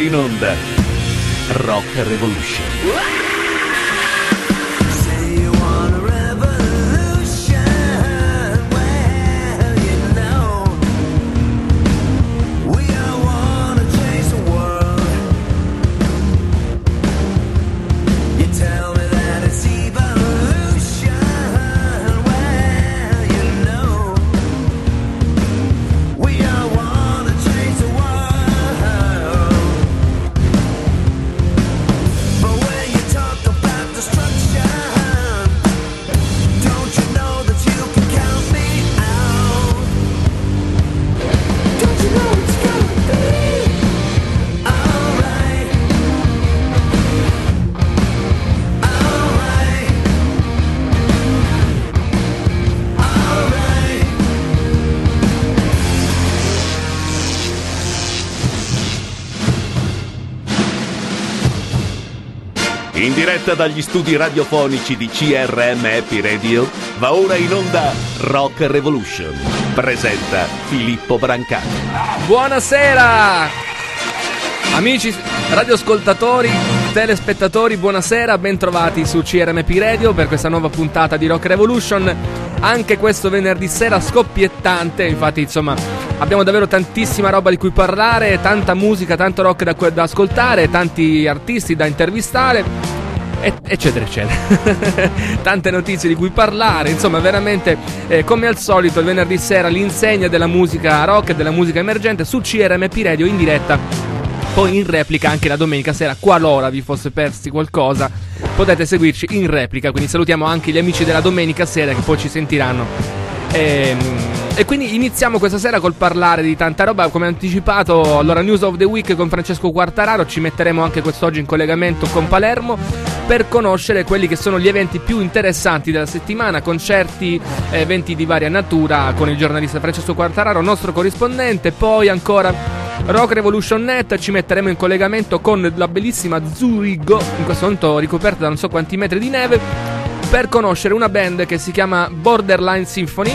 in onda Rock Revolution. In diretta dagli studi radiofonici di CRM Happy Radio va ora in onda Rock Revolution. Presenta Filippo Brancati. Buonasera amici radioascoltatori, telespettatori, buonasera, bentrovati su CRM Happy Radio per questa nuova puntata di Rock Revolution. Anche questo venerdì sera scoppiettante, infatti insomma abbiamo davvero tantissima roba di cui parlare, tanta musica, tanto rock da ascoltare, tanti artisti da intervistare, eccetera eccetera. Tante notizie di cui parlare, insomma veramente come al solito il venerdì sera l'insegna della musica rock e della musica emergente su CRMP Radio in diretta, poi in replica anche la domenica sera, qualora vi fosse persi qualcosa potete seguirci in replica, quindi salutiamo anche gli amici della domenica sera che poi ci sentiranno. E quindi iniziamo questa sera col parlare di tanta roba, come anticipato. Allora, News of the Week con Francesco Quartararo, ci metteremo anche quest'oggi in collegamento con Palermo per conoscere quelli che sono gli eventi più interessanti della settimana, concerti, eventi di varia natura, con il giornalista Francesco Quartararo, nostro corrispondente. Poi ancora Rock Revolution Net, ci metteremo in collegamento con la bellissima Zurigo, in questo momento ricoperta da non so quanti metri di neve, per conoscere una band che si chiama Borderline Symphony.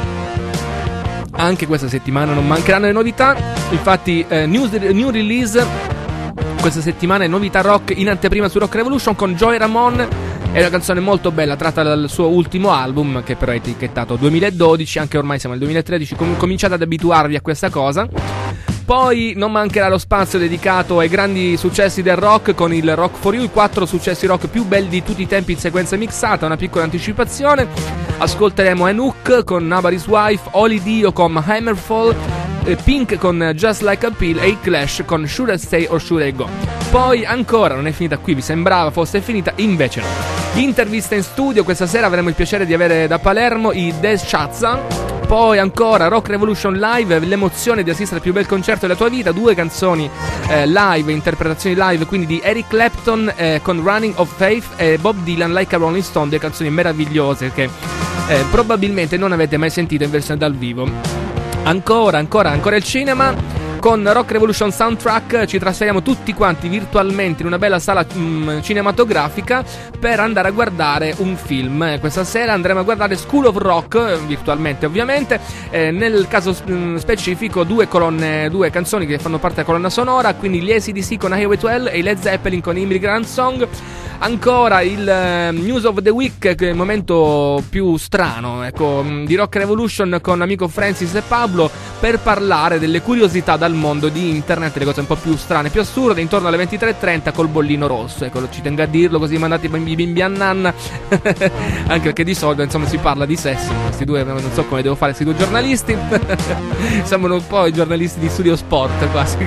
Anche questa settimana non mancheranno le novità, infatti new release questa settimana è novità rock in anteprima su Rock Revolution con Joey Ramone. È una canzone molto bella tratta dal suo ultimo album, che però è etichettato 2012, anche ormai siamo nel 2013, cominciate ad abituarvi a questa cosa. Poi non mancherà lo spazio dedicato ai grandi successi del rock con il Rock for You, i 4 successi rock più belli di tutti i tempi in sequenza mixata, una piccola anticipazione. Ascolteremo Anouk con Nobody's Wife, Holy Dio con Hammerfall, Pink con Just Like a Pill e i Clash con Should I Stay or Should I Go. Poi ancora non è finita qui, vi sembrava fosse finita, invece no. Intervista in studio, questa sera avremo il piacere di avere da Palermo i Des Chazza. Poi ancora Rock Revolution Live, l'emozione di assistere al più bel concerto della tua vita, 2 canzoni live, interpretazioni live, quindi di Eric Clapton con Running of Faith e Bob Dylan Like a Rolling Stone, 2 canzoni meravigliose che probabilmente non avete mai sentito in versione dal vivo. Ancora il cinema. Con Rock Revolution Soundtrack ci trasferiamo tutti quanti virtualmente in una bella sala cinematografica per andare a guardare un film. Questa sera andremo a guardare School of Rock, virtualmente ovviamente, nel caso specifico 2 canzoni che fanno parte della colonna sonora, quindi gli AC/DC con Highway 12 e i Led Zeppelin con Immigrant Song. Ancora il News of the Week, che è il momento più strano, ecco, di Rock Revolution con l'amico Francis e Pablo per parlare delle curiosità dal mondo di internet, le cose un po' più strane, più assurde, intorno alle 23:30 col bollino rosso. Ecco, ci tengo a dirlo così mandate i bimbi a nanna anche perché di solito insomma si parla di sesso, questi due, non so come devo fare questi 2 giornalisti sembrano un po' i giornalisti di Studio Sport quasi.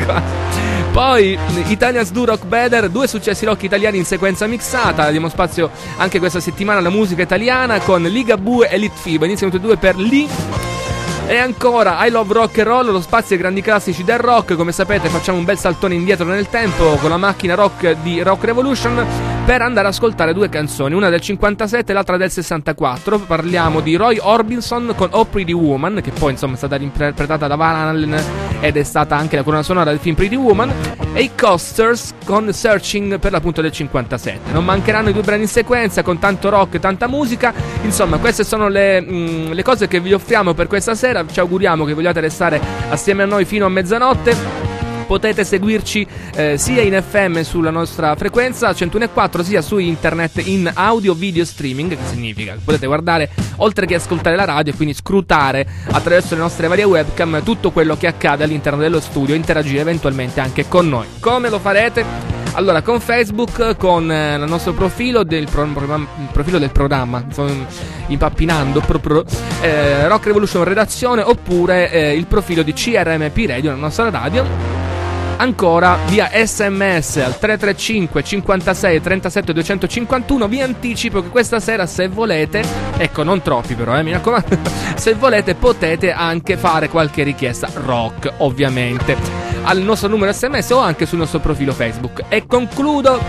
Poi Italians Do Rock Better, 2 successi rock italiani in sequenza mixata. Diamo spazio anche questa settimana alla musica italiana con Ligabue e Litfiba, iniziano tutti e 2 per Li. E ancora I Love Rock and Roll, lo spazio ai grandi classici del rock. Come sapete facciamo un bel saltone indietro nel tempo con la macchina rock di Rock Revolution per andare ad ascoltare 2 canzoni, una del 57 e l'altra del 64. Parliamo di Roy Orbison con Oh Pretty Woman, che poi insomma è stata interpretata da Van Halen ed è stata anche la colonna sonora del film Pretty Woman, e i Costers con Searching per l'appunto del 57. Non mancheranno i 2 brani in sequenza con tanto rock e tanta musica. Insomma, queste sono le cose che vi offriamo per questa sera. Ci auguriamo che vogliate restare assieme a noi fino a mezzanotte. Potete seguirci sia in FM sulla nostra frequenza 101.4, sia su internet in audio video streaming, che significa che potete guardare oltre che ascoltare la radio e quindi scrutare attraverso le nostre varie webcam tutto quello che accade all'interno dello studio e interagire eventualmente anche con noi. Come lo farete? Allora, con Facebook, con il nostro profilo del programma, impappinando Rock Revolution Redazione, oppure il profilo di CRMP Radio, la nostra radio. Ancora via SMS al 335 56 37 251. Vi anticipo che questa sera, se volete, ecco, non troppi però, mi raccomando, se volete potete anche fare qualche richiesta rock, ovviamente, al nostro numero SMS o anche sul nostro profilo Facebook. E concludo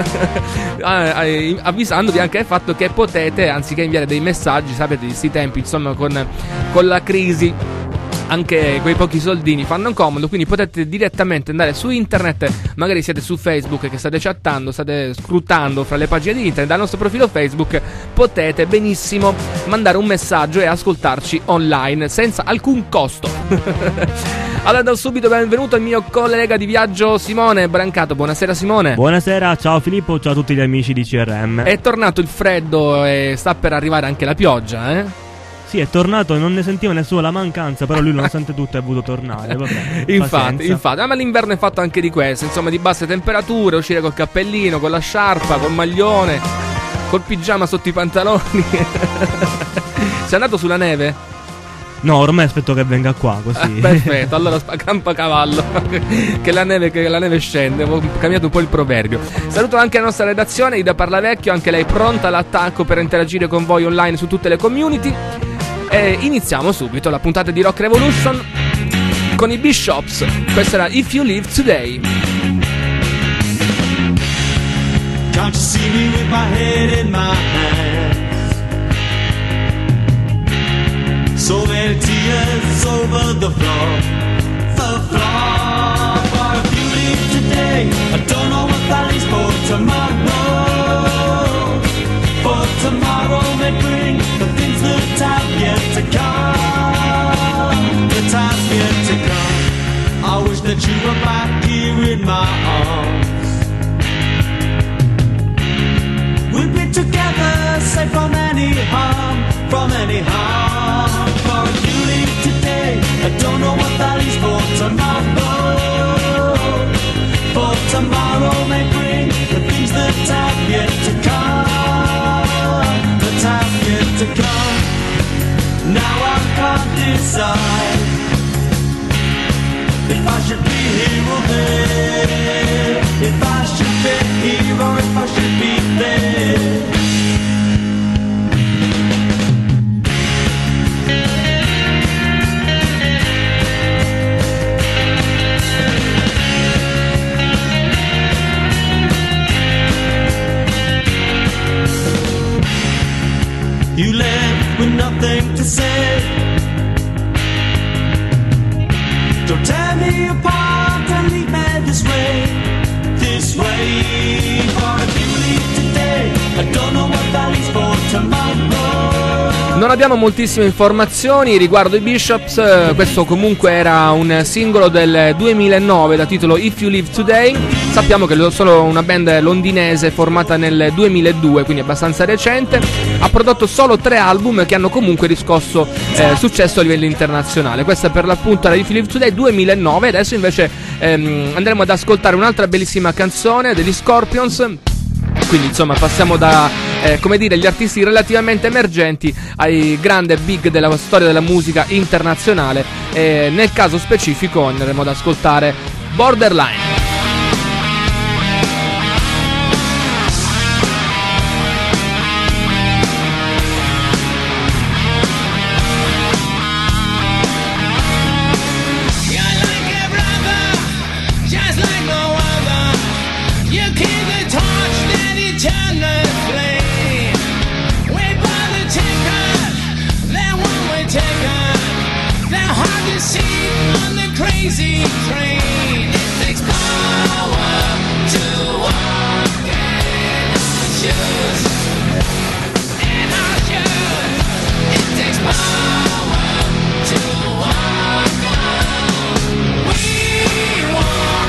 avvisandovi anche del fatto che potete, anziché inviare dei messaggi, sapete, di sti tempi, insomma, con la crisi, anche quei pochi soldini fanno comodo, quindi potete direttamente andare su internet, magari siete su Facebook che state chattando, state scrutando fra le pagine di internet, dal nostro profilo Facebook potete benissimo mandare un messaggio e ascoltarci online senza alcun costo. Allora, do subito benvenuto al mio collega di viaggio Simone Brancato. Buonasera Simone. Buonasera, ciao Filippo, ciao a tutti gli amici di CRM. È tornato il freddo e sta per arrivare anche la pioggia, eh? Sì, è tornato, non ne sentiva nessuno la mancanza, però lui nonostante tutto è voluto tornare. Vabbè, infatti, ma l'inverno è fatto anche di questo, insomma, di basse temperature, uscire col cappellino, con la sciarpa, col maglione, col pigiama sotto i pantaloni. Sei andato sulla neve? No, ormai aspetto che venga qua, così. Perfetto, allora campa cavallo. che la neve scende. Ho cambiato un po' il proverbio. Saluto anche la nostra redazione, Ida Parlavecchio, anche lei pronta all'attacco per interagire con voi online su tutte le community. E iniziamo subito la puntata di Rock Revolution con i Bishops. Questa era If You Live Today. Can't you see me with my head in my hands? So many tears over the floor. For if you leave today, I don't know what that is for tomorrow. For tomorrow may bring the things that have yet to come. That have yet to come. I wish that you were back here in my arms. We'd be together, safe from any harm, from any harm. For if you leave today, I don't know what that is for tomorrow. For tomorrow may bring the things that have yet to come, that have yet to come. Now I can't decide if I should be here or there, if I should be here or if I should be there. You left with nothing to say. Don't tear me apart and leave me this way, this way. For if you leave today, I don't know what that is for tomorrow. Non abbiamo moltissime informazioni riguardo i Bishops. Questo comunque era un singolo del 2009 da titolo If You Live Today. Sappiamo che sono una band londinese formata nel 2002, quindi abbastanza recente. Ha prodotto solo 3 album che hanno comunque riscosso successo a livello internazionale. Questa per l'appunto era If You Live Today 2009. Adesso invece andremo ad ascoltare un'altra bellissima canzone degli Scorpions. Quindi insomma passiamo da come dire, gli artisti relativamente emergenti ai grandi big della storia della musica internazionale. Nel caso specifico andremo ad ascoltare Borderline. Crazy train, it takes power to walk in our shoes, in our shoes. It takes power to walk on. We want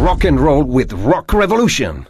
rock and roll with Rock Revolution.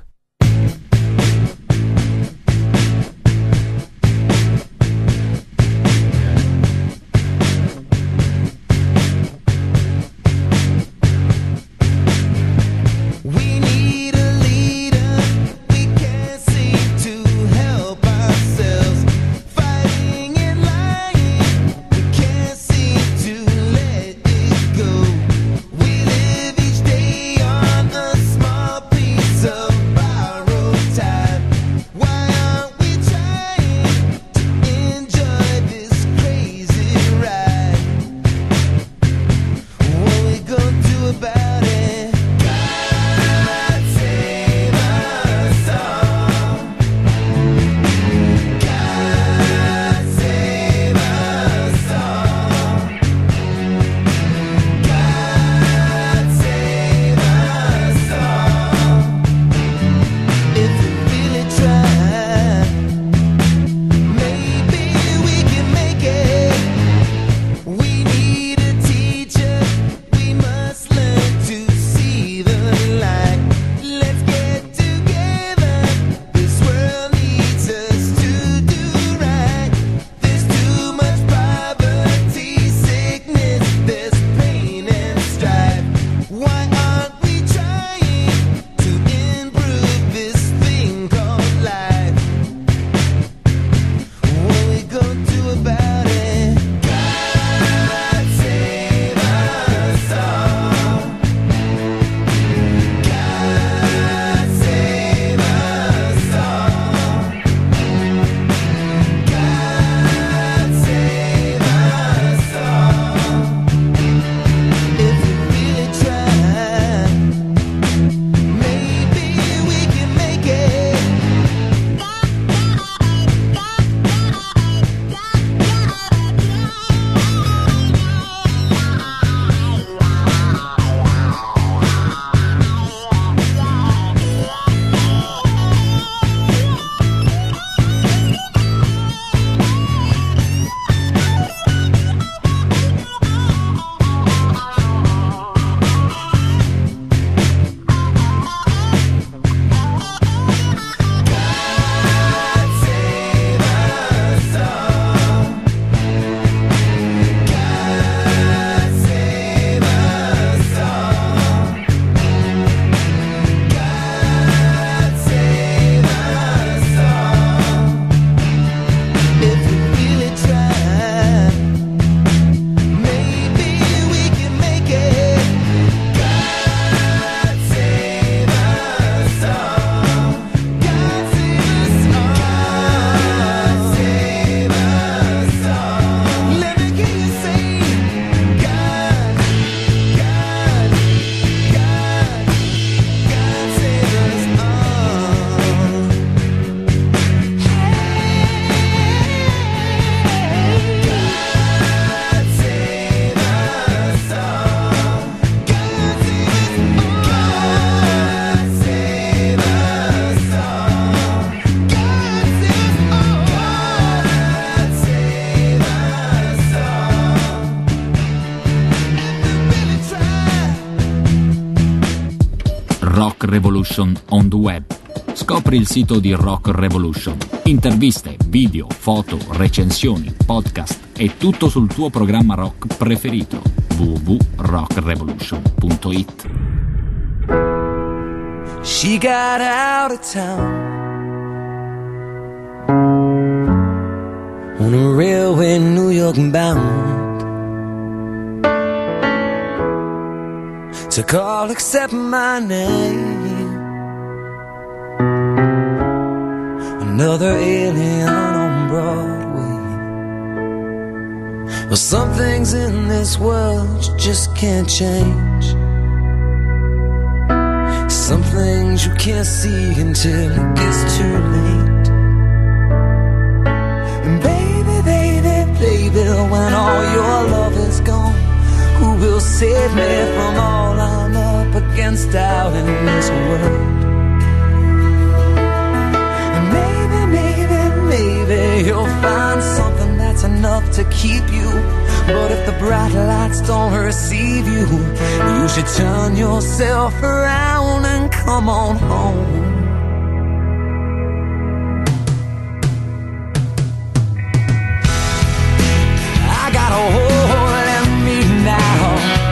Rock Revolution on the web. Scopri il sito di Rock Revolution. Interviste, video, foto, recensioni, podcast e tutto sul tuo programma rock preferito. www.rockrevolution.it. She got out of town on a railway New York bound. Took all except my name. Another alien on Broadway. Well, some things in this world you just can't change. Some things you can't see until it gets too late. And baby, baby, baby, when all your love is gone, who will save me from all I'm up against out in this world? And maybe, maybe, maybe you'll find something that's enough enough to keep you. But if the bright lights don't receive you, you should turn yourself around and come on home. I got a hole in me now.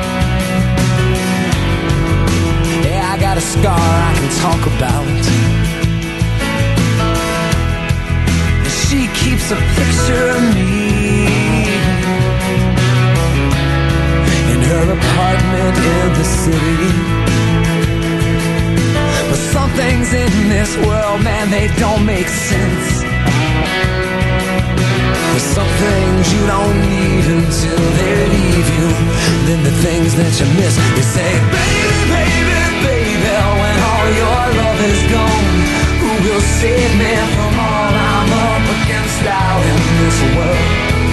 Yeah, I got a scar I can talk about. She keeps a picture of me in her apartment in the city. But some things in this world, man, they don't make sense. There's some things you don't need until they leave you. Then the things that you miss, you say, baby, baby, baby, when all your love is gone, who will save me from all I'm up against out in this world?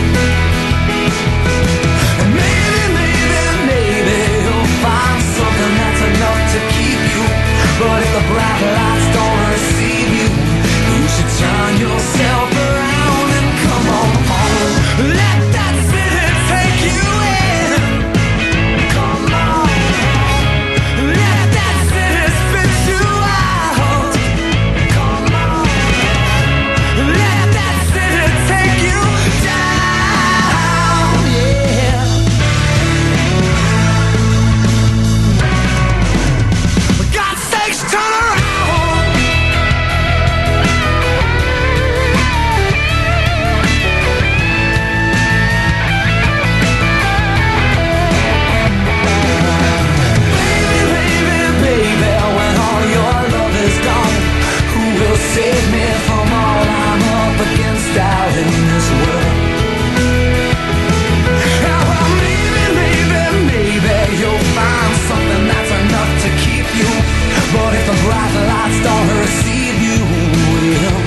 And maybe, maybe, maybe you'll find something that's enough to keep you. But if the bright lights don't receive you, you should turn yourself around and come on home. Let that city take you in. Come on. Let that city spit you out. Come on. Let that city take you down. Yeah. For God's sakes, turn around. Save me from all I'm up against out in this world. Yeah, well, maybe, maybe, maybe you'll find something that's enough to keep you. But if the bright lights don't receive you, well,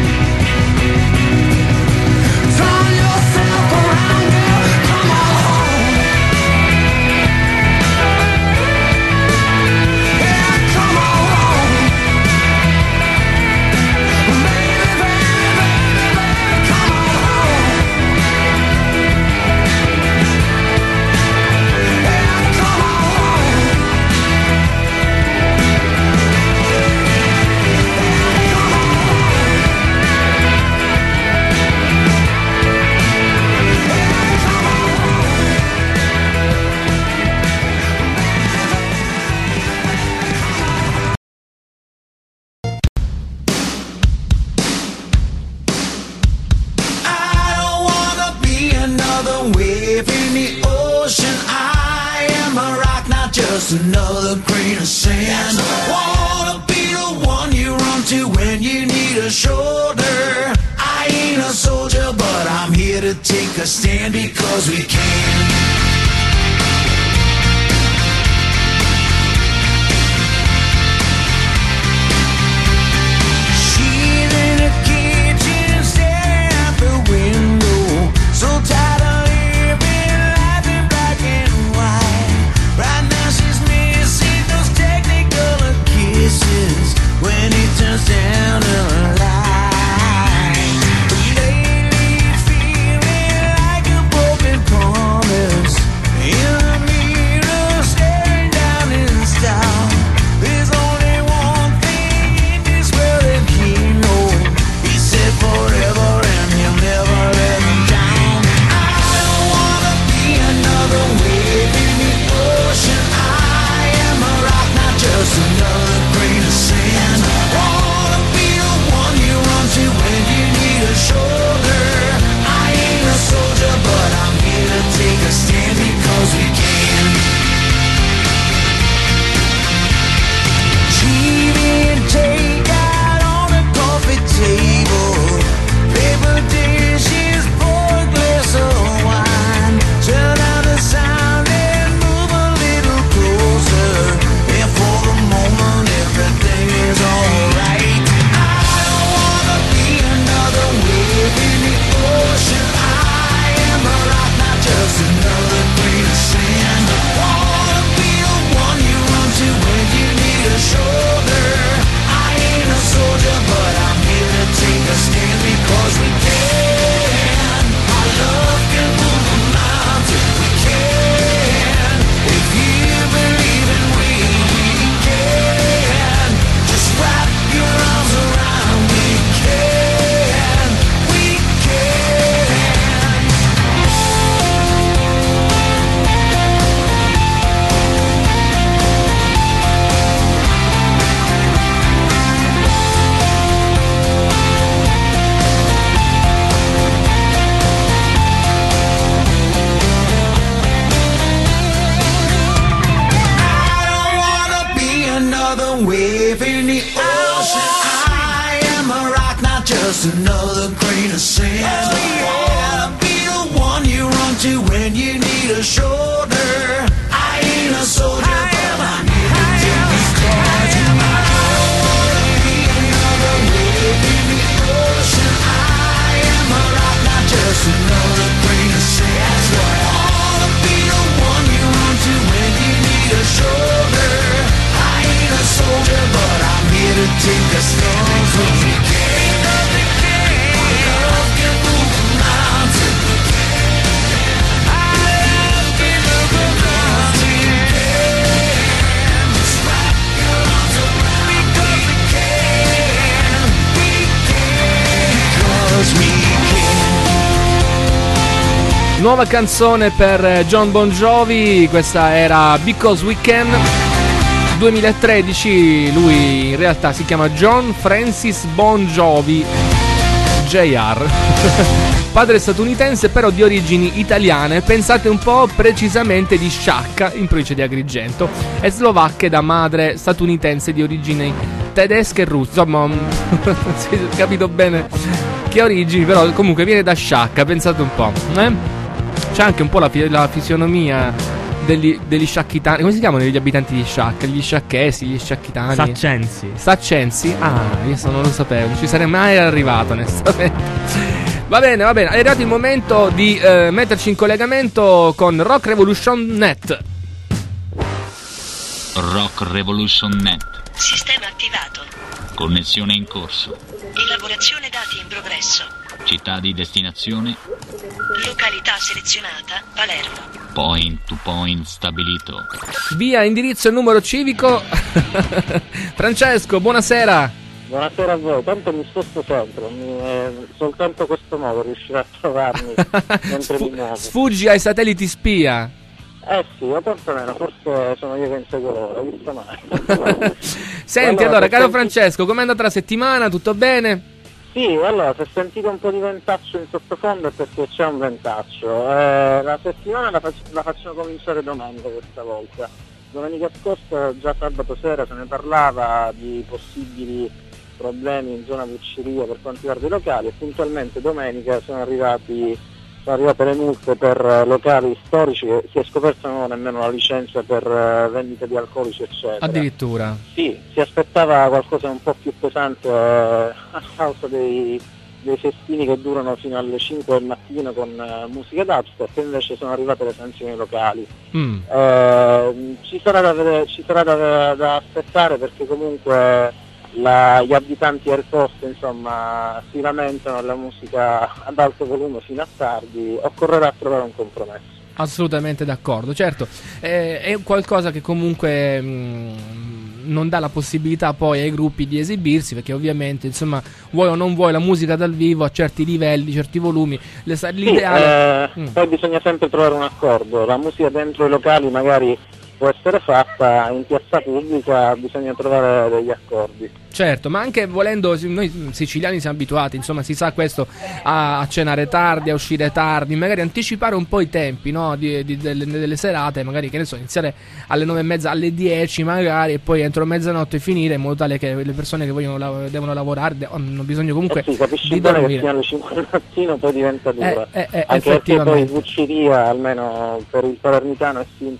turn yourself around, girl, come on home. Yeah, come on home. Another grain of sand. Wanna be the one you run to when you need a shoulder. I ain't a soldier, but I'm here to take a stand because we can. She's in a kitchen, staring out the window, so tired of living life in black and white. Right now she's missing those technicolor kisses when he turns down the light. But lately feeling like a broken promise. just another grain of sand. Oh yeah, I'll be the one you run to when you need a shoulder. I ain't a soldier, but I'm here to take this charge. I don't wanna be another wave in the ocean. I am a rock, not just another grain of sand. That's right. I wanna be the one you run to when you need a shoulder. I ain't a soldier, but I'm here to take the storm from the king. My love can move a mountain. I love can move a mountain. Just wrap your arms around me, 'cause we can. Because we can. Nuova canzone per John Bon Jovi, questa era Because We Can. 2013, lui in realtà si chiama John Francis Bon Jovi Jr. Padre statunitense però di origini italiane, pensate un po', precisamente di Sciacca in provincia di Agrigento, e slovacche da madre statunitense di origini tedesche e russe. Insomma, si è capito bene che origini, però comunque viene da Sciacca, pensate un po', C'è anche un po' la fisionomia degli sciacchitani. Come si chiamano gli abitanti di Sciacca? Gli sciacchesi, gli sciacchitani. Saccensi? Ah, io non lo sapevo, non ci sarei mai arrivato onestamente. Va bene, è arrivato il momento di metterci in collegamento con Rock Revolution Net. Rock Revolution Net. Sistema attivato. Connessione in corso. Elaborazione dati in progresso. Città di destinazione. Località selezionata, Palermo. Point to point stabilito. Via indirizzo e numero civico. Francesco, buonasera. Buonasera a voi, tanto mi sposto sempre, soltanto questo modo riuscirò a trovarmi mentre mi muovo. Sfuggi ai satelliti spia. Sì, o quantomeno, forse sono io che inseguo loro, visto mai. Senti, allora, caro Francesco, com'è andata la settimana? Tutto bene? Sì, allora, se sentite un po' di ventaccio in sottofondo è perché c'è un ventaccio. La settimana la facciamo cominciare domenica questa volta. Domenica scorsa, già sabato sera, se ne parlava di possibili problemi in zona Vucciria per quanto riguarda i locali, e puntualmente domenica sono arrivate le multe per locali storici che si è scoperto non avevano nemmeno la licenza per vendita di alcolici eccetera. Addirittura? Sì, si aspettava qualcosa un po' più pesante a causa dei festini che durano fino alle 5 del mattino con musica dubstep, e invece sono arrivate le sanzioni locali. Ci sarà da aspettare, perché comunque gli abitanti del posto insomma si lamentano della musica ad alto volume fino a tardi. Occorrerà trovare un compromesso. Assolutamente d'accordo, certo, è qualcosa che comunque non dà la possibilità poi ai gruppi di esibirsi, perché ovviamente insomma vuoi o non vuoi la musica dal vivo a certi livelli, certi volumi, l'ideale... Poi bisogna sempre trovare un accordo. La musica dentro i locali magari può essere fatta, in piazza pubblica bisogna trovare degli accordi. Certo, ma anche volendo, noi siciliani siamo abituati, insomma si sa questo, a cenare tardi, a uscire tardi, magari anticipare un po' i tempi, no, delle serate, magari, che ne so, iniziare alle 9:30, alle 10 magari, e poi entro mezzanotte finire, in modo tale che le persone che devono lavorare hanno bisogno comunque sì, capisci di bene dormire. che fino alle 5 del mattino poi diventa dura, anche effettivamente. perché poi Vucciria, almeno per il palermitano,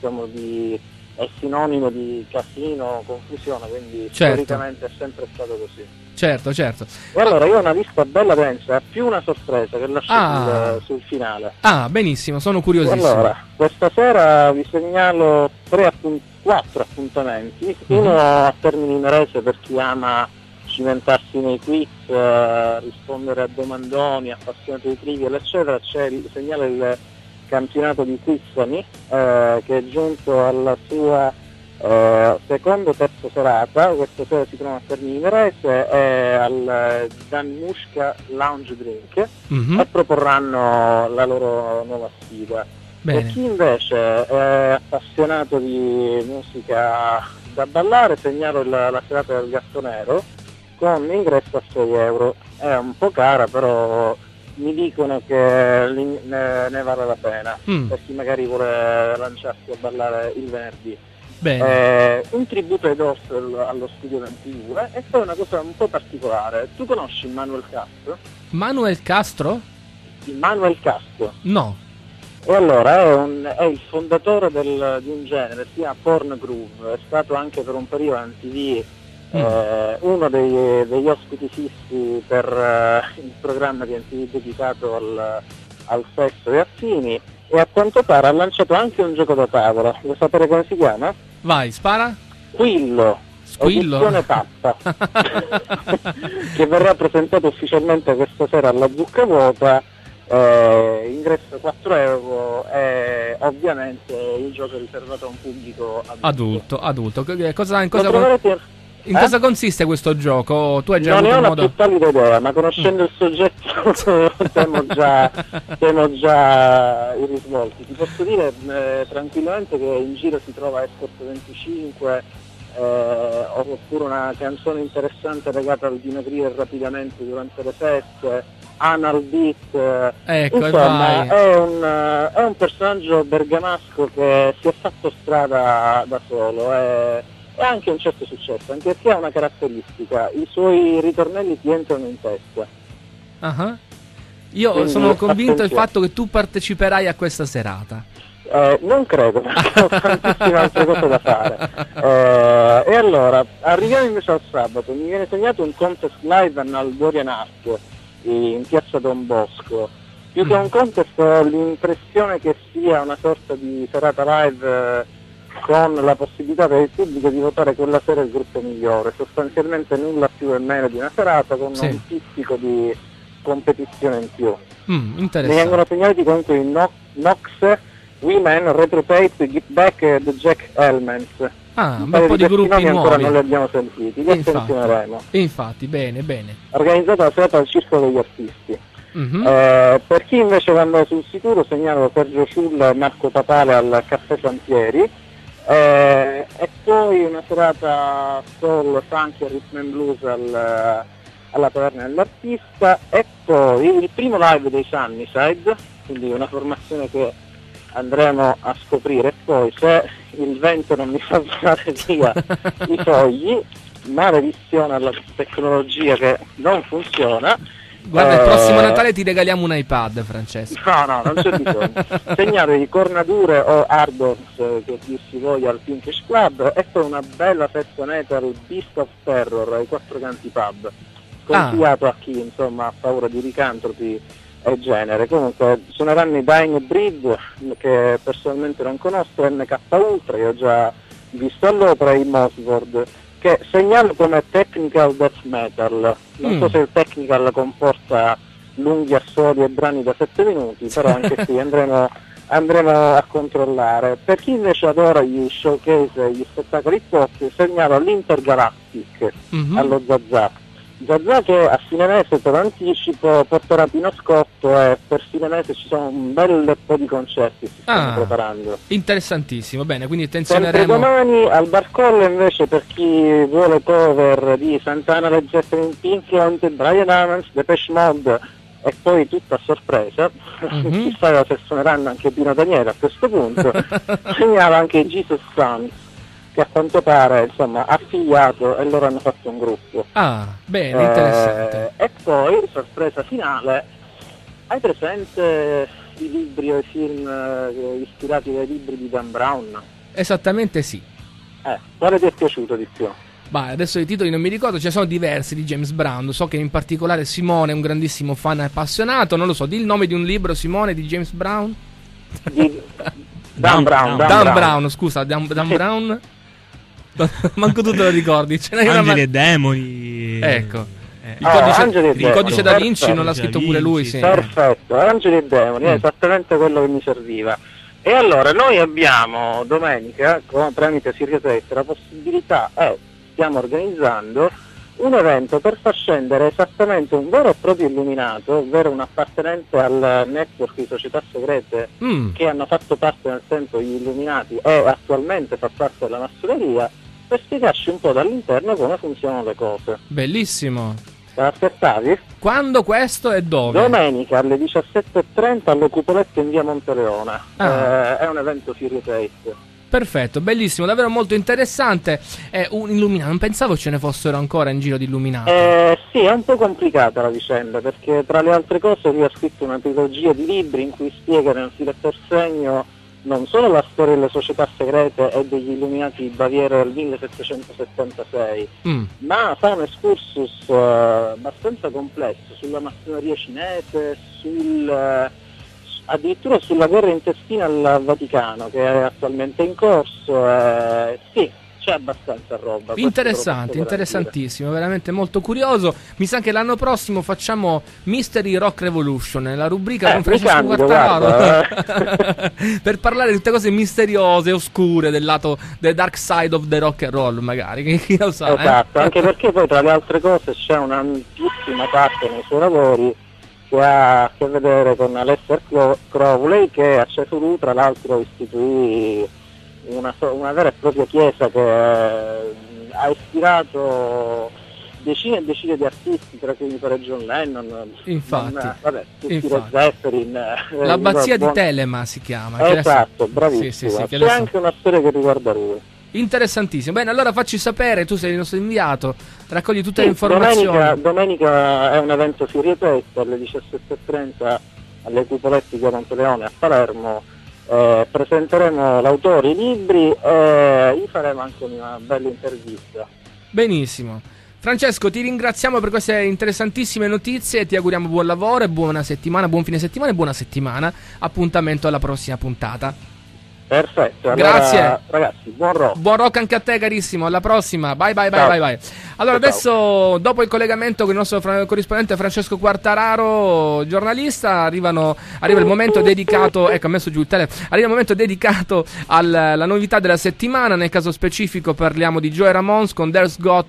è sinonimo di casino, confusione, quindi storicamente è sempre stato così. Certo. E allora io ho una lista bella densa, più una sorpresa che lascio sul finale. Ah, benissimo, sono curiosissimo. Allora, questa sera vi segnalo 4 appuntamenti, uno a Termini Imerese per chi ama cimentarsi nei quiz, rispondere a domandoni, appassionato di trivial eccetera. Segnalo il campionato di Quizami, che è giunto alla sua seconda o terza serata. Questa sera si trova a Termini Imerese, al Danushka Lounge Drink, e proporranno la loro nuova sfida. Bene. Per chi invece è appassionato di musica da ballare, segnalo la serata del Gatto Nero con ingresso a 6 euro. È un po' cara, però mi dicono che ne vale la pena, per chi magari vuole lanciarsi a ballare il venerdì. Bene. Un tributo ai DOS allo studio 22 e poi una cosa un po' particolare. Tu conosci Manuel Castro? Manuel Castro? Manuel Castro. No. E allora è il fondatore di un genere, si chiama Porn Groove, è stato anche per un periodo in TV uno degli ospiti fissi per il programma di MTV dedicato al sesso e affini, e a quanto pare ha lanciato anche un gioco da tavola. Vuoi sapere come si chiama? Vai, spara. Squillo. Edizione tappa. Che verrà presentato ufficialmente questa sera alla Zucca Vuota. Ingresso 4 euro e ovviamente il gioco è riservato a un pubblico adulto. In Eh? cosa consiste questo gioco? Tu hai già Non ne avuto ho una modo... più pallida idea, ma conoscendo il soggetto temo già i risvolti. Ti posso dire tranquillamente che in giro si trova Escort 25 oppure una canzone interessante legata al dimagrire rapidamente durante le feste, Anal Beat, Ecco, insomma vai. è un personaggio bergamasco che si è fatto strada da solo e ha anche un certo successo, anche perché ha una caratteristica: i suoi ritornelli ti entrano in testa. Ah. Io Quindi, sono convinto del attenzione. fatto che tu parteciperai a questa serata. Non credo, perché ho tantissime altre cose da fare. E allora, arriviamo invece al sabato, mi viene segnato un contest live al Dorian Art in piazza Don Bosco. Più che un contest ho l'impressione che sia una sorta di serata live con la possibilità per il pubblico di votare quella sera il gruppo migliore, sostanzialmente nulla più e meno di una serata con Sì. un pizzico di competizione in più. Mi Interessante. vengono segnalati comunque i Nox, Women, Retro Tape, Get Back e The Jack Elements. Ah, un paio bel po' di questi gruppi nomi ancora nuovi. non li abbiamo sentiti, li attenzioneremo. Infatti, bene. Organizzata la serata al Circolo degli Artisti. Mhm. Per chi invece va andare sul sicuro segnalo Sergio Ciulla e Marco Papale al Caffè Santieri, e poi una serata soul, funk e rhythm and blues alla Taverna dell'Artista, e poi il primo live dei Sunnyside, quindi una formazione che andremo a scoprire, e poi se il vento non mi fa volare via i fogli, maledizione alla tecnologia che non funziona. Guarda, il prossimo Natale ti regaliamo un iPad, Francesco. No, non c'è bisogno. Segnale di cornature o Ardors, che dir si voglia, al Pinkish Club, e poi una bella festонeta al Beast of Terror ai Quattro Canti Pub, consigliato a chi insomma ha paura di licantropi e genere. Comunque suoneranno i Dying Breed, che personalmente non conosco, NK Ultra, che ho già visto all'opera, e i Mossword, che segnalo come technical death metal. Non so se il technical comporta lunghi assoli e brani da 7 minuti, però anche qui andremo a controllare. Per chi invece adora gli showcase, gli spettacoli pop, segnalo l'Intergalactic allo Zazà. Zazà che a fine mese, per anticipo, porterà Pino Scotto, e per fine mese ci sono un bel po' di concerti che si stanno preparando. Interessantissimo, bene, quindi Sempre attenzioneremo. domani al Barcollo invece, per chi vuole cover di Santana, Led Zeppelin, Pink Floyd, Brian Adams, Depeche Mode, e poi tutta a sorpresa, chissà se suoneranno anche Pino Daniele a questo punto, segnalo anche i Jesus Sons, che a quanto pare insomma ha figliato e loro hanno fatto un gruppo. Ah, bene, interessante. E poi, sorpresa finale, hai presente i libri o i film ispirati dai libri di Dan Brown? Esattamente sì. Quale ti è piaciuto di più? Bah, adesso i titoli non mi ricordo, ce ne sono diversi di James Brown. So che in particolare Simone è un grandissimo fan appassionato. Non lo so, di il nome di un libro, Simone, di James Brown? Dan Brown. Dan Brown. Manco tu te lo ricordi. Ce n'hai Angeli una... e demoni. Ecco. Angeli e Il codice da Demoni, Vinci non l'ha scritto pure lui, sì. Perfetto, Angeli e Demoni, è esattamente quello che mi serviva. E allora noi abbiamo domenica, tramite Sirius X, la possibilità, stiamo organizzando un evento per far scendere esattamente un vero e proprio illuminato, ovvero un appartenente al network di società segrete che hanno fatto parte nel tempo gli Illuminati e attualmente fa parte della massoneria, per spiegarci un po' dall'interno come funzionano le cose. Bellissimo. Te l'aspettavi? Quando questo e dove? Domenica alle 17:30 alle Cupoletto in via Monteleone. È un evento Sirius 8. Perfetto, bellissimo, davvero molto interessante. Un Illuminati, non pensavo ce ne fossero ancora in giro di Illuminati. Sì, è un po' complicata la vicenda, perché tra le altre cose lui ha scritto una trilogia di libri in cui spiega nel filo e per segno non solo la storia delle società segrete e degli Illuminati di Baviera del 1776, ma fa un excursus abbastanza complesso sulla massoneria cinese, addirittura sulla guerra intestina al Vaticano che è attualmente in corso. Sì, c'è abbastanza roba. Interessante, interessantissimo, veramente molto curioso. Mi sa che l'anno prossimo facciamo Mystery Rock Revolution, la rubrica con Francesco Quartararo, per parlare di tutte cose misteriose, oscure del lato del dark side of the rock and roll, magari, chi lo sa. Esatto, anche perché poi tra le altre cose c'è un'ampissima parte nei suoi lavori che ha a che vedere con Aleister Crowley, che a Cefalù tra l'altro istituì una vera e propria chiesa che ha ispirato decine e decine di artisti, tra cui mi pare John Lennon, tutti Led Zeppelin, l'abbazia di Telema si chiama. Esatto, bravissimo. Sì, c'è anche una storia che riguarda lui. Interessantissimo. Bene, allora facci sapere, tu sei il nostro inviato, raccogli tutte le informazioni. Domenica è un evento Fiori e Festa alle 17:30 alle Cupoletti di Monteleone a Palermo. Presenteremo l'autore, i libri e gli faremo anche una bella intervista. Benissimo. Francesco, ti ringraziamo per queste interessantissime notizie, ti auguriamo buon lavoro e buona settimana, buon fine settimana e buona settimana. Appuntamento alla prossima puntata. Perfetto, allora, grazie ragazzi, buon rock anche a te carissimo, alla prossima, bye. Allora adesso, dopo il collegamento con il nostro corrispondente Francesco Quartararo, giornalista, arriva il momento dedicato, ecco, ha messo giù il telefono, arriva il momento dedicato alla novità della settimana. Nel caso specifico parliamo di Joey Ramone con There's Got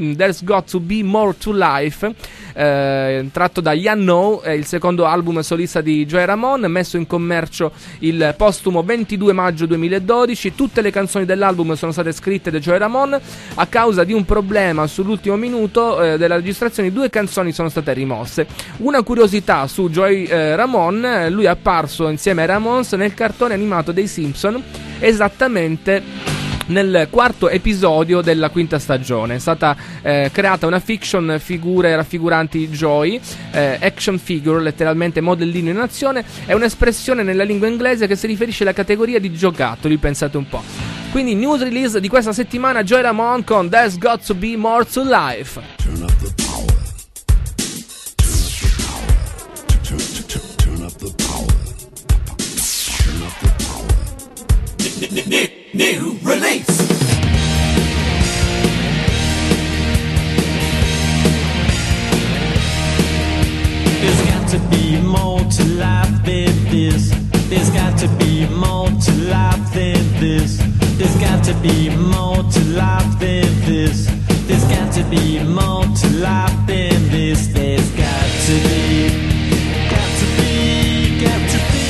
to Be More to Life, tratto da You Know, il secondo album solista di Joey Ramone, messo in commercio il postumo 22 maggio 2012. Tutte le canzoni dell'album sono state scritte da Joey Ramone. A causa di un problema sull'ultimo minuto della registrazione, 2 canzoni sono state rimosse. Una curiosità su Joey Ramone: lui è apparso insieme ai Ramones nel cartone animato dei Simpson, esattamente nel 4º episodio della 5ª stagione. È stata creata una fiction, figure raffiguranti Joey, action figure, letteralmente modellino in azione. È un'espressione nella lingua inglese che si riferisce alla categoria di giocattoli, pensate un po'. Quindi news release di questa settimana, Joey Ramone con There's Got to Be More to Life. Turn up the power. Turn up the power. Turn up the power. New release. There's got to be more to life than this. There's got to be more to life than this. There's got to be more to life than this. There's got to be more to life than this. There's got to be, got to be, got to be.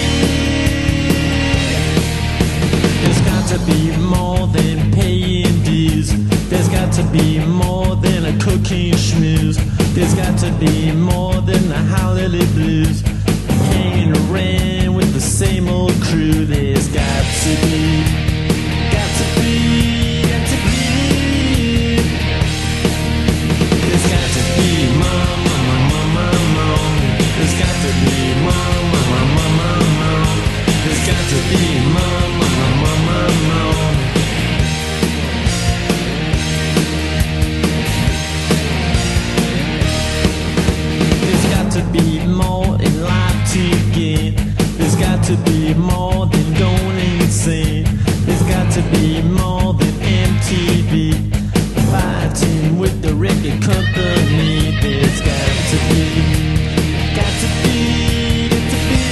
There's got to be more than paying dues. There's got to be more than a cocaine schmooze. There's got to be more than the holiday blues. Hanging around with the same old crew. There's got to be, got to be, got to be. There's got to be more, more, more, more, more. There's got to be more, more, more, more, more, more. There's got to be more, more, more, more, more, more. There's got to be more in life to get. There's got to be more than going insane. There's got to be more than MTV fighting with the record company. There's got to be, got to be, got to be.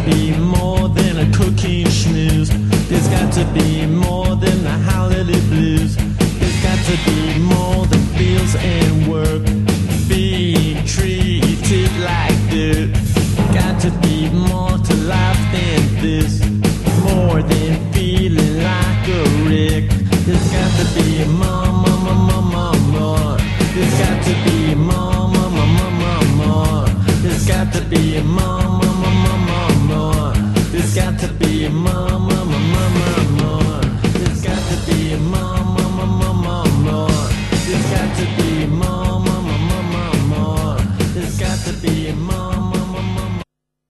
be more than a cooking schmooze. There's got to be more than the holiday blues. There's got to be more than bills and work. Being treated like dirt. Got to be more to life than this. More than feeling like a wreck. There's got to be more, more, more, more, more. There's got to be more, more, more, more, more. There's got to be more, more, more, more, more. There's got to be more, more, more, more, more. There's got to be more, more, more, more, more. There's got to be more, more, more, more, more. There's got to be more, more, more, more.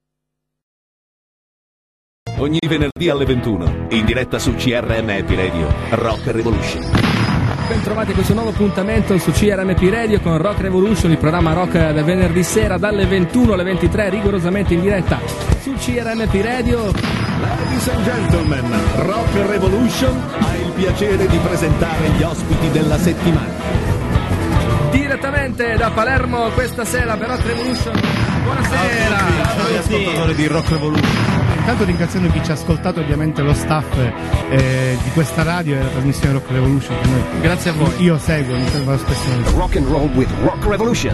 Ogni venerdì alle 21, in diretta su CRM Happy Radio, Rock Revolution. Bentrovati a questo nuovo appuntamento su CRMP Radio con Rock Revolution, il programma rock del venerdì sera dalle 21 alle 23, rigorosamente in diretta su CRMP Radio. Ladies and gentlemen, Rock Revolution ha il piacere di presentare gli ospiti della settimana. Direttamente da Palermo questa sera per Rock Revolution. Buonasera. Ciao agli ascoltatori di Rock Revolution. Intanto ringraziando chi ci ha ascoltato, ovviamente lo staff di questa radio e la trasmissione Rock Revolution che noi, grazie a voi. Io seguo, mi fermo spesso. Rock and roll with Rock Revolution.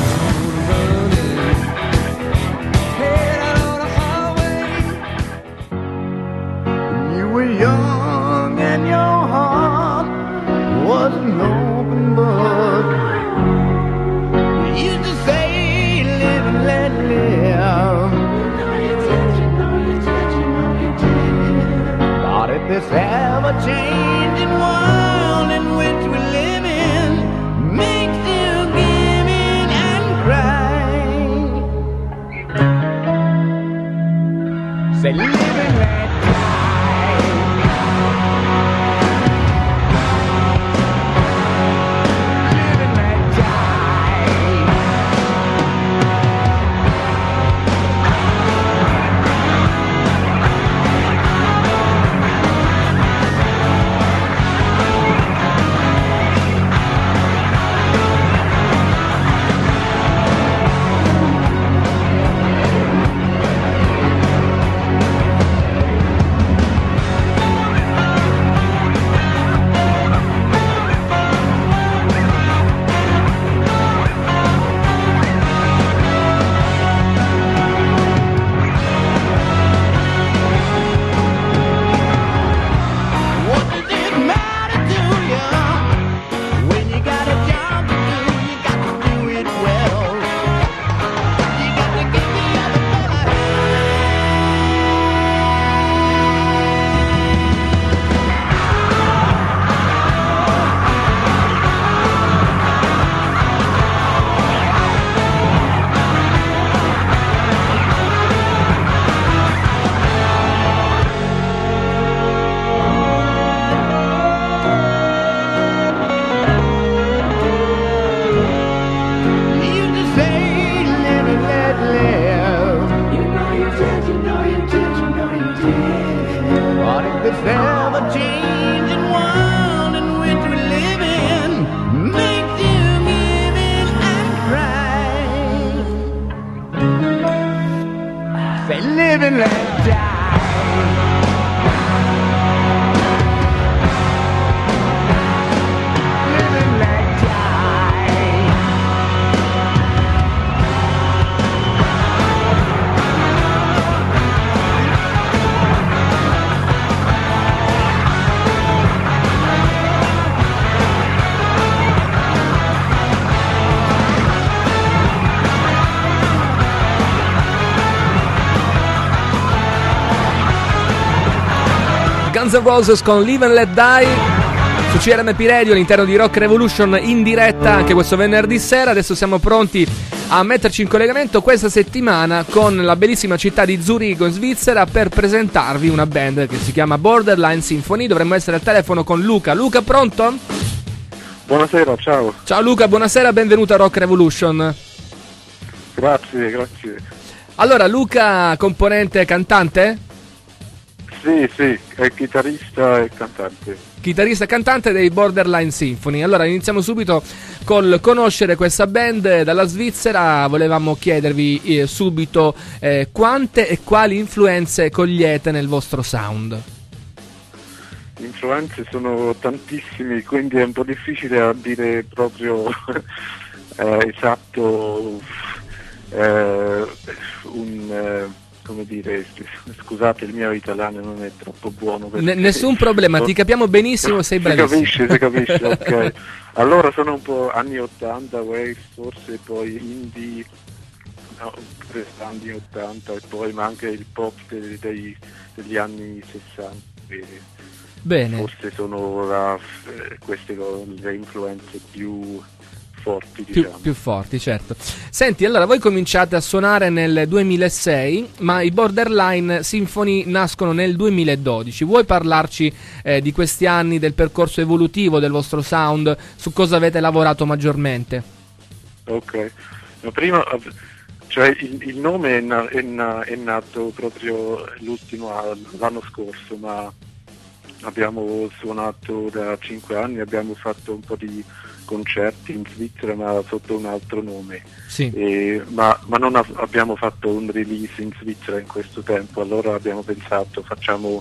You were young and your heart was an open book. You used to say, live and let live. But if this ever-changing world in which we live in makes you give in and cry, say, live and let Guns N' Roses con Live and Let Die su CRMP Radio all'interno di Rock Revolution in diretta anche questo venerdì sera. Adesso siamo pronti a metterci in collegamento questa settimana con la bellissima città di Zurigo in Svizzera per presentarvi una band che si chiama Borderline Symphony. Dovremmo essere al telefono con Luca. Luca, pronto? Buonasera, ciao. Ciao Luca, buonasera, benvenuto a Rock Revolution. Grazie, grazie. Allora, Luca, componente cantante? Sì, Sì, è chitarrista e cantante. Chitarrista e cantante dei Borderline Symphony. Allora iniziamo subito col conoscere questa band dalla Svizzera. Volevamo chiedervi subito quante e quali influenze cogliete nel vostro sound. Influenze sono tantissimi, quindi è un po' difficile a dire proprio esatto come dire, scusate, il mio italiano non è troppo buono. Nessun problema, ti capiamo benissimo, sei bravissimo. Si capisce, ok. Allora sono un po' anni 80, wave, forse poi indie, anni 80 e poi ma anche il pop degli anni 60. Bene. Forse sono queste le influenze più forti, diciamo. Più forti, certo. Senti, allora voi cominciate a suonare nel 2006, ma i Borderline Symphony nascono nel 2012. Vuoi parlarci di questi anni, del percorso evolutivo del vostro sound, su cosa avete lavorato maggiormente? Ok, ma prima, cioè il nome è nato proprio l'anno scorso, ma abbiamo suonato da 5 anni, abbiamo fatto un po' di concerti in Svizzera ma sotto un altro nome, sì. Ma non abbiamo fatto un release in Svizzera in questo tempo, allora abbiamo pensato facciamo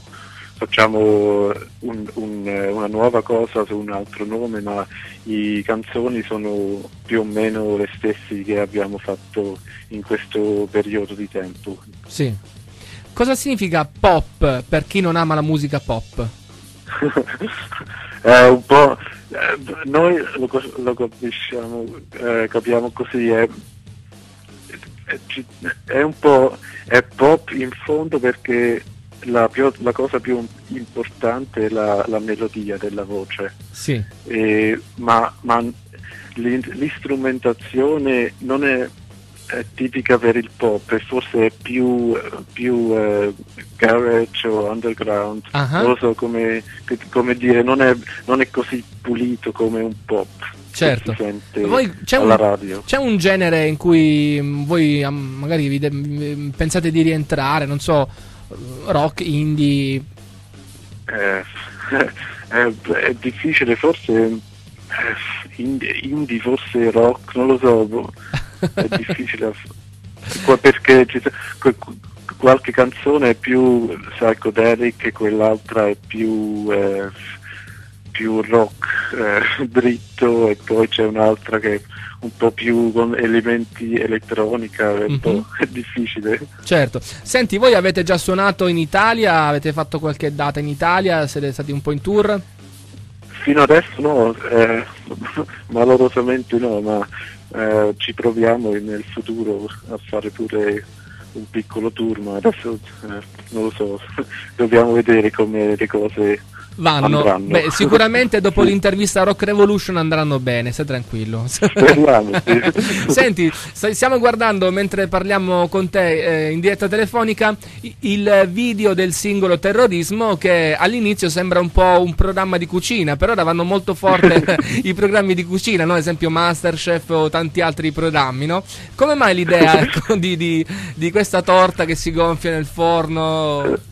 una nuova cosa su un altro nome, ma i canzoni sono più o meno le stesse che abbiamo fatto in questo periodo di tempo. Sì. Cosa significa pop per chi non ama la musica pop? Un po', noi capiamo così, è un po' è pop in fondo perché la cosa più importante è la melodia della voce, sì. Ma l'istrumentazione non è tipica per il pop, e forse è più garage o underground, non lo so come dire, non è così pulito come un pop. Certo. Che si sente Voi, alla radio. C'è un genere in cui voi magari pensate di rientrare, non so, rock, indie? È difficile, forse indie, forse rock, non lo so. È difficile perché qualche canzone è più psychedelic e quell'altra è più rock dritto, e poi c'è un'altra che è un po' più con elementi elettronica, è un po' è difficile. Certo. Senti, voi avete già suonato in Italia? Avete fatto qualche data in Italia? Siete stati un po' in tour? Fino adesso no, malorosamente no, ma ci proviamo nel futuro a fare pure un piccolo tour, ma adesso non lo so, dobbiamo vedere come le cose andranno. Beh, sicuramente dopo l'intervista a Rock Revolution andranno bene, stai tranquillo. Speriamo, sì. Senti, stiamo guardando mentre parliamo con te in diretta telefonica il video del singolo Terrorismo, che all'inizio sembra un po' un programma di cucina, però ora vanno molto forte i programmi di cucina, no? Ad esempio Masterchef o tanti altri programmi, no? Come mai l'idea di questa torta che si gonfia nel forno?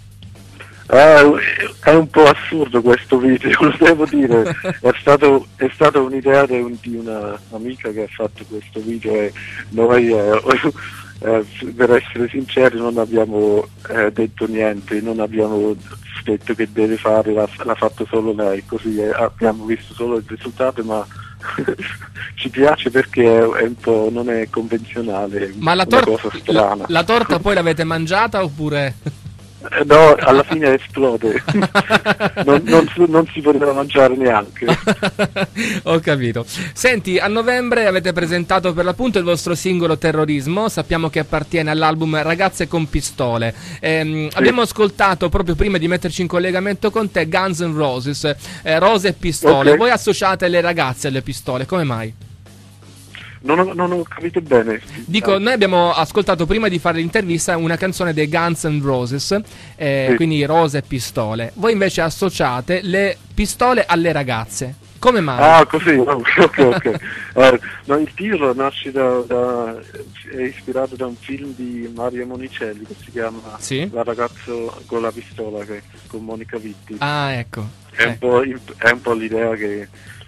È un po' assurdo questo video, lo devo dire. È stata un'idea di una amica che ha fatto questo video, e noi per essere sinceri non abbiamo detto niente, non abbiamo detto che deve fare, l'ha fatto solo lei, così abbiamo visto solo il risultato, ma ci piace perché è un po', non è convenzionale, ma una cosa strana. La torta poi l'avete mangiata oppure? No, alla fine esplode. non si poteva mangiare neanche. Ho capito. Senti, a novembre avete presentato per l'appunto il vostro singolo Terrorismo. Sappiamo che appartiene all'album Ragazze con Pistole. Sì. Abbiamo ascoltato proprio prima di metterci in collegamento con te Guns N' Roses, Rose e Pistole. Okay. Voi associate le ragazze alle pistole, come mai? Non ho capito bene. Dico, noi abbiamo ascoltato prima di fare l'intervista una canzone dei Guns N' Roses, sì. Quindi Rose e Pistole. Voi invece associate le pistole alle ragazze. Come mai? Ah, così, ok. No, il titolo nasce è ispirato da un film di Mario Monicelli che si chiama Sì? La ragazza con la pistola, con Monica Vitti. Ah, ecco. È un po' l'idea che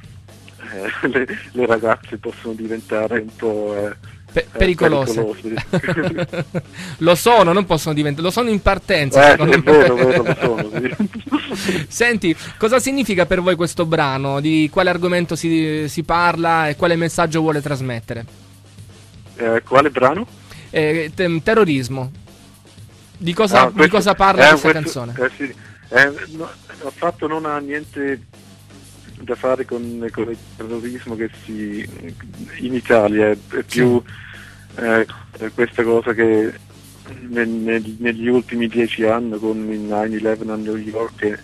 le ragazze possono diventare un po' pericolose. pericolose. Lo sono, non possono diventare, lo sono in partenza. È vero, lo sono, sì. Senti, cosa significa per voi questo brano? Di quale argomento si parla e quale messaggio vuole trasmettere? Quale brano? Terrorismo. Di cosa parla questa canzone? Sì. No, affatto non ha niente da fare con il terrorismo che in Italia, è più questa cosa che negli ultimi 10 anni con il 9/11 a New York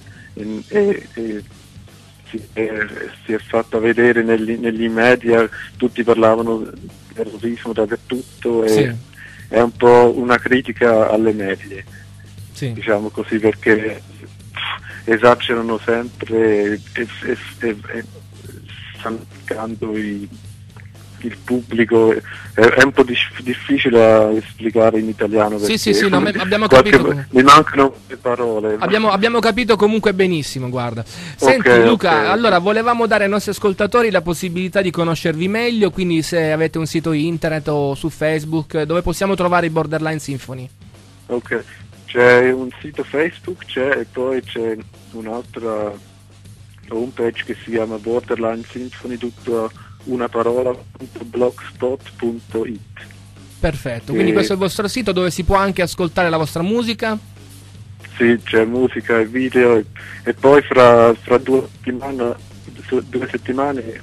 si è fatta vedere negli media, tutti parlavano di terrorismo dappertutto e è un po' una critica alle medie, diciamo così, perché esagerano sempre e stanno cercando il pubblico. È un po' difficile da esplicare in italiano perché sì, no, abbiamo capito. Mi mancano le parole. Abbiamo capito comunque benissimo, guarda. Senti Luca, allora volevamo dare ai nostri ascoltatori la possibilità di conoscervi meglio, quindi se avete un sito internet o su Facebook dove possiamo trovare i Borderline Symphony. Ok, c'è un sito Facebook, e poi c'è un'altra homepage che si chiama Borderline Symphony, tutto una parola, .blogspot.it. Perfetto, quindi questo è il vostro sito dove si può anche ascoltare la vostra musica? Sì, c'è musica e video e poi fra 2 settimane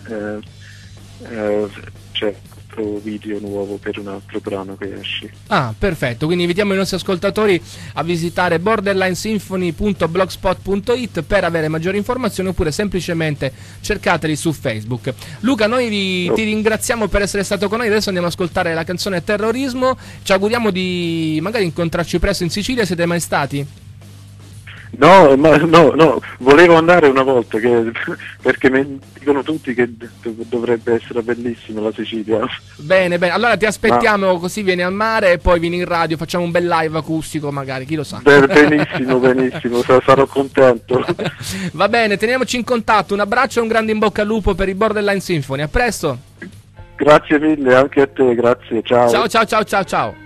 c'è un video nuovo per un altro brano che esce. Ah, perfetto, quindi invitiamo i nostri ascoltatori a visitare borderlinesymphony.blogspot.it per avere maggiori informazioni oppure semplicemente cercateli su Facebook. Luca, noi ti ringraziamo per essere stato con noi, adesso andiamo ad ascoltare la canzone Terrorismo, ci auguriamo di magari incontrarci presto in Sicilia, siete mai stati? No, volevo andare una volta perché mi dicono tutti che dovrebbe essere bellissima la Sicilia. Bene, allora ti aspettiamo, così vieni al mare e poi vieni in radio, facciamo un bel live acustico magari, chi lo sa. Benissimo, sarò contento. Va bene, teniamoci in contatto, un abbraccio e un grande in bocca al lupo per i Borderline Symphony, a presto. Grazie mille, anche a te, grazie, ciao. Ciao.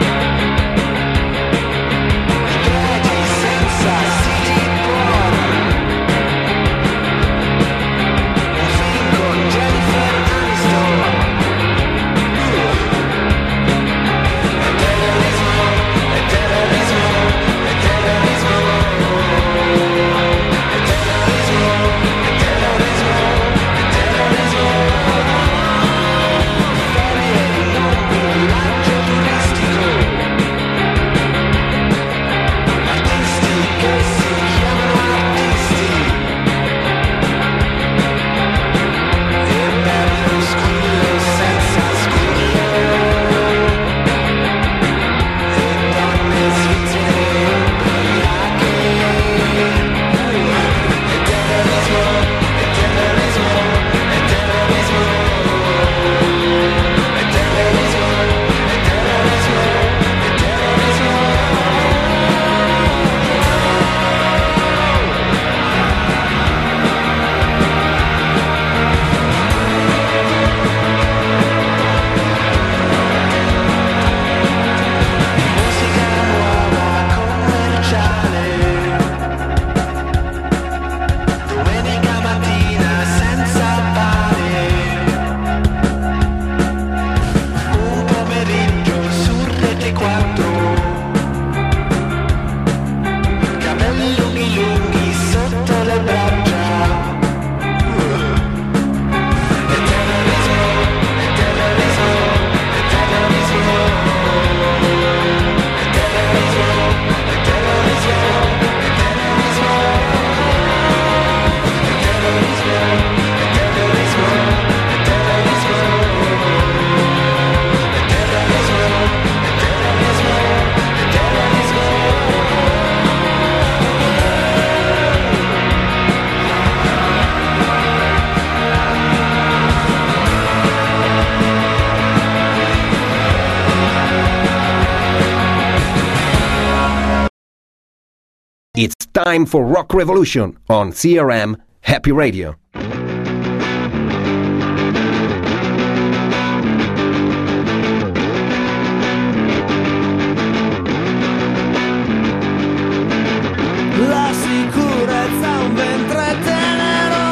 Senza city port It's time for Rock Revolution on CRM Happy Radio. La sicurezza è un ventre tenero,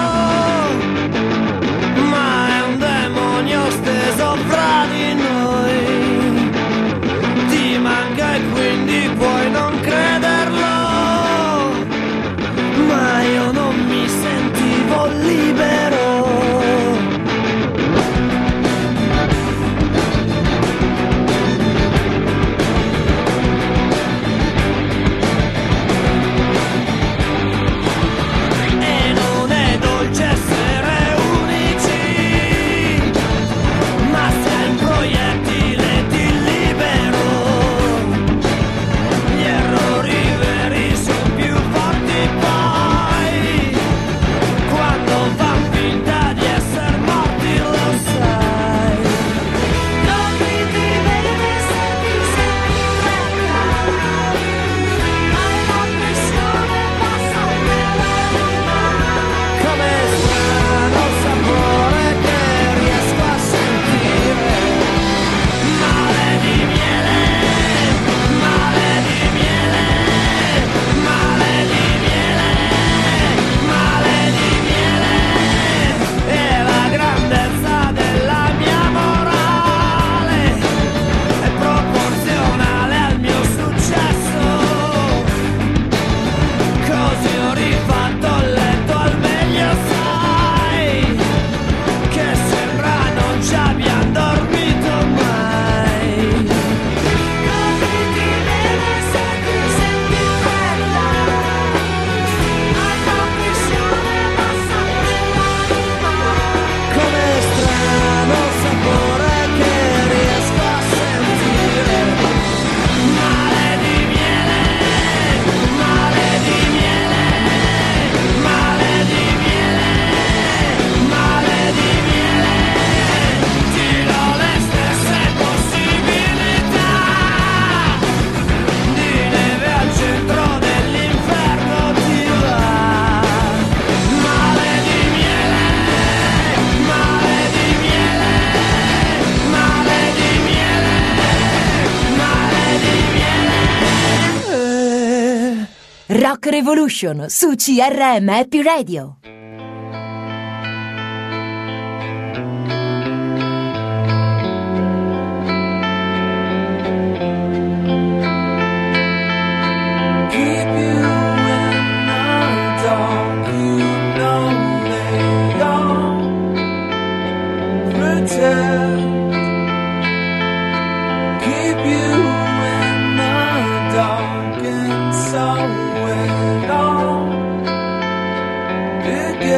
ma è un demonio steso fra di noi. Ti manca e quindi puoi non crederlo, ma io non mi sentivo libero. E non è dolce essere unici, ma sei un proiettile di libero. Gli errori veri sono più forti poi, quando fan finta di essere morti, lo sai. Non gridi bene se ti senti bella, hai la pressione bassa nell'anima. Come strano sapore che riesco a sentire, male di miele, male di miele, male di miele, male di miele. E la grandezza della mia morale è proporzionale al mio successo. Così ho rifatto il letto al meglio, sai, che sembra non ci abbiamo dormito mai. Capiti bene se ti senti bella, hai la pressione bassa nell'anima. Come strano sapore che riesco a sentire, male di miele, male di miele, male di miele, male di miele. Ti do le stesse possibilità di neve al centro dell'inferno, ti va. Male di miele, male di miele, male di miele, male di miele. Rock Revolution su CRM Happy Radio. Keep you in the dark, you know they don't pretend. Keep you in the dark, and so it all begins.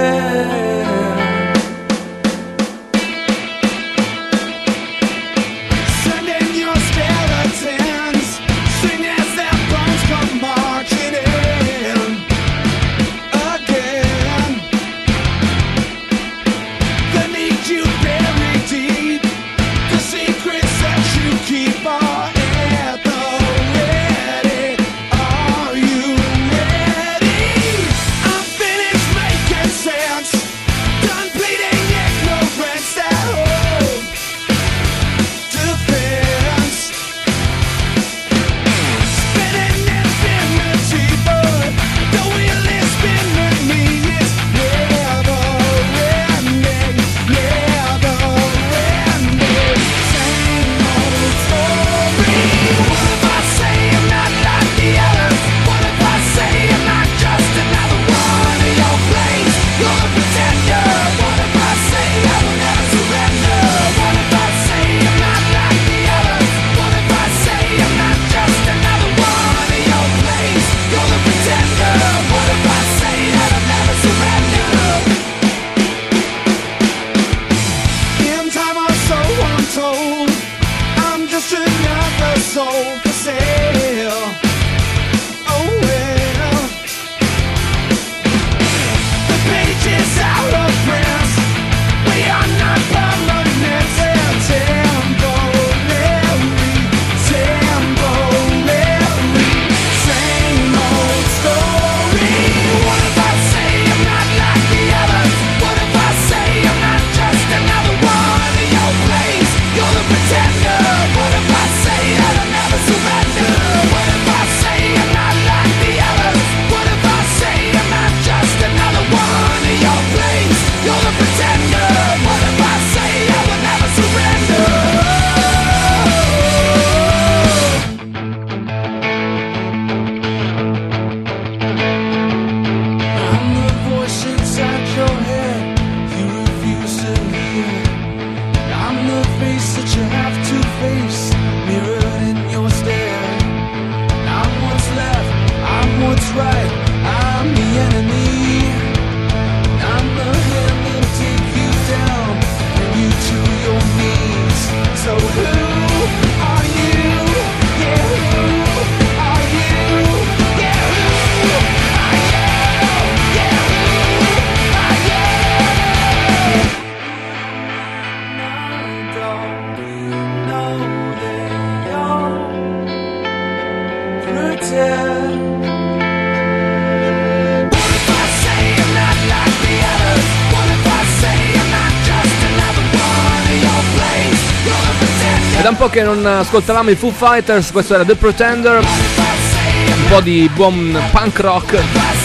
È da un po' che non ascoltavamo i Foo Fighters, questo era The Pretender, un po' di buon punk rock.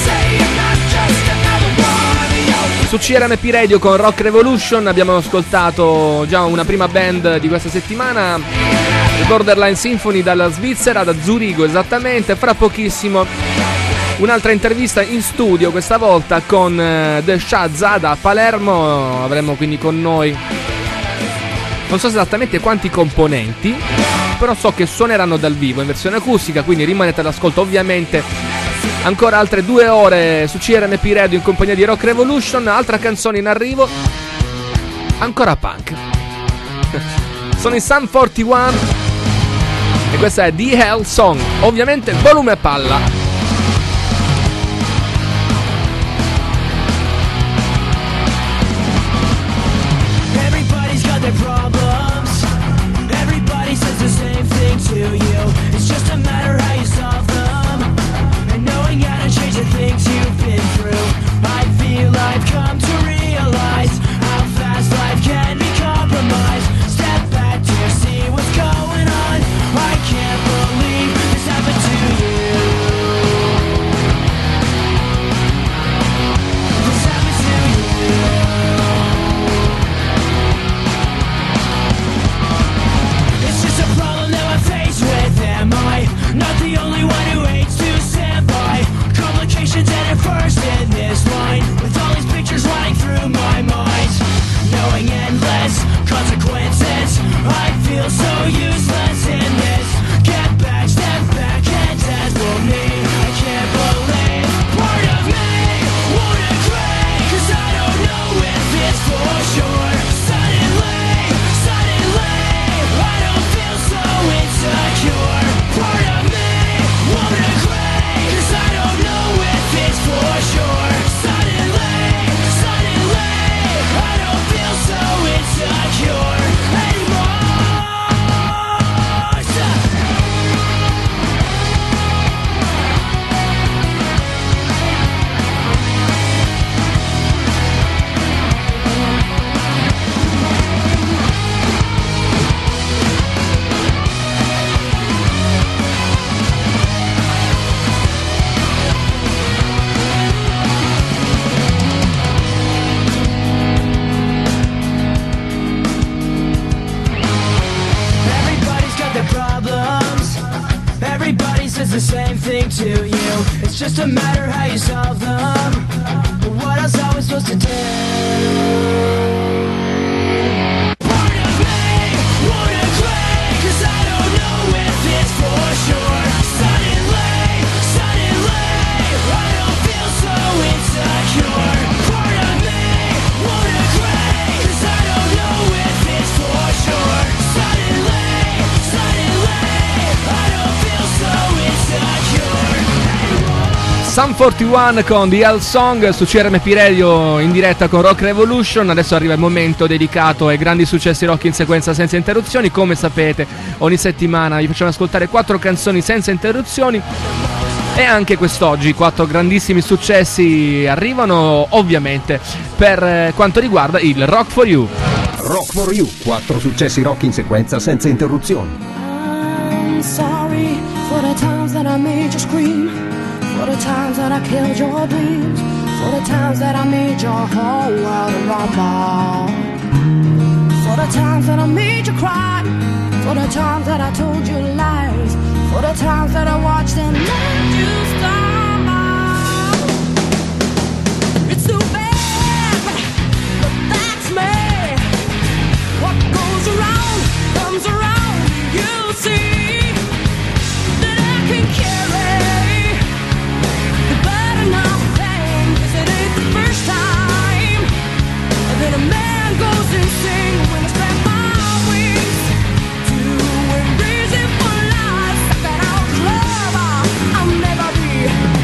Su CRMP Radio con Rock Revolution abbiamo ascoltato già una prima band di questa settimana, i Borderline Symphony dalla Svizzera, da Zurigo esattamente. Fra pochissimo un'altra intervista in studio, questa volta con The Shazza da Palermo. Avremo quindi con noi, non so esattamente quanti componenti, però so che suoneranno dal vivo in versione acustica, quindi rimanete all'ascolto ovviamente. Ancora altre 2 ore su CRMP Radio in compagnia di Rock Revolution. Altra canzone in arrivo, ancora punk. Sono i Sum 41 e questa è The Hell Song, ovviamente volume a palla. Their problems. Everybody says the same thing to you. It's just a matter how you solve them, and knowing how to change the things you've been through. I feel I've come to realize how fast life can be compromised. Step back to see what's going on. I can't believe this happened to you. This happened to you. Am I not the only one who hates to stand by? Complications at first in this line, with all these pictures running through my mind, knowing endless consequences. I feel so useless in this. Get back, step back, and as for me, I can't believe part of me won't agree, 'cause I don't know if it's for sure. Suddenly, I don't feel so insecure. Part of me won't agree, 'cause I don't know if it's for sure. Suddenly, I don't feel so insecure anymore. Everybody says the same thing to you. It's just a matter how you solve them. But what else are we supposed to do? Part of me won't agree, 'cause I don't know if it's for sure. Suddenly, I don't feel so insecure. Part of me won't agree, 'cause I don't know if it's for sure. Suddenly, I don't feel so insecure anymore. Sum 41 con The Hell Song su CRMP Radio in diretta con Rock Revolution. Adesso arriva il momento dedicato ai grandi successi rock in sequenza senza interruzioni. Come sapete, ogni settimana vi facciamo ascoltare 4 canzoni senza interruzioni. E anche quest'oggi 4 grandissimi successi arrivano, ovviamente, per quanto riguarda il Rock for You. Rock for You, 4 successi rock in sequenza senza interruzioni. I'm sorry for the times that I made you scream, for the times that I killed your dreams, for the times that I made your whole world rumble, for the times that I made you cry, for the times that I told you lies, for the times that I watched and let you stumble. It's too bad, but that's me. What goes around comes around. You see that I can carry the burden of pain, 'cause it ain't the first time that a man goes insane when I spread my wings to embrace it for life. That I'll never be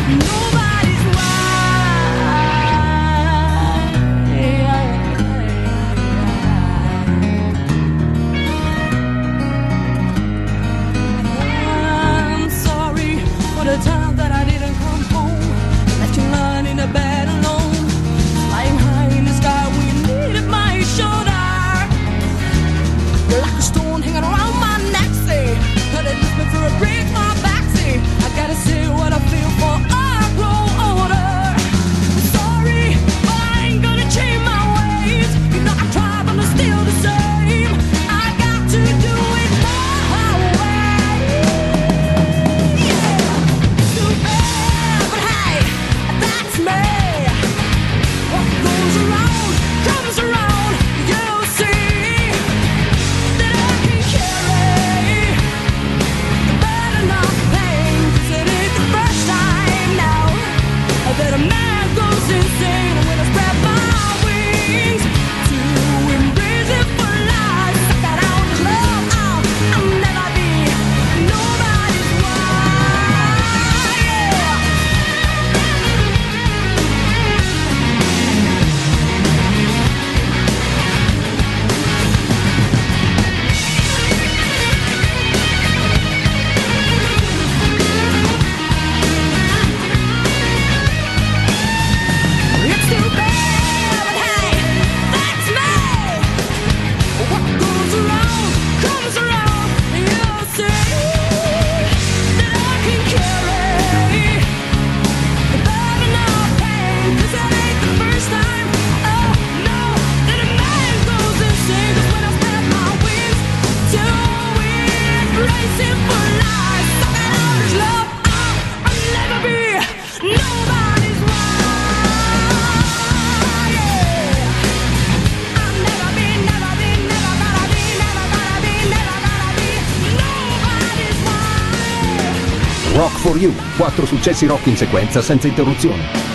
for You, 4 successi rock in sequenza senza interruzione.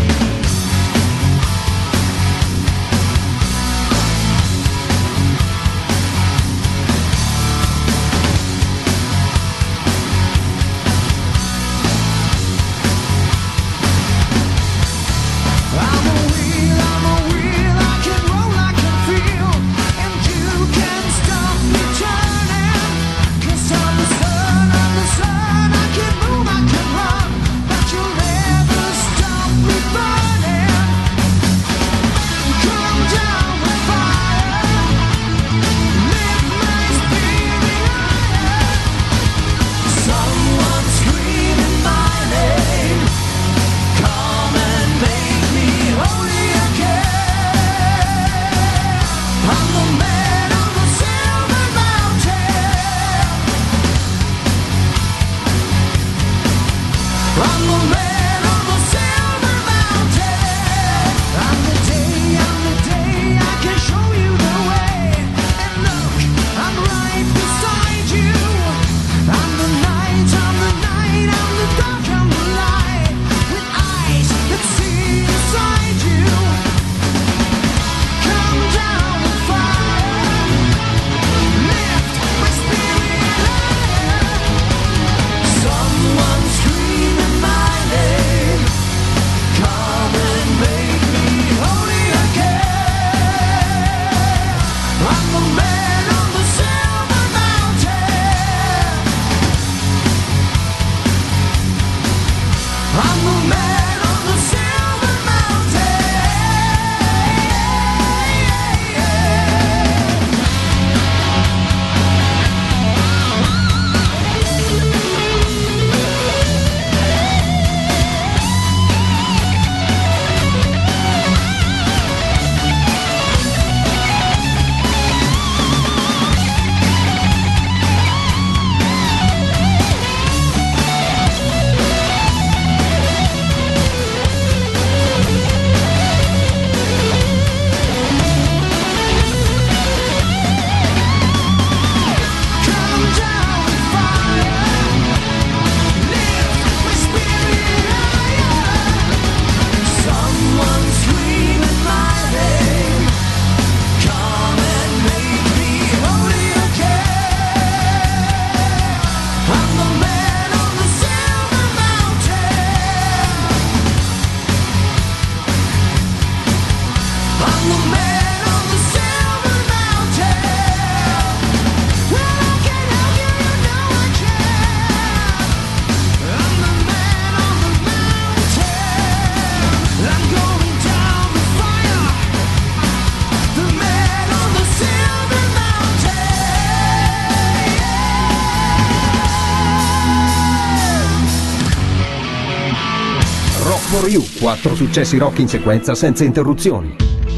For You, 4 successi rock in sequenza senza interruzioni.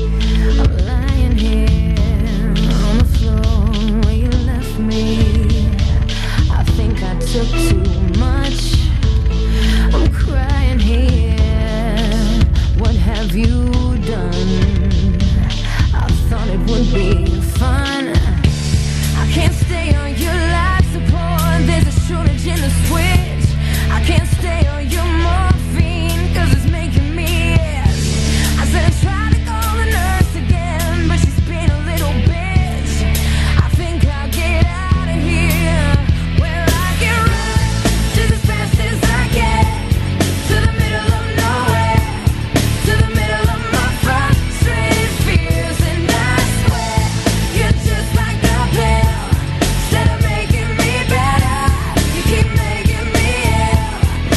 Lying here on the floor where you left me. I think I took too much. I'm crying here. What have you done? I thought it would be fun. I can't stay on your life support. There's a shortage in the switch. I can't stay on your morphine 'cause it's making me itch. I said I tried to call the nurse again, but she's been a little bitch. I think I'll get out of here. Well, I can run just as fast as I can to the middle of nowhere, to the middle of my frustrated fears, and I swear you're just like a pill. Instead of making me better, you keep making me ill.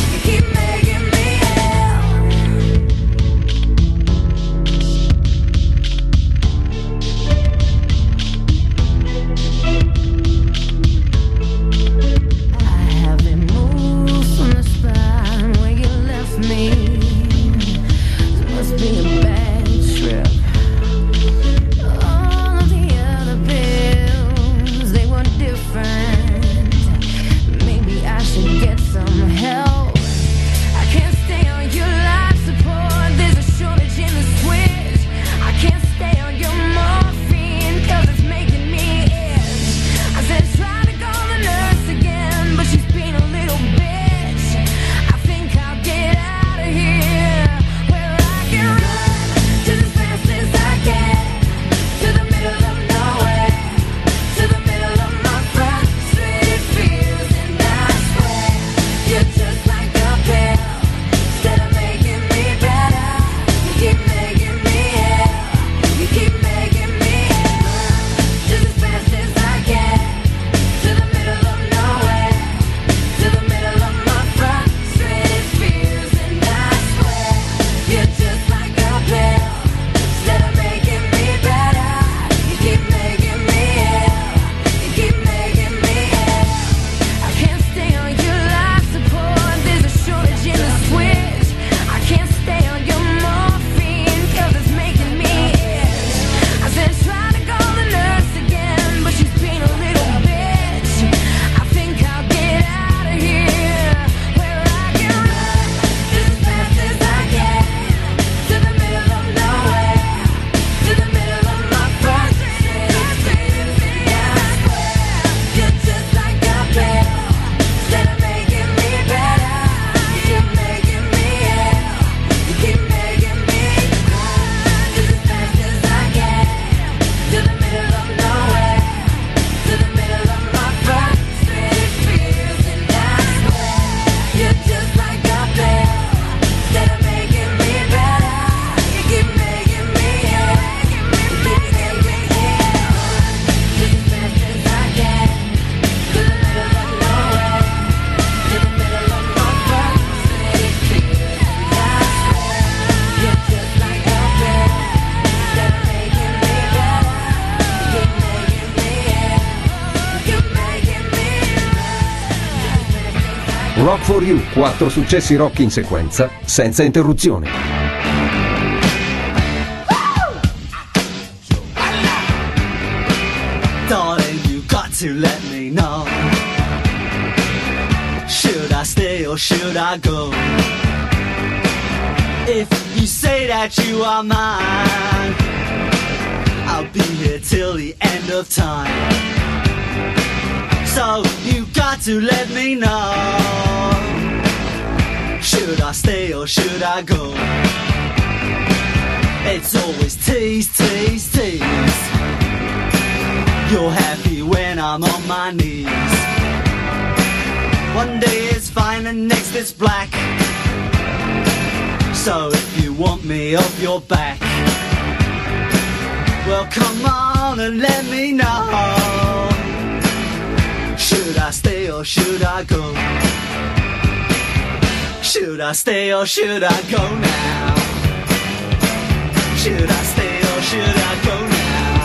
Rock for You, 4 successi rock in sequenza, senza interruzioni. Darling, you got to let me know. Should I stay or should I go? If you say that you are mine, I'll be here till the end of time. So you got to let me know. Should I stay or should I go? It's always tease, tease, tease. You're happy when I'm on my knees. One day it's fine and next it's black. So if you want me off your back, well come on and let me know. Should I stay or should I go? Should I stay or should I go now? Should I stay or should I go now?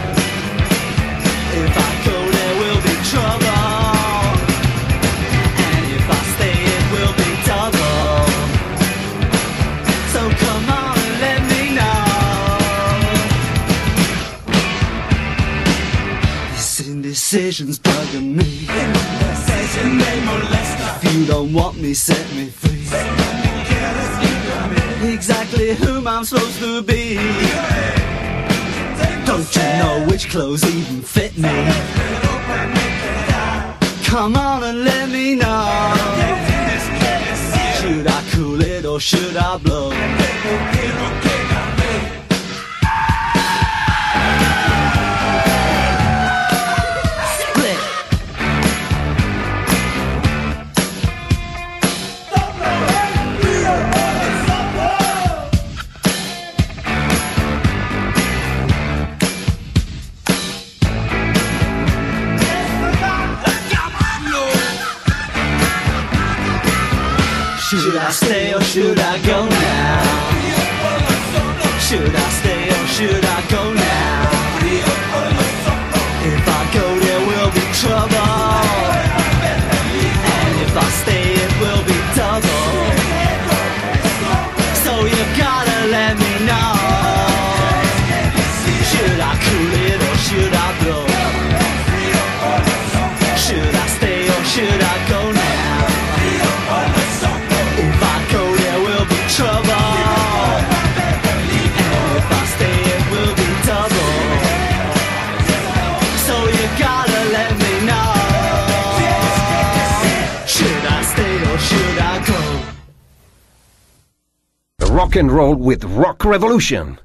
If I go there will be trouble, and if I stay it will be double. So come on and let me know. This indecision's bugging me. If you don't want me, set me free. Exactly whom I'm supposed to be. Don't you know which clothes even fit me? Come on and let me know. Should I cool it or should I blow? Split. Should I stay or should I go now? Should I stay or should I go now? If I go there will be trouble, and if I stay it will be double. So you gotta let me know. Should I cool it or should I blow? Should I stay or should I go now? If I go there will be trouble, and if I stay it will be double. So you gotta let me know. Should I stay or should I go? Rock and roll with Rock Revolution.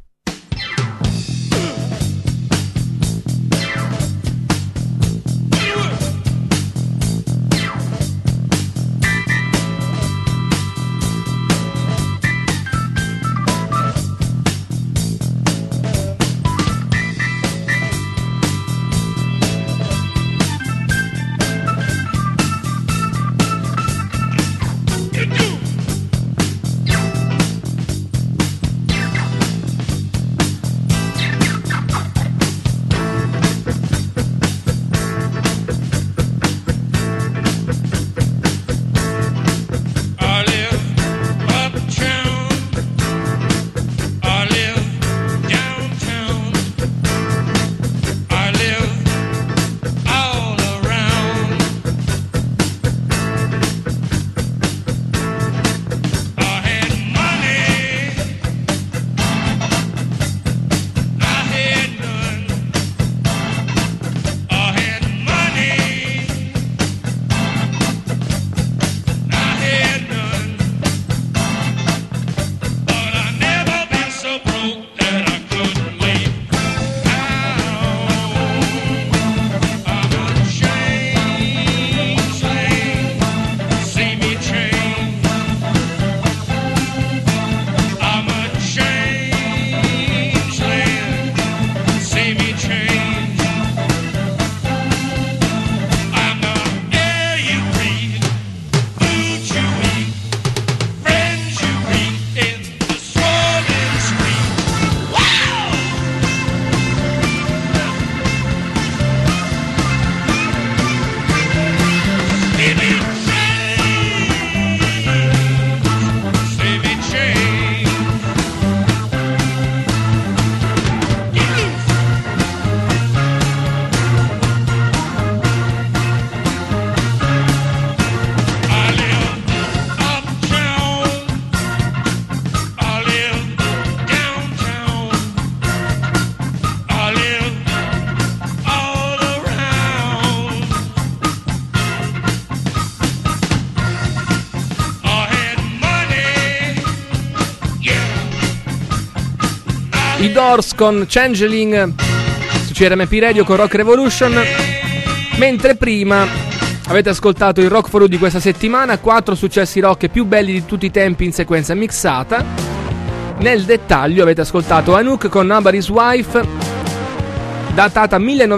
Doors con Changeling su CRMP Radio con Rock Revolution. Mentre prima avete ascoltato il Rock for You di questa settimana, 4 successi rock più belli di tutti i tempi in sequenza mixata. Nel dettaglio avete ascoltato Anouk con Nobody's Wife, datata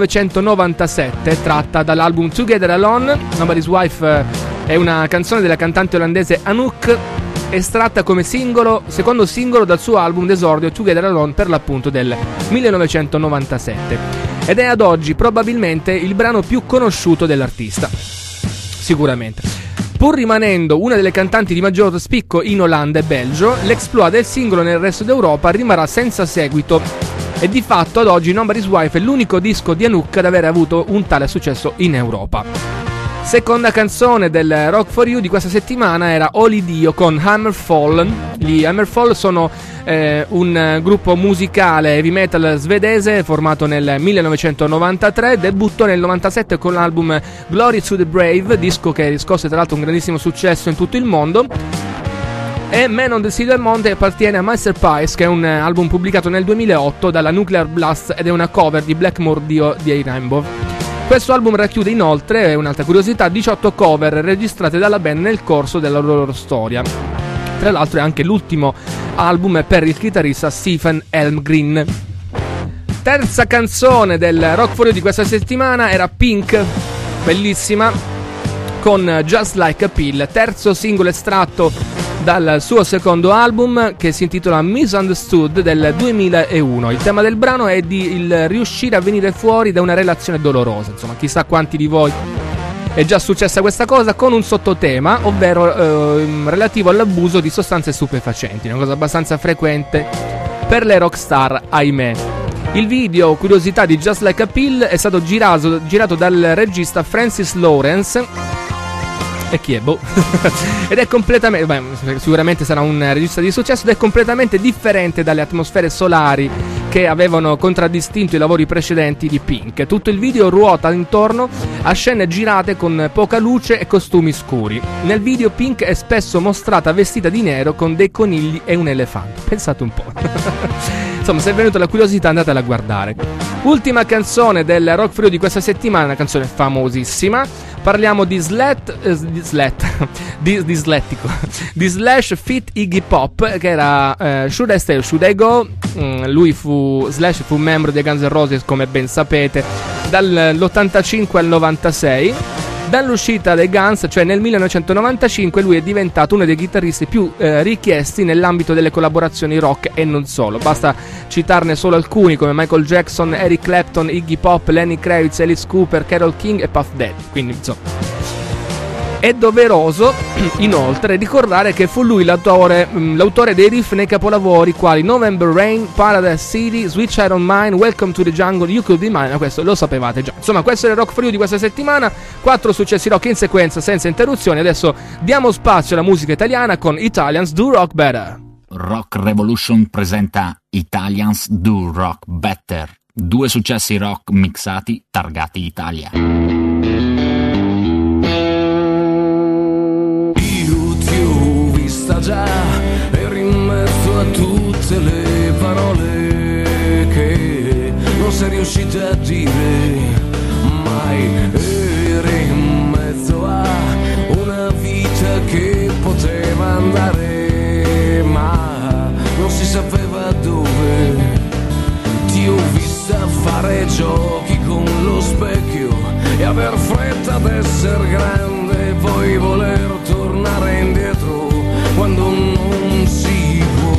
1997, tratta dall'album Together Alone. Nobody's Wife è una canzone della cantante olandese Anouk, estratta come secondo singolo dal suo album d'esordio Together Alone, per l'appunto del 1997, ed è ad oggi probabilmente il brano più conosciuto dell'artista, sicuramente. Pur rimanendo una delle cantanti di maggior spicco in Olanda e Belgio, l'exploit del singolo nel resto d'Europa rimarrà senza seguito, e di fatto ad oggi Nobody's Wife è l'unico disco di Anouk ad aver avuto un tale successo in Europa. Seconda canzone del Rock for You di questa settimana era Holy Dio con Hammerfall. Gli Hammerfall sono un gruppo musicale heavy metal svedese formato nel 1993, debuttò nel 97 con l'album Glory to the Brave, disco che riscosse tra l'altro un grandissimo successo in tutto il mondo. E Man on the Silver Mountain appartiene a Master Pies, che è un album pubblicato nel 2008 dalla Nuclear Blast ed è una cover di Blackmore Dio di Rainbow. Questo album racchiude inoltre, un'altra curiosità, 18 cover registrate dalla band nel corso della loro storia. Tra l'altro è anche l'ultimo album per il chitarrista Stephen Elmgren. Terza canzone del Rock for You di questa settimana era Pink, bellissima, con Just Like a Pill, terzo singolo estratto dal suo secondo album che si intitola Misunderstood del 2001. Il tema del brano è di il riuscire a venire fuori da una relazione dolorosa. Insomma, chissà quanti di voi è già successa questa cosa, con un sottotema, ovvero relativo all'abuso di sostanze stupefacenti, una cosa abbastanza frequente per le rockstar, ahimè. Il video, curiosità, di Just Like a Pill è stato girato dal regista Francis Lawrence. E chi è? Boh. Ed è completamente, sicuramente sarà un regista di successo, ed è completamente differente dalle atmosfere solari che avevano contraddistinto i lavori precedenti di Pink. Tutto il video ruota intorno a scene girate con poca luce e costumi scuri. Nel video Pink è spesso mostrata vestita di nero con dei conigli e un elefante. Pensate un po'. Insomma, se è venuta la curiosità, andatela a guardare. Ultima canzone del Rock for You di questa settimana, una canzone famosissima. Parliamo di Slash Fit Iggy Pop, che era Should I Stay or Should I Go? Slash fu membro dei Guns N' Roses, come ben sapete, dall'85 al 96. Dall'uscita dei Guns, cioè nel 1995, lui è diventato uno dei chitarristi più richiesti nell'ambito delle collaborazioni rock e non solo. Basta citarne solo alcuni come Michael Jackson, Eric Clapton, Iggy Pop, Lenny Kravitz, Alice Cooper, Carole King e Puff Daddy. Quindi insomma, è doveroso inoltre ricordare che fu lui l'autore dei riff nei capolavori quali November Rain, Paradise City, Sweet Child of Mine, Welcome to the Jungle, You Could Be Mine. Ma questo lo sapevate già. Insomma, questo è il Rock for You di questa settimana. 4 successi rock in sequenza senza interruzioni. Adesso diamo spazio alla musica italiana con Italians Do Rock Better. Rock Revolution presenta Italians Do Rock Better. 2 successi rock mixati targati Italia. Già, eri in mezzo a tutte le parole che non sei riuscita a dire mai. Eri in mezzo a una vita che poteva andare, ma non si sapeva dove. Ti ho vista fare giochi con lo specchio e aver fretta d'essere grande, poi voler tornare indietro quando non si può.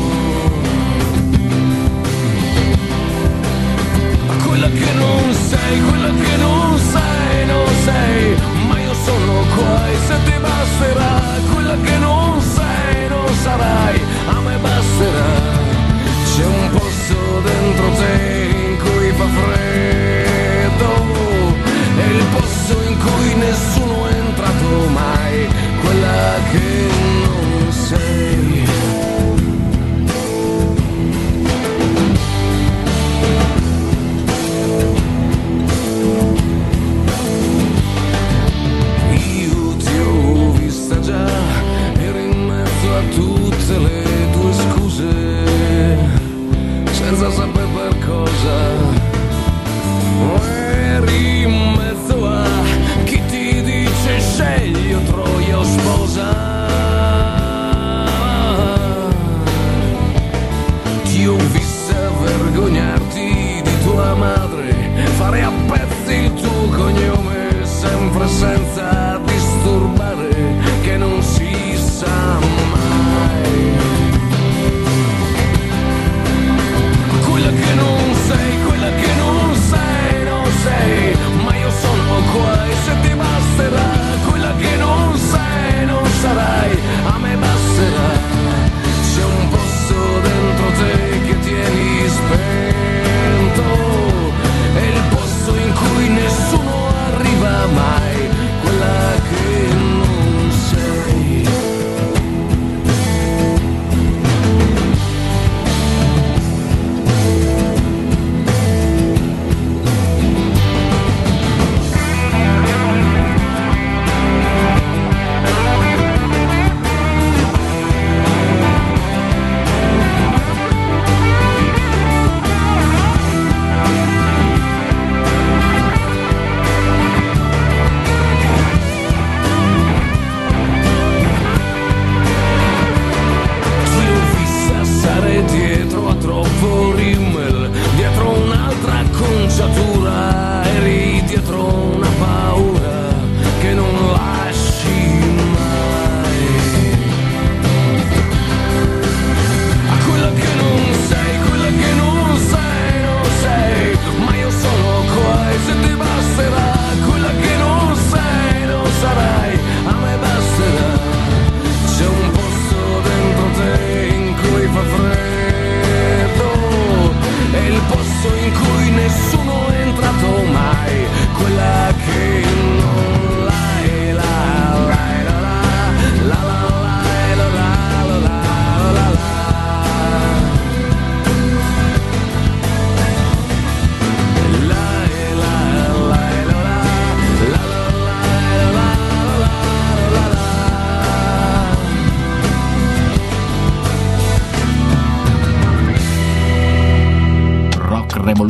Quella che non sei, non sei, ma io sono qua e se ti basterà. Quella che non sei, non sarai, a me basterà. C'è un posto dentro te in cui fa freddo, è il posto in cui nessuno è entrato mai. Quella che non sei. Io ti ho vista già, eri in mezzo a tutte le tue scuse, senza saper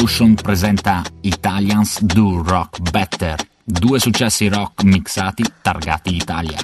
Revolution presenta Italians Do Rock Better. 2 successi rock mixati, targati Italia.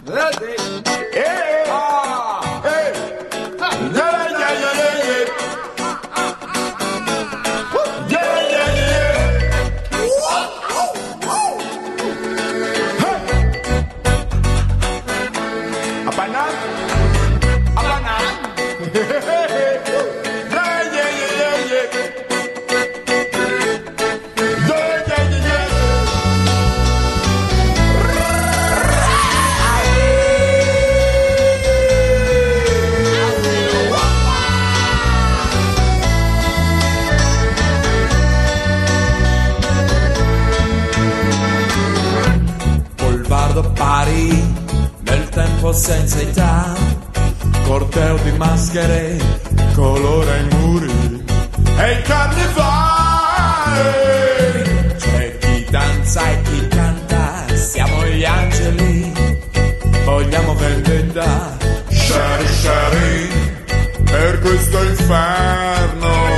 Pari nel tempo senza età, corteo di maschere colora i muri e il carnevale. C'è chi danza e chi canta, siamo gli angeli, vogliamo vendetta, shari shari, per questo inferno.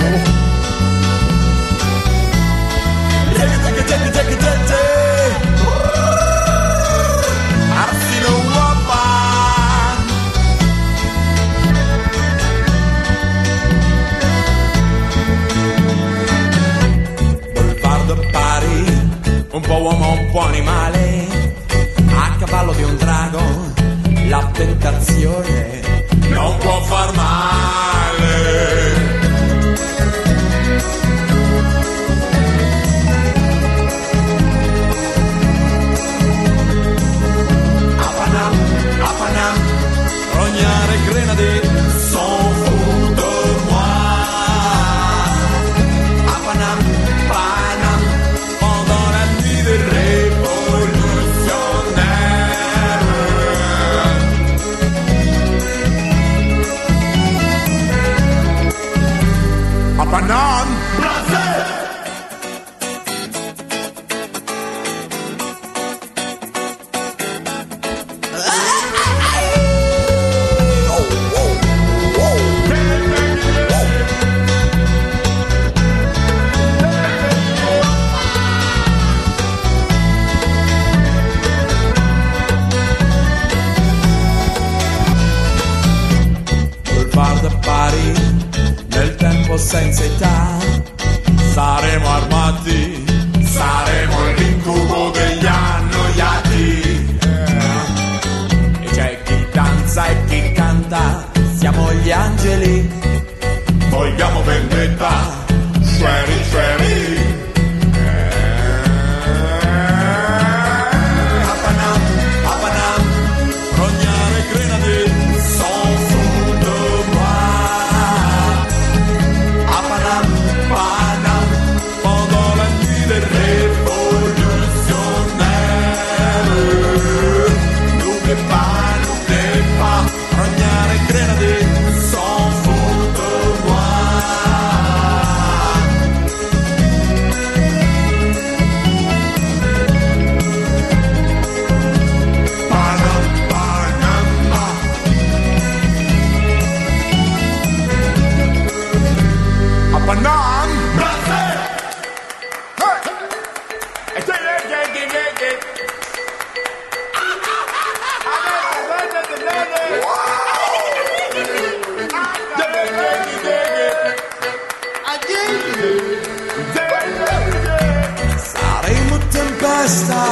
Un po' uomo, un po' animale, a cavallo di un drago, la tentazione non può far male. A Panam, rognare grenade, son fou de moi. A Panam, Banan Brazil. Senza età, saremo armati, saremo l'incubo degli annoiati. E c'è chi danza e chi canta, siamo gli angeli, vogliamo vendetta, sherry sherry. A Panam, rognare grenade, son fou de moi. Panam, pendant la nuit des révolutionnaires. N'oublie pas, rognare grenade, s'en fout de moi. Panam, Panama. A Panam. Saremo tempesta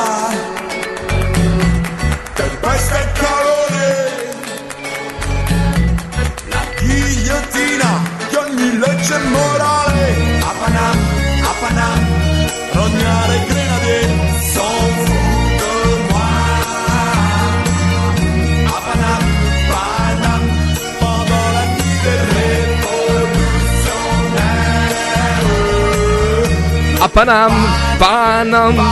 e calore, la ghigliottina di ogni legge morale. A Panam, rognare grenade, son fou de moi. A Panam, pendant la nuit des révolutionnaires. A Panam,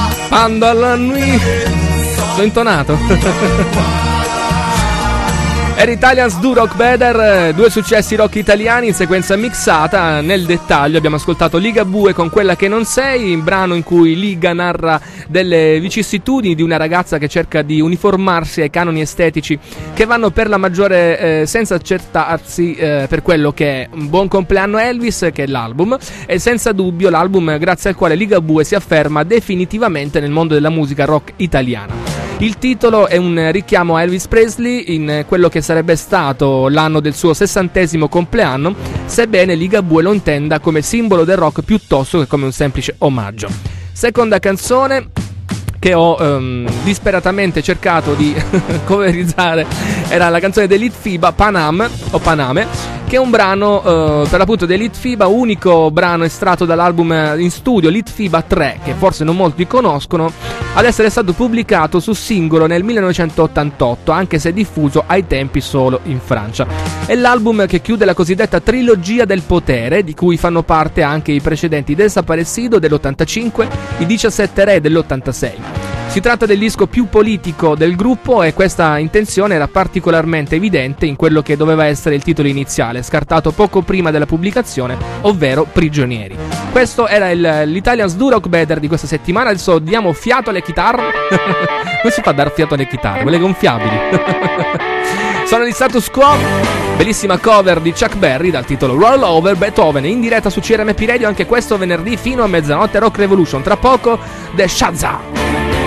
quando alla nuit. L'ho intonato. Era Italians Do Rock Better, due successi rock italiani in sequenza mixata. Nel dettaglio abbiamo ascoltato Ligabue con Quella che non sei, un brano in cui Liga narra delle vicissitudini di una ragazza che cerca di uniformarsi ai canoni estetici che vanno per la maggiore senza accettarsi per quello che è. Un buon compleanno Elvis, che è l'album, e senza dubbio l'album grazie al quale Ligabue si afferma definitivamente nel mondo della musica rock italiana. Il titolo è un richiamo a Elvis Presley in quello che sarebbe stato l'anno del suo 60° compleanno, sebbene Ligabue lo intenda come simbolo del rock piuttosto che come un semplice omaggio. Seconda canzone che ho disperatamente cercato di coverizzare era la canzone dei Litfiba, Panam o Paname, che è un brano per l'appunto dei Litfiba, unico brano estratto dall'album in studio Litfiba 3, che forse non molti conoscono, ad essere stato pubblicato su singolo nel 1988, anche se diffuso ai tempi solo in Francia. È l'album che chiude la cosiddetta trilogia del potere, di cui fanno parte anche i precedenti Desaparecido dell'85, i 17 Re dell'86. Si tratta del disco più politico del gruppo e questa intenzione era particolarmente evidente in quello che doveva essere il titolo iniziale, scartato poco prima della pubblicazione, ovvero Prigionieri. Questo era l'Italians Do Rock Better di questa settimana. Adesso diamo fiato alle chitarre. Come si fa a dar fiato alle chitarre? Quelle gonfiabili. Sono di Status Quo, bellissima cover di Chuck Berry dal titolo Roll Over Beethoven, in diretta su CRMP Radio anche questo venerdì fino a mezzanotte. Rock Revolution, tra poco The Shazza.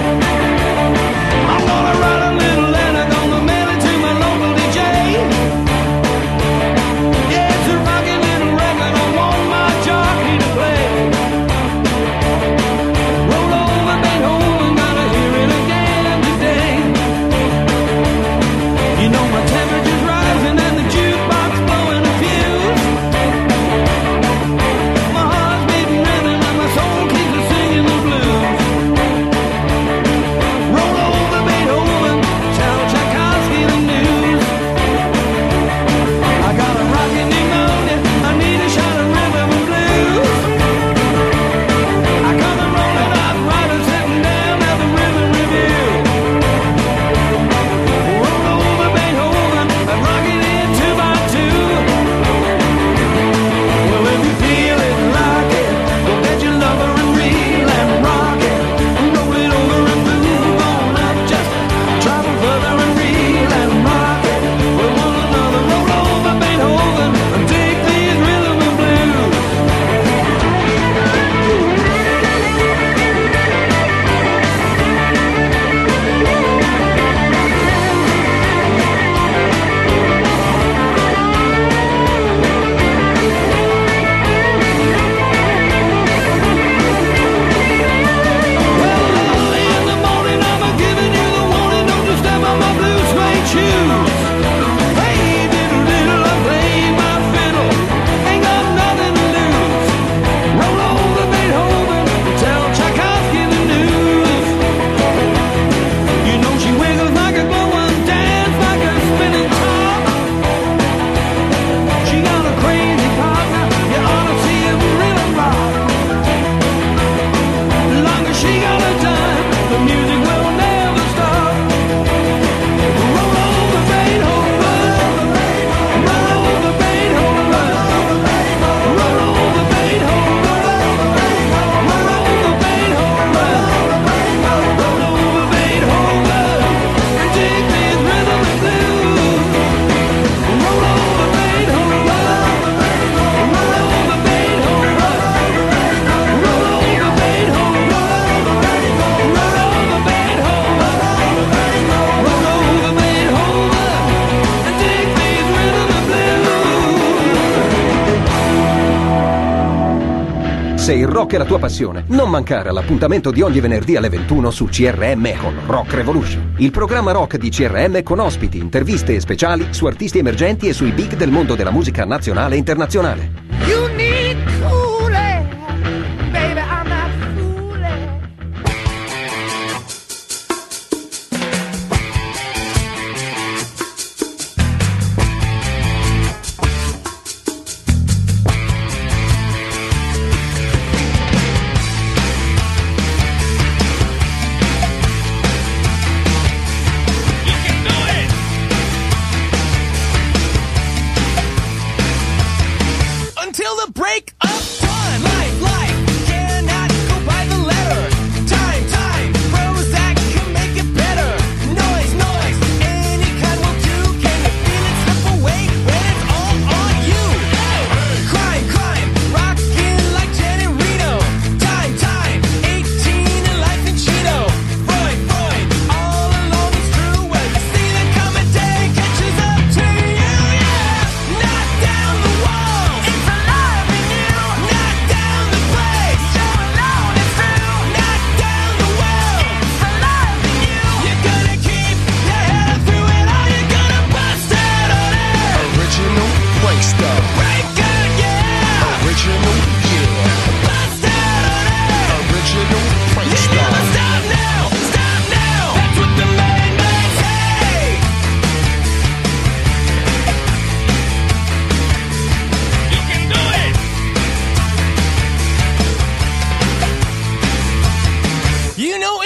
Se il rock è la tua passione, non mancare all'appuntamento di ogni venerdì alle 21 su CRM con Rock Revolution. Il programma rock di CRM con ospiti, interviste e speciali su artisti emergenti e sui big del mondo della musica nazionale e internazionale. You need cool air, baby, I'm not fooling.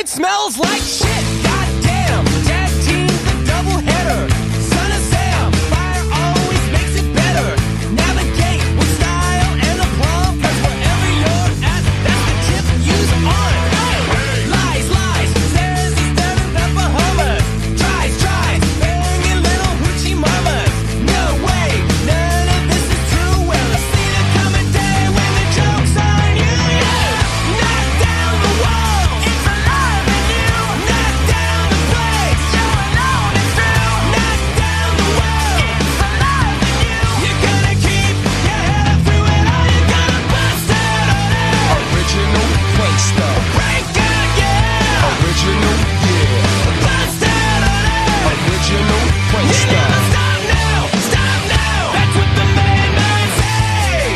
It smells like shit, goddamn. Tag team, the double header. Son of Sam, fire always makes it better. Navigate with style and aplomb, 'cause wherever you're at, that's the tip use on. Lies, lies, says he's done pepper hummers. Tries, banging little hoochie mamas. No way, none of this is true. Well, I see the coming day when the joke's on you, yeah. Knock down the wall, it's alive in you. Knock down the place, you're alone, it's true. Knock down the world, it's alive in you. You're gonna keep your head up through it all, you're gonna bust out on it. Original Prankster. Break out, yeah. Original, yeah. Bust out on it. Original You Prankster. never stop now, that's what the main man says.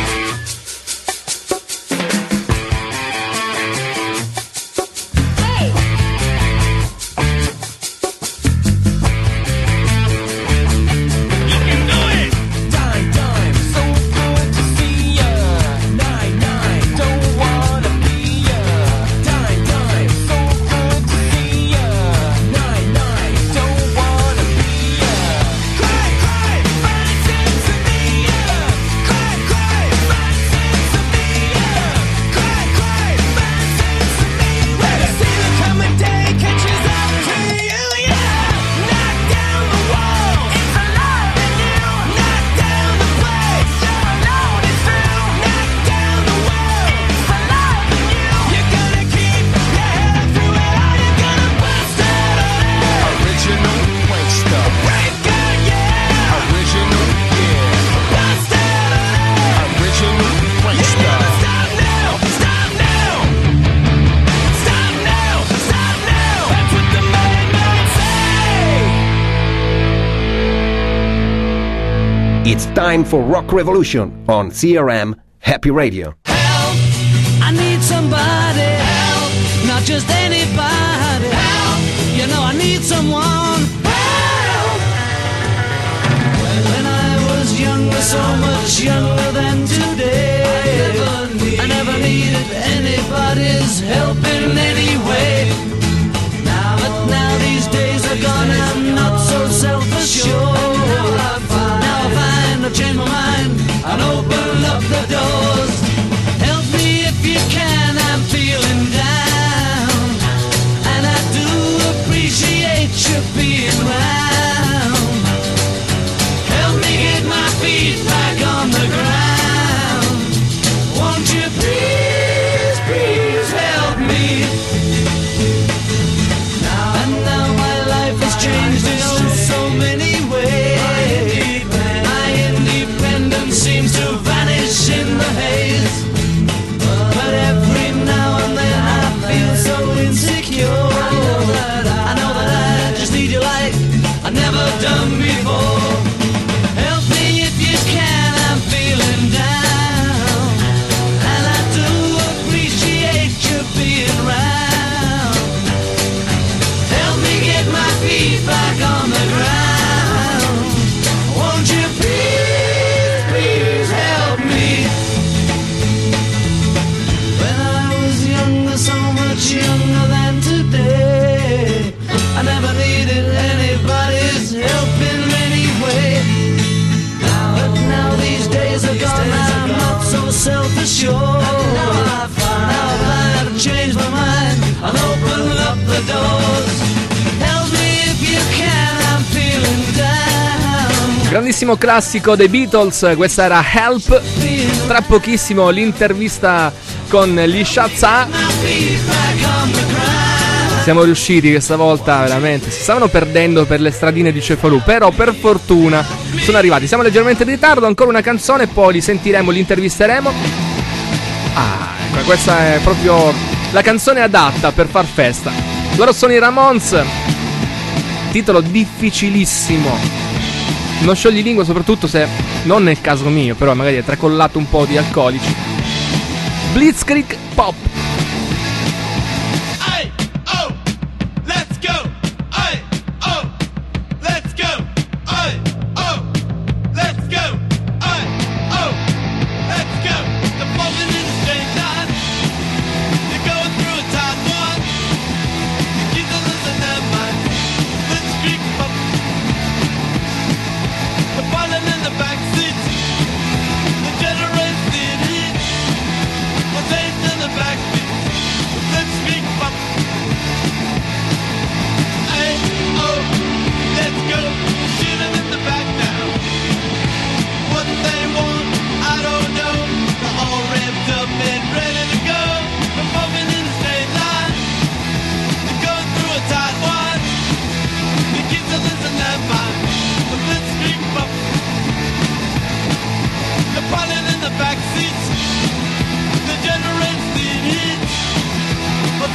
You can do it. Dime, so good to see ya. 9, don't wanna be ya. Dime, so good to see ya. 9, don't wanna be ya. Cry, find sense of me ya. Cry, find sense of me ya. Cry, find sense of me. When I see the coming day catches up to you, yeah. Knock down the wall, it's alive in you. Knock down the place, you're alone, it's true. Knock down the world, it's alive in you. You're gonna keep your head up through it all, you're gonna bust out on it. Original Prankster. Break out, yeah. Original, yeah. Bust out on it. Original You Prankster. never stop now, stop now. Stop now, that's what the main man say. It's time for Rock Revolution on CRM Happy Radio. I need somebody help, not just anybody help. You know I need someone help. When I was younger, so much younger than today, I never needed anybody's help in any way. But now these days are gone, I'm not so self-assured. Now I find I've changed my mind and opened up the doors. Help me if you can, I'm feeling down, and I do appreciate you being round. Help me get my feet back on the ground. Won't you please help me? Now my life has changed in so many ways. My independence seems to vanish in the haze. But every now and then I feel so insecure. I know that I just need you like I've never done before. Help me if you can, I'm feeling down, and I do appreciate you being round. Help me get my feet back on the ground. Won't you please help me? When I was younger, so much younger than today, I never needed anybody's help in any way. But now these days are gone, I'm not so self-assured. Now I find I've changed my mind and opened up the doors. Help me if you can, I'm feeling down. Grandissimo classico dei Beatles, questa era Help. Tra pochissimo l'intervista con gli Shazza. Siamo riusciti questa volta, veramente. Si stavano perdendo per le stradine di Cefalù, però per fortuna sono arrivati. Siamo leggermente in ritardo, ancora una canzone, poi li sentiremo, li intervisteremo. Ecco, questa è proprio la canzone adatta per far festa. Loro sono i Ramones. Titolo difficilissimo. Non sciogli lingua, soprattutto se, non nel caso mio, però magari è tracollato un po' di alcolici. Blitzkrieg Pop. You're going through a tough one.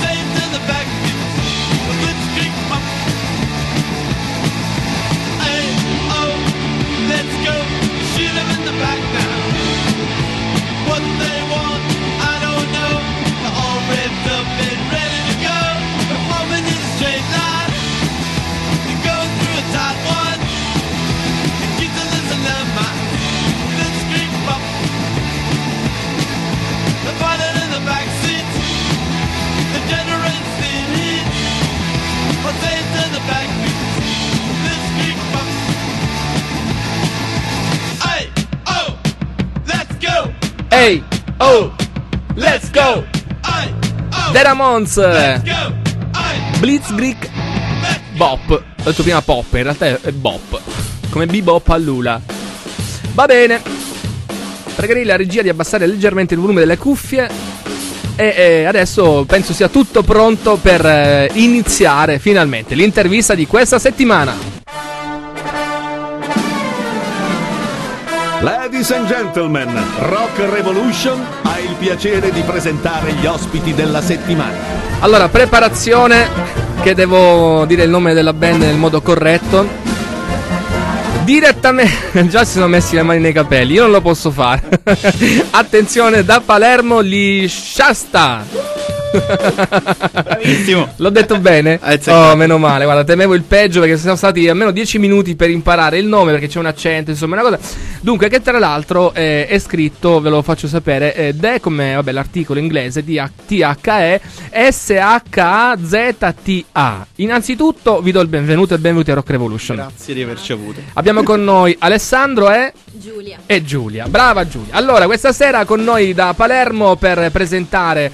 Saints in the back seat, the blitzkrieg bump. Hey, oh, let's go, shoot 'em in the back now. What they want, I don't know. They're all revved up and ready to go. They're forming in a straight line. You're going through a tight one. You keep to listen to my blitzkrieg bump. The pilot in the back seat, the generator steam heat. What saints in the back seat, blitzkrieg bump. Hey, oh, let's go. Ehi, oh, let's go! The Ramones! Blitzkrieg Bop. Ho detto prima pop, in realtà è bop. Come bebop a Lula. Va bene. Pregherei la regia di abbassare leggermente il volume delle cuffie. E adesso penso sia tutto pronto per iniziare finalmente l'intervista di questa settimana. Ladies and gentlemen, Rock Revolution ha il piacere di presentare gli ospiti della settimana. Allora, preparazione, che devo dire il nome della band nel modo corretto. Direttamente, già si sono messi le mani nei capelli, io non lo posso fare. Attenzione, da Palermo, gli Shasta. Bravissimo. L'ho detto bene? Oh, meno male, guarda, temevo il peggio perché siamo stati almeno 10 minuti per imparare il nome perché c'è un accento, insomma, una cosa. Dunque, che tra l'altro è scritto, ve lo faccio sapere, de come, vabbè, l'articolo inglese THE SHAZTA. Innanzitutto vi do il benvenuto e benvenuti a Rock Revolution. Grazie di averci avuto. Abbiamo con noi Alessandro e Giulia. Giulia. Brava Giulia. Allora, questa sera con noi da Palermo per presentare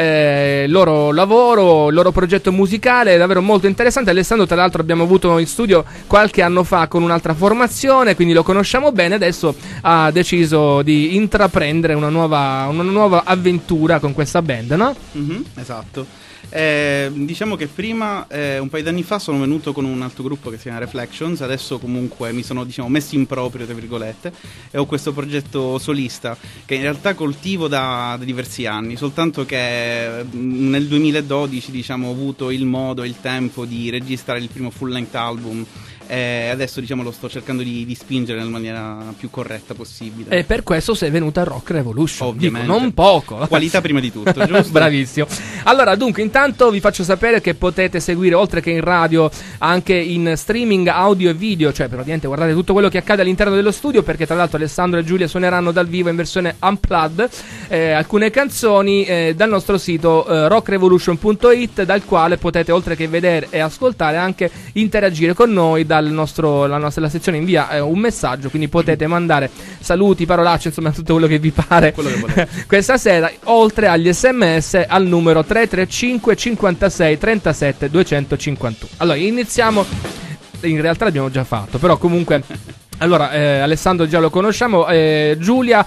il loro lavoro, il loro progetto musicale, davvero molto interessante. Alessandro, tra l'altro, abbiamo avuto in studio qualche anno fa con un'altra formazione, quindi lo conosciamo bene. Adesso ha deciso di intraprendere una nuova avventura con questa band, no? Esatto. Diciamo che prima, un paio d'anni fa, sono venuto con un altro gruppo che si chiama Reflections. Adesso comunque mi sono, diciamo, messo in proprio, tra virgolette, e ho questo progetto solista che in realtà coltivo da diversi anni, soltanto che nel 2012, diciamo, ho avuto il modo e il tempo di registrare il primo full length album. Adesso, diciamo, lo sto cercando di spingere nella maniera più corretta possibile. E per questo sei venuta a Rock Revolution. Ovviamente. Dico, non poco. Qualità prima di tutto, giusto? Bravissimo. Allora, dunque, intanto vi faccio sapere che potete seguire, oltre che in radio, anche in streaming audio e video. Cioè, praticamente guardate tutto quello che accade all'interno dello studio, perché tra l'altro Alessandro e Giulia suoneranno dal vivo in versione unplugged alcune canzoni dal nostro sito rockrevolution.it, dal quale potete, oltre che vedere e ascoltare, anche interagire con noi dalla nostra sezione invia un messaggio, quindi potete mandare saluti, parolacce, insomma tutto quello che vi pare quello che volete. questa sera, oltre agli SMS al numero 335 56 37 251. Allora iniziamo, in realtà l'abbiamo già fatto, però comunque allora, Alessandro già lo conosciamo, Giulia,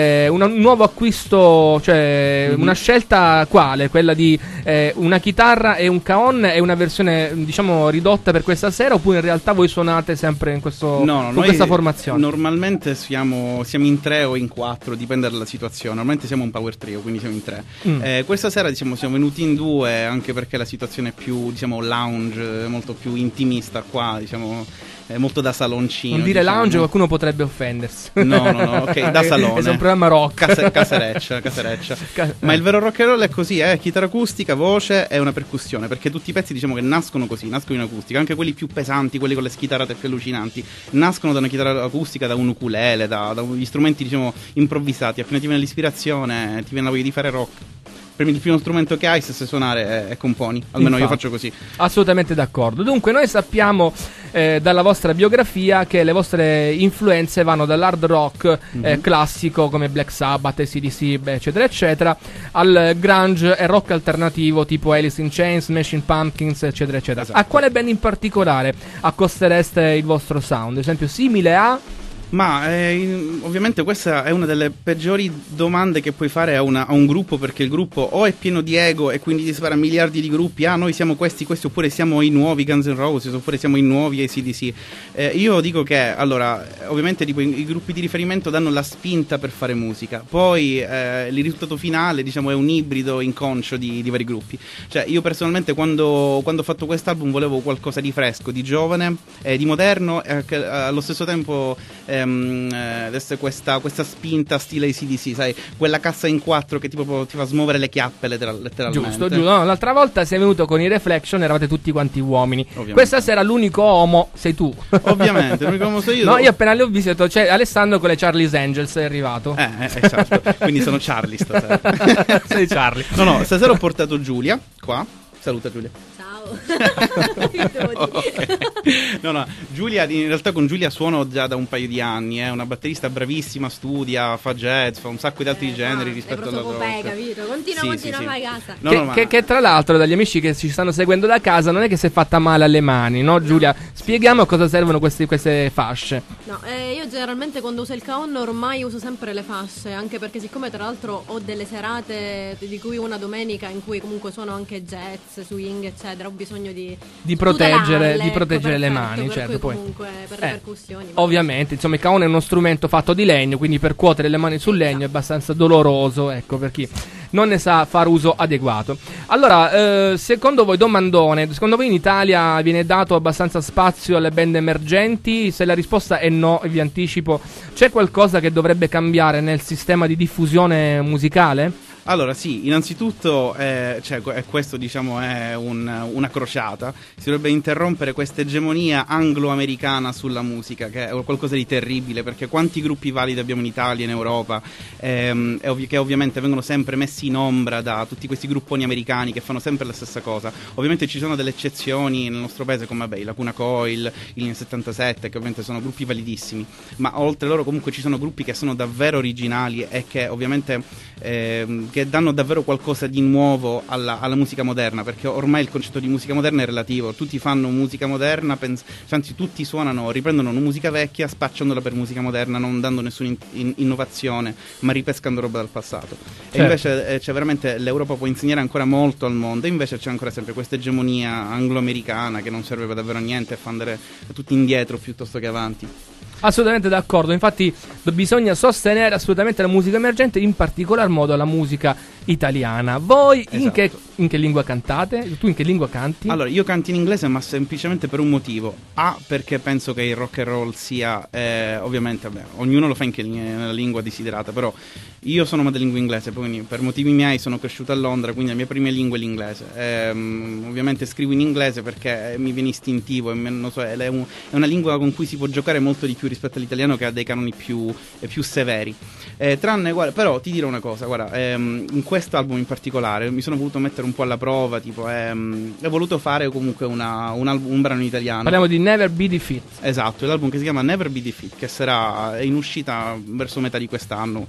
un nuovo acquisto, cioè una scelta quale? Quella di una chitarra e un cajon, è una versione, diciamo, ridotta per questa sera, oppure in realtà voi suonate sempre in questo, con questa formazione? Normalmente siamo in 3 o in 4, dipende dalla situazione. Normalmente siamo un power trio, quindi siamo in 3. Questa sera, diciamo, siamo venuti in 2, anche perché la situazione è più, diciamo, lounge, molto più intimista qua, diciamo, molto da saloncino. Non dire diciamo. lounge, qualcuno potrebbe offendersi. No, ok, da salone. È un programma rock. Casereccia. Ma il vero rock and roll è così, chitarra acustica, voce e una percussione, perché tutti i pezzi, diciamo, che nascono così, nascono in acustica, anche quelli più pesanti, quelli con le schitarrate più allucinanti, nascono da una chitarra acustica, da un ukulele, da gli strumenti, diciamo, improvvisati. Appena ti viene l'ispirazione, ti viene la voglia di fare rock. Premi il primo strumento che hai, se sai suonare, e componi. Almeno io faccio così. Assolutamente d'accordo. Dunque, noi sappiamo dalla vostra biografia che le vostre influenze vanno dall'hard rock classico come Black Sabbath, AC/DC, eccetera eccetera, al grunge e rock alternativo tipo Alice in Chains, Smashing Pumpkins, eccetera eccetera. Esatto. A quale band in particolare accostereste il vostro sound? Ad esempio simile a... Ma ovviamente questa è una delle peggiori domande che puoi fare a un gruppo, perché il gruppo o è pieno di ego e quindi ti spara miliardi di gruppi, noi siamo questi, oppure siamo i nuovi Guns N' Roses, oppure siamo i nuovi AC/DC. Io dico che, allora, ovviamente tipo, i gruppi di riferimento danno la spinta per fare musica, poi il risultato finale, diciamo, è un ibrido inconscio di vari gruppi. Cioè, io personalmente quando ho fatto quest'album volevo qualcosa di fresco, di giovane, di moderno, e che allo stesso tempo adesso questa spinta stile AC/DC, sai, quella cassa in 4 che tipo ti fa smuovere le chiappe letteralmente. Giusto. No, l'altra volta sei venuto con i Reflection, eravate tutti quanti uomini. Ovviamente. Questa sera l'unico uomo sei tu. Ovviamente, l'unico uomo sei io. No, io appena le ho viste, c'è Alessandro con le Charlie's Angels, è arrivato. Esatto. Quindi sono Charlie stasera. Sei Charlie. No, stasera ho portato Giulia qua. Saluta Giulia. Okay. No, Giulia, in realtà con Giulia suono già da un paio di anni, è una batterista bravissima, studia, fa jazz, fa un sacco di altri generi rispetto alla proprio voce. capito? Continua, fai casa. No, che tra l'altro dagli amici che ci stanno seguendo da casa non è che si è fatta male alle mani, no Giulia? Spieghiamo a cosa servono queste fasce. No, io generalmente quando uso il caon ormai uso sempre le fasce, anche perché siccome tra l'altro ho delle serate, di cui una domenica in cui comunque suono anche jazz, swing eccetera, ho bisogno di proteggere tutelarle, le ecco, mani, per certo, cui poi comunque per le percussioni. Ovviamente, insomma, il caon è uno strumento fatto di legno, quindi percuotere le mani sul legno è abbastanza doloroso, ecco, per chi non ne sa far uso adeguato. Allora, secondo voi, domandone, secondo voi in Italia viene dato abbastanza spazio alle band emergenti? Se la risposta è no, vi anticipo, c'è qualcosa che dovrebbe cambiare nel sistema di diffusione musicale? Allora sì, innanzitutto questo diciamo è una crociata, si dovrebbe interrompere questa egemonia anglo-americana sulla musica, che è qualcosa di terribile, perché quanti gruppi validi abbiamo in Italia, in Europa, che ovviamente vengono sempre messi in ombra da tutti questi grupponi americani che fanno sempre la stessa cosa. Ovviamente ci sono delle eccezioni nel nostro paese come i Lacuna Coil, i Linea 77, che ovviamente sono gruppi validissimi, ma oltre loro comunque ci sono gruppi che sono davvero originali e che ovviamente che danno davvero qualcosa di nuovo alla musica moderna, perché ormai il concetto di musica moderna è relativo, tutti fanno musica moderna, anzi tutti riprendono una musica vecchia spacciandola per musica moderna, non dando nessuna innovazione, ma ripescando roba dal passato. Certo. E invece c'è veramente, l'Europa può insegnare ancora molto al mondo, e invece c'è ancora sempre questa egemonia anglo-americana che non serve per davvero a niente e fa andare tutti indietro piuttosto che avanti. Assolutamente d'accordo, infatti bisogna sostenere assolutamente la musica emergente, in particolar modo la musica italiana. Voi in che lingua cantate? Tu in che lingua canti? Allora, io canto in inglese, ma semplicemente per un motivo. Perché penso che il rock and roll sia, ovviamente, ognuno lo fa nella lingua desiderata, però io sono madrelingua inglese, quindi per motivi miei sono cresciuto a Londra, quindi la mia prima lingua è l'inglese. Ovviamente scrivo in inglese perché mi viene istintivo, non so, è una lingua con cui si può giocare molto di più rispetto all'italiano, che ha dei canoni più severi. Però ti dirò una cosa, guarda, in questo album in particolare mi sono voluto mettere un po' alla prova, tipo, ho voluto fare comunque un brano in italiano. Parliamo di Never Be Defeat. Esatto, l'album che si chiama Never Be Defeat, che sarà in uscita verso metà di quest'anno.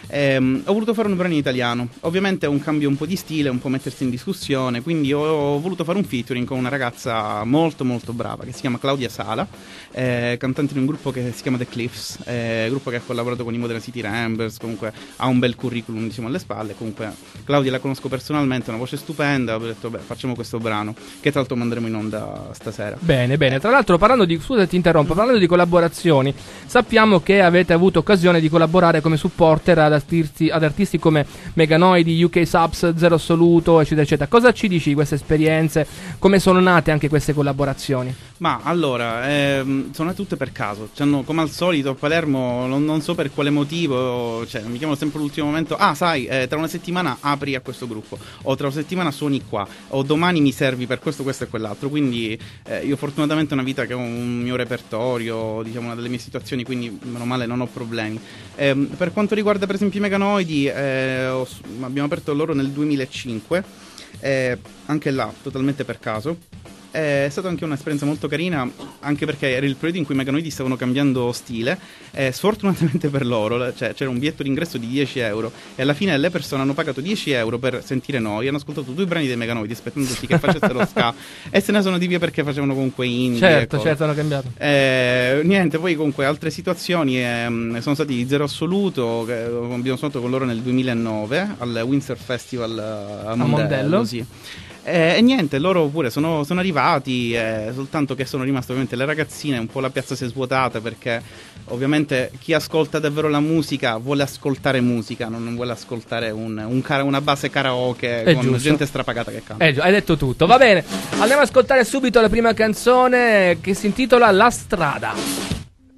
Ho voluto fare un brano in italiano, ovviamente è un cambio un po' di stile, un po' mettersi in discussione, quindi ho voluto fare un featuring con una ragazza molto molto brava che si chiama Claudia Sala, cantante di un gruppo che si chiama The Cliffs, gruppo che ha collaborato con i Modena City Rambers, comunque ha un bel curriculum, diciamo, alle spalle. Comunque Claudia la conosco personalmente, una voce stupenda, ho detto facciamo questo brano, che tra l'altro manderemo in onda stasera. Bene, tra l'altro scusa se ti interrompo, parlando di collaborazioni, sappiamo che avete avuto occasione di collaborare come supporter ad artisti come Meganoidi, UK Subs, Zero Assoluto, eccetera eccetera. Cosa ci dici di queste esperienze? Come sono nate anche queste collaborazioni? Ma allora, sono tutte per caso, come al solito a Palermo, non so per quale motivo, mi chiamano sempre all'ultimo momento, sai, tra una settimana apri a questo gruppo, o tra una settimana suoni qua, o domani mi servi per questo e quell'altro, quindi io fortunatamente ho una vita che ho un mio repertorio, diciamo, una delle mie situazioni, quindi meno male non ho problemi. Per quanto riguarda per esempio i Meganoidi, abbiamo aperto loro nel 2005, anche là totalmente per caso. È stata anche un'esperienza molto carina, anche perché era il periodo in cui i Meganoidi stavano cambiando stile. Sfortunatamente per loro, cioè, c'era un biglietto d'ingresso di 10 euro e alla fine le persone hanno pagato 10 euro per sentire noi, hanno ascoltato 2 brani dei Meganoidi aspettando tutti che facessero ska e se ne sono di via perché facevano comunque indie. Certo, hanno cambiato. Niente, poi comunque altre situazioni sono stati di Zero Assoluto, che abbiamo suonato con loro nel 2009 al Windsor Festival a Mondello. Sì. E niente, loro pure sono arrivati, soltanto che sono rimaste ovviamente le ragazzine, un po' la piazza si è svuotata perché ovviamente chi ascolta davvero la musica vuole ascoltare musica, non vuole ascoltare una base karaoke con giusto. Gente strapagata che canta. Hai detto tutto, va bene, andiamo ad ascoltare subito la prima canzone che si intitola La Strada.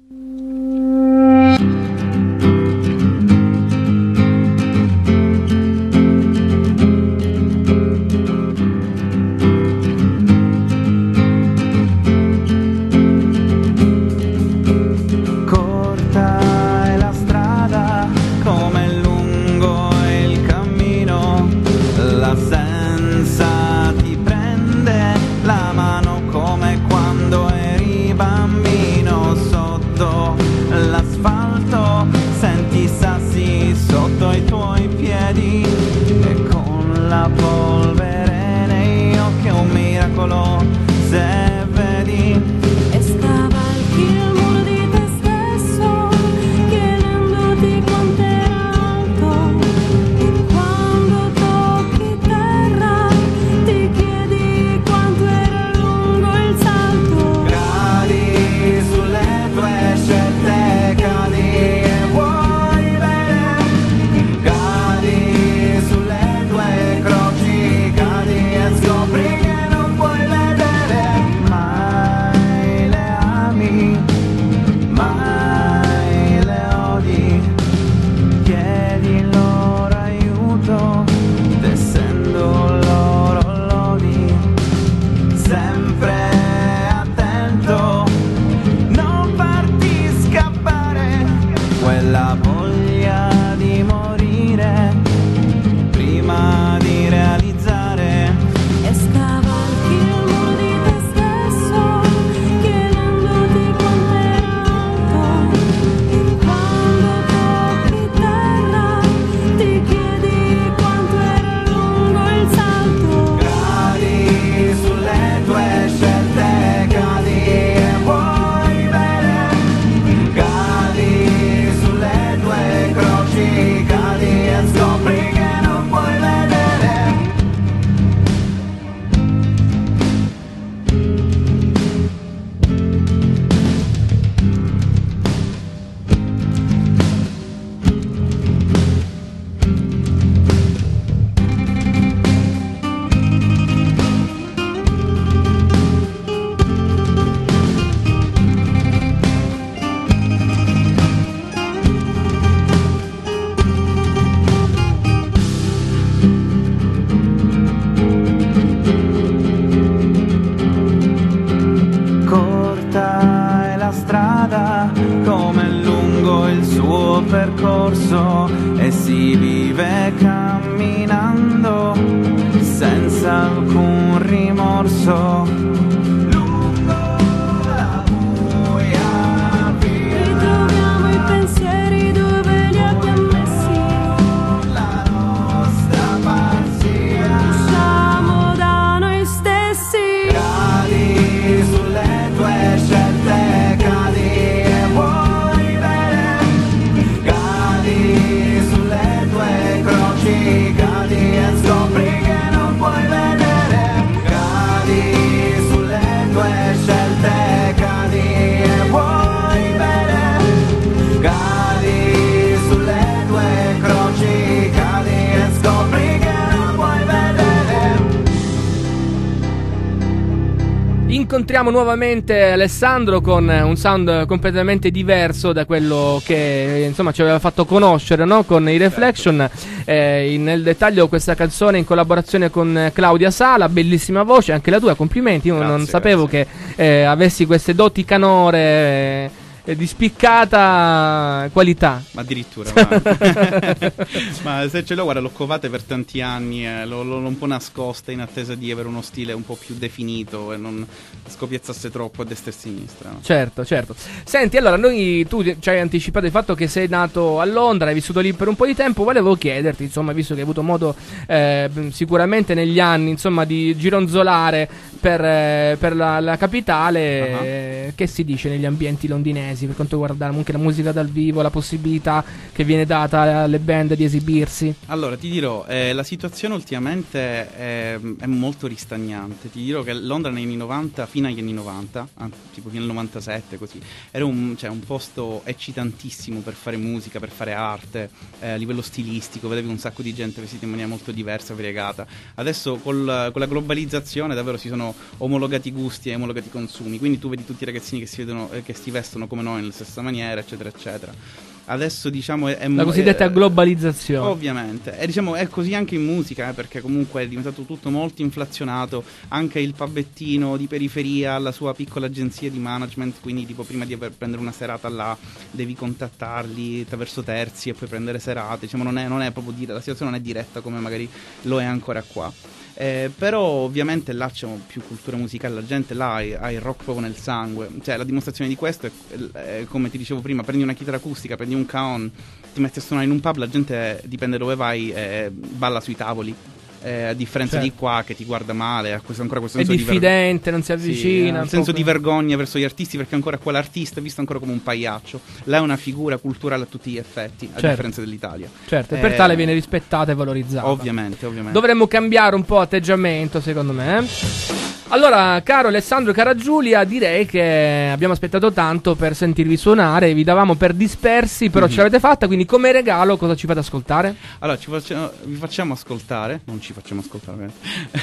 percorso e si vive camminando senza alcun rimorso. Ritroviamo i pensieri dove li abbiamo messi. La nostra pazzia. Usciamo da noi stessi. Cadi sulle tue scelte, cadi e vuoi bene. Cadi sulle tue croci, cadi e scopri che non puoi vedere. Cadi sulle tue scelte, cadi e vuoi bene. Cadi sulle tue croci, cadi e scopri che non puoi vedere. Incontriamo nuovamente Alessandro con un sound completamente diverso da quello che insomma ci aveva fatto conoscere, no? Con i Reflection. Nel dettaglio questa canzone in collaborazione con Claudia Sala, bellissima voce, anche la tua, complimenti. Io non sapevo che avessi queste doti canore di spiccata qualità. Ma addirittura, ma se ce l'ho, guarda, l'ho covate per tanti anni, l'ho un po' nascosta in attesa di avere uno stile un po' più definito e non scoppiazzasse troppo a destra e a sinistra. No? Certo. Senti, allora, tu ci hai anticipato il fatto che sei nato a Londra, hai vissuto lì per un po' di tempo, volevo chiederti, insomma, visto che hai avuto modo sicuramente negli anni, insomma, di gironzolare per la capitale, che si dice negli ambienti londinesi per quanto riguarda anche la musica dal vivo, la possibilità che viene data alle band di esibirsi? Allora, ti dirò, la situazione ultimamente è molto ristagnante. Ti dirò che Londra negli anni 90, fino agli anni 90, tipo fino al 97 così, era un posto eccitantissimo per fare musica, per fare arte, a livello stilistico, vedevi un sacco di gente vestita in maniera molto diversa, variegata. Adesso con la globalizzazione davvero si sono omologati i gusti e omologati i consumi, quindi tu vedi tutti i ragazzini che si vestono come noi nella stessa maniera, eccetera eccetera. Adesso diciamo è la cosiddetta globalizzazione. Ovviamente, e diciamo è così anche in musica, perché comunque è diventato tutto molto inflazionato. Anche il pubbettino di periferia ha la sua piccola agenzia di management, quindi tipo prima di prendere una serata là devi contattarli attraverso terzi e poi prendere serate. Diciamo non è proprio la situazione non è diretta come magari lo è ancora qua. Però ovviamente là c'è più cultura musicale, la gente là ha il rock proprio nel sangue. Cioè la dimostrazione di questo è come ti dicevo prima, prendi una chitarra acustica, prendi un cajon, ti metti a suonare in un pub, la gente dipende dove vai, balla sui tavoli. A differenza di qua che ti guarda male, ha ancora questo senso è diffidente, non si avvicina, un senso di vergogna verso gli artisti, perché ancora qua l'artista è visto ancora come un pagliaccio. Là è una figura culturale a tutti gli effetti, a differenza dell'Italia. Certo, e per tale viene rispettata e valorizzata. Ovviamente. Dovremmo cambiare un po' atteggiamento, secondo me. Allora, caro Alessandro, cara Giulia, direi che abbiamo aspettato tanto per sentirvi suonare, vi davamo per dispersi, però ce l'avete fatta, quindi come regalo cosa ci fate ascoltare? Allora, vi facciamo ascoltare, non ci facciamo ascoltare,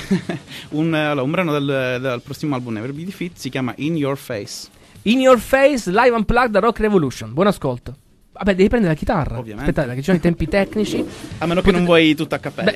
un brano del prossimo album Never Be Defeat, si chiama In Your Face. In Your Face, live unplugged da Rock Revolution, buon ascolto. Vabbè, devi prendere la chitarra. Ovviamente. Aspettate, perché ci sono i tempi tecnici. A meno che non vuoi tutto a cappella.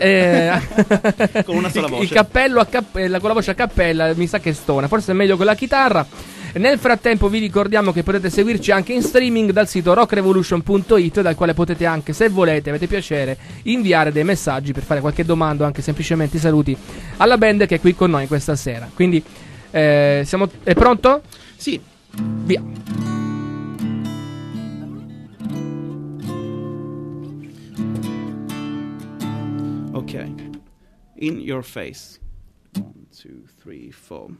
Con una sola voce. Il cappello con la voce a cappella mi sa che stona. Forse è meglio con la chitarra. Nel frattempo vi ricordiamo che potete seguirci anche in streaming dal sito rockrevolution.it, dal quale potete anche, se volete, avete piacere, inviare dei messaggi per fare qualche domanda o anche semplicemente i saluti alla band che è qui con noi questa sera. Quindi, è pronto? Sì. Via. Ok, In Your Face. 1, 2, 3, 4.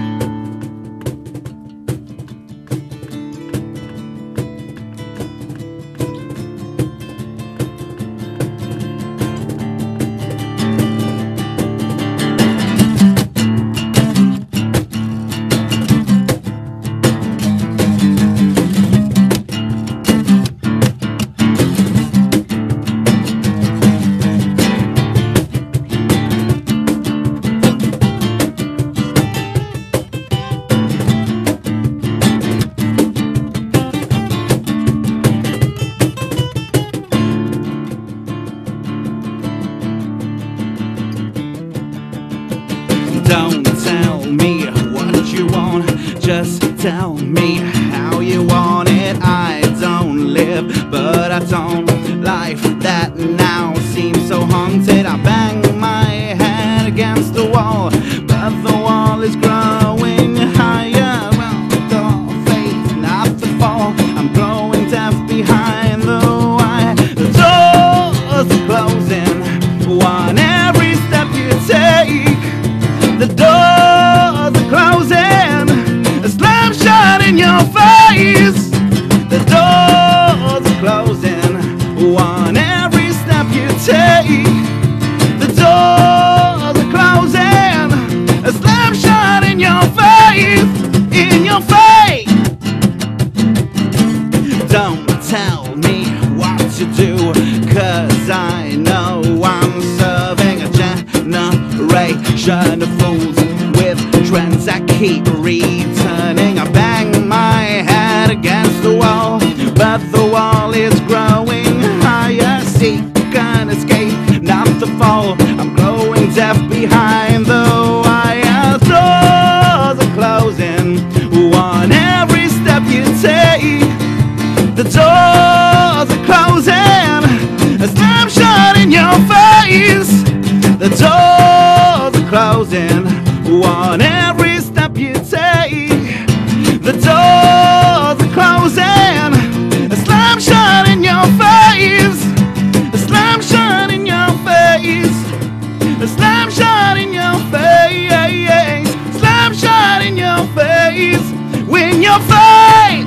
Don't tell me what you want, just tell me how you want it. I don't live, but I don't. Life that now seems so haunted. I bang my head against the wall, but the wall is growing higher. Well, the faith not to fall. I'm growing deaf behind the wire. The doors are closing, one every step you take. The doors are closing, a slam shut in your face. The doors are closing, one every step you take. The doors are closing, a slam shut in your face. In your face. Don't tell me what to do, 'cause I know I'm serving a generation of fools with trends that keep returning. I bang my head against the wall, but the wall is growing higher. Seek an escape, not to fall. I'm growing deaf behind the wire. Doors are closing, one every step you take. on every step you take. The doors are closing, a slam shut in your face, a slam shut in your face, a slam shut in your face, slam shut in your face when you're afraid.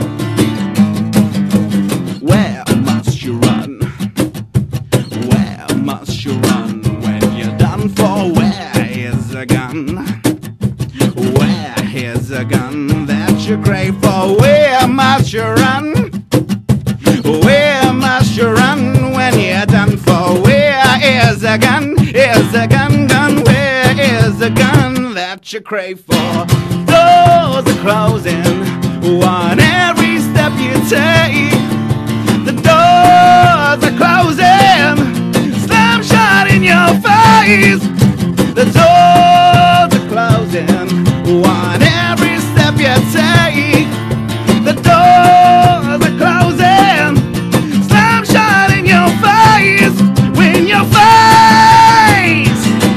Where must you run? Where must you run when you're done for? Where is the gun? Where is the gun that you crave for? Where must you run? Where must you run when you're done for? Where is the gun? Is the gun gun? Where is the gun that you crave for? Doors are closing on every step you take. The doors are closing, slam shut in your face. The doors are closing on every step you take. The doors are closing, slam shut in your face when you face.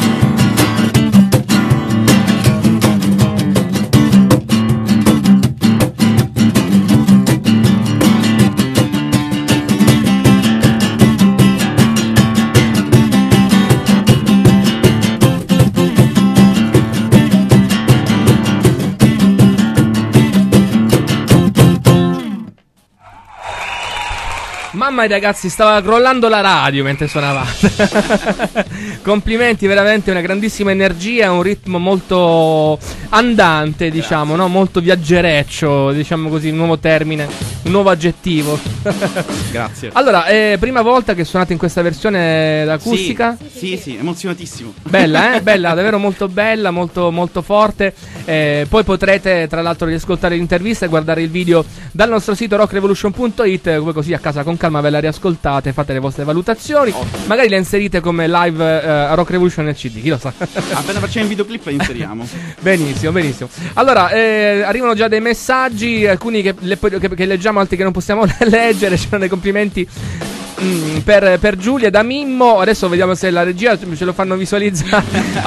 Mamma, i ragazzi, stava crollando la radio mentre suonavate. Complimenti, veramente una grandissima energia, un ritmo molto andante, diciamo, no? Molto viaggereccio, diciamo così, un nuovo termine, un nuovo aggettivo. Grazie. Allora, prima volta che suonate in questa versione acustica? Sì, emozionatissimo. Bella, bella, davvero molto bella, molto, molto forte. Poi potrete, tra l'altro, riascoltare l'intervista e guardare il video dal nostro sito rockrevolution.it, voi così a casa con calma ve la riascoltate, fate le vostre valutazioni, magari le inserite come live a Rock Revolution nel CD, chi lo sa. Appena facciamo il videoclip la inseriamo. Benissimo, benissimo. Allora, arrivano già dei messaggi, alcuni che leggiamo, altri che non possiamo leggere. C'erano dei complimenti per Giulia da Mimmo. Adesso vediamo se la regia ce lo fanno visualizzare.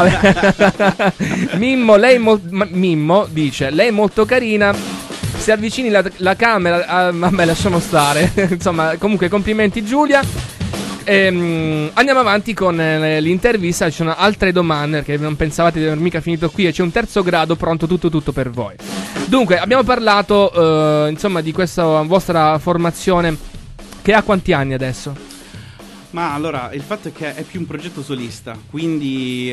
Mimmo dice: lei è molto carina. Se avvicini la camera, vabbè, lasciamo stare. Insomma, comunque complimenti Giulia. Andiamo avanti con l'intervista. Ci sono altre domande perché non pensavate di aver mica finito qui, e c'è un terzo grado pronto, tutto per voi. Dunque, abbiamo parlato insomma di questa vostra formazione, che ha quanti anni adesso? Ma allora, il fatto è che è più un progetto solista, quindi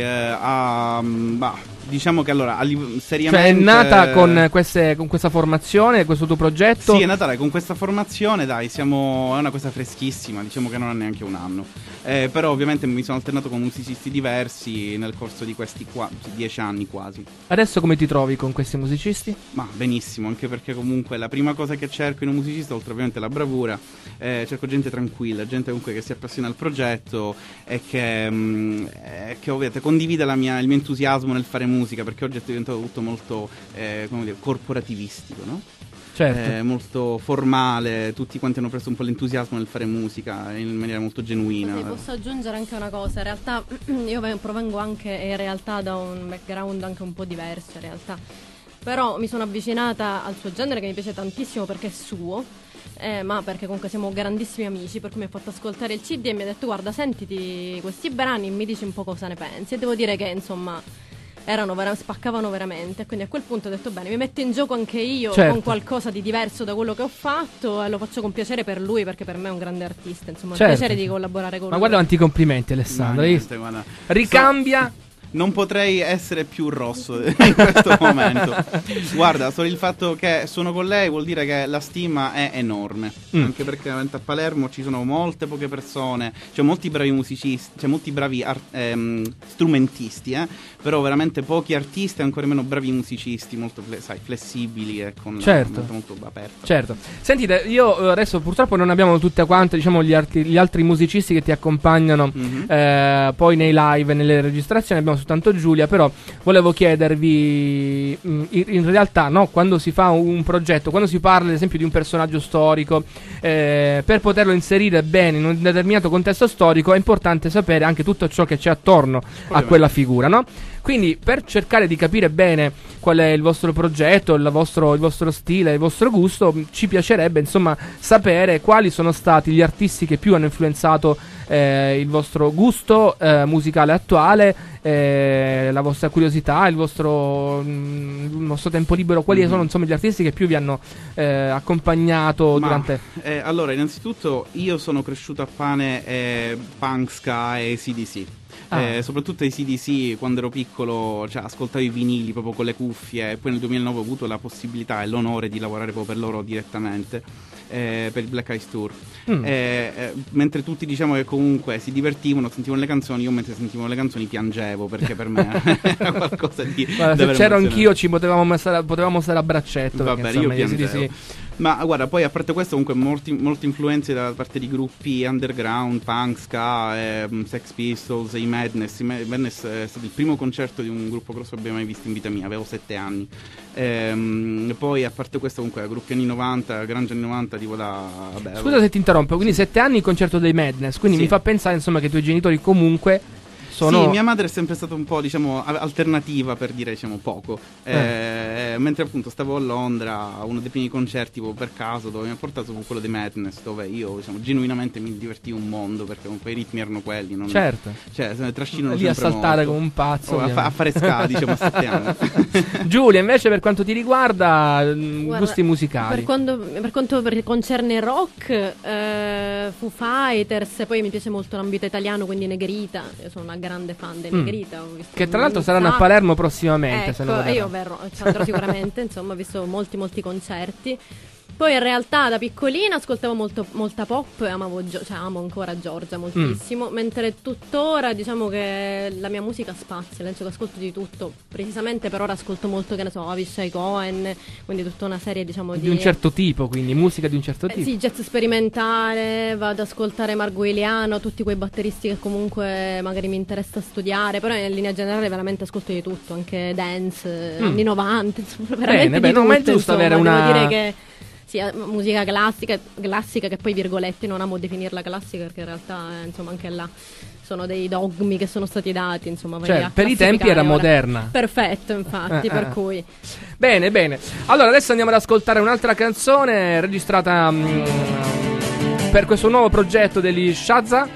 diciamo che allora seriamente, cioè è nata con questa formazione, questo tuo progetto? Sì, è nata con questa formazione, dai, è una cosa freschissima, diciamo che non ha neanche un anno. Però ovviamente mi sono alternato con musicisti diversi nel corso di questi 10 anni quasi. Adesso come ti trovi con questi musicisti? Ma benissimo, anche perché comunque la prima cosa che cerco in un musicista, oltre ovviamente la bravura, cerco gente tranquilla, gente comunque che si appassiona al progetto e che ovviamente condivide il mio entusiasmo nel fare musica, perché oggi è diventato tutto molto come dire, corporativistico, no? Certo. Molto formale, tutti quanti hanno preso un po' l'entusiasmo nel fare musica in maniera molto genuina. Sì, posso aggiungere anche una cosa, in realtà io provengo anche in realtà da un background anche un po' diverso in realtà, però mi sono avvicinata al suo genere che mi piace tantissimo perché è suo, ma perché comunque siamo grandissimi amici, per cui mi ha fatto ascoltare il CD e mi ha detto: guarda, sentiti questi brani e mi dici un po' cosa ne pensi. E devo dire che insomma spaccavano veramente, quindi a quel punto ho detto: bene, mi metto in gioco anche io, certo, con qualcosa di diverso da quello che ho fatto, e lo faccio con piacere per lui, perché per me è un grande artista, insomma, certo, un piacere di collaborare con lui. Ma guarda quanti complimenti, Alessandro. Ricambia. Non potrei essere più rosso in questo momento. Guarda, solo il fatto che sono con lei vuol dire che la stima è enorme. Anche perché a Palermo ci sono molte poche persone, c'è molti bravi musicisti, c'è molti bravi strumentisti, però veramente pochi artisti e ancora meno bravi musicisti, molto flessibili e con certo, la mente molto aperta. Certo. Sentite, io adesso purtroppo non abbiamo tutte quante, diciamo, gli altri musicisti che ti accompagnano poi nei live e nelle registrazioni. Abbiamo soltanto Giulia, però volevo chiedervi in realtà, no, quando si fa un progetto, quando si parla ad esempio di un personaggio storico, per poterlo inserire bene in un determinato contesto storico è importante sapere anche tutto ciò che c'è attorno a quella figura, no? Quindi per cercare di capire bene qual è il vostro progetto, il vostro stile, il vostro gusto, ci piacerebbe insomma sapere quali sono stati gli artisti che più hanno influenzato il vostro gusto musicale attuale, la vostra curiosità, il vostro tempo libero. Quali sono insomma gli artisti che più vi hanno accompagnato durante... Allora, innanzitutto io sono cresciuto a pane punk, ska e CDC. Soprattutto ai CDC, quando ero piccolo, cioè, ascoltavo i vinili proprio con le cuffie, e poi nel 2009 ho avuto la possibilità e l'onore di lavorare proprio per loro direttamente per il Black Eyes Tour. Mentre tutti diciamo che comunque si divertivano, sentivano le canzoni, io mentre sentivo le canzoni piangevo, perché per me era qualcosa di... Guarda, se c'ero anch'io ci potevamo stare a braccetto. Vabbè, perché, insomma, io piangevo. sì. Ma guarda, poi a parte questo comunque molte influenze da parte di gruppi underground, punk, ska, Sex Pistols, i Madness. I Madness è stato il primo concerto di un gruppo grosso che abbia mai visto in vita mia, avevo 7 anni. Poi a parte questo comunque gruppi anni 90, grunge anni 90, tipo vabbè, Scusa se ti interrompo, quindi 7 anni il concerto dei Madness, quindi Sì. mi fa pensare insomma che i tuoi genitori comunque sono... Sì, mia madre è sempre stata un po', diciamo, alternativa, per dire, diciamo, poco. Mentre appunto stavo a Londra, uno dei primi concerti proprio per caso, dove mi ha portato fu quello dei Madness, dove io, diciamo, genuinamente mi divertivo un mondo, perché comunque i ritmi erano quelli. Non... Certo. Cioè, trascinano Lì a sempre saltare molto. come un pazzo. A fare ska, diciamo, a 7 anni. Giulia, invece per quanto ti riguarda, Guarda, gusti musicali. Per quanto concerne il rock, Foo Fighters, poi mi piace molto l'ambito italiano, quindi Negrita, io sono una grande fan dei Negrita. Ho visto Che tra l'altro un saranno a sacco. Palermo prossimamente. Se non Ecco, vado io errato. ci andrò sicuramente, insomma, ho visto molti concerti. Poi in realtà da piccolina ascoltavo molta pop e amo ancora Giorgia moltissimo, mentre tuttora diciamo che la mia musica spazia, nel senso che ascolto di tutto. Precisamente per ora ascolto molto, che ne so, Avishai Cohen, quindi tutta una serie diciamo Di un certo tipo, quindi musica di un certo tipo. sì, jazz sperimentale, vado ad ascoltare Marguiliano, tutti quei batteristi che comunque magari mi interessa studiare, però in linea generale veramente ascolto di tutto, anche dance, anni 90, insomma, veramente Bene, di no, ma è tutto, giusto insomma, avere una... devo dire che sì, musica classica, che poi virgolette non amo definirla classica, perché in realtà insomma anche là sono dei dogmi che sono stati dati, insomma, vai Cioè, a per i tempi era classificare ora. moderna. Perfetto, infatti, per cui Bene, bene. Allora adesso andiamo ad ascoltare un'altra canzone registrata per questo nuovo progetto degli Shasta?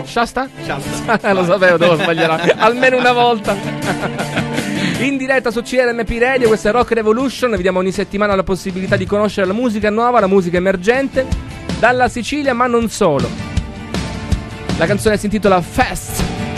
Lo sapevo, devo sbagliare almeno una volta. In diretta su CRMP Radio, questa è Rock Revolution. Vi diamo ogni settimana la possibilità di conoscere la musica nuova, la musica emergente dalla Sicilia, ma non solo. La canzone si intitola Fast.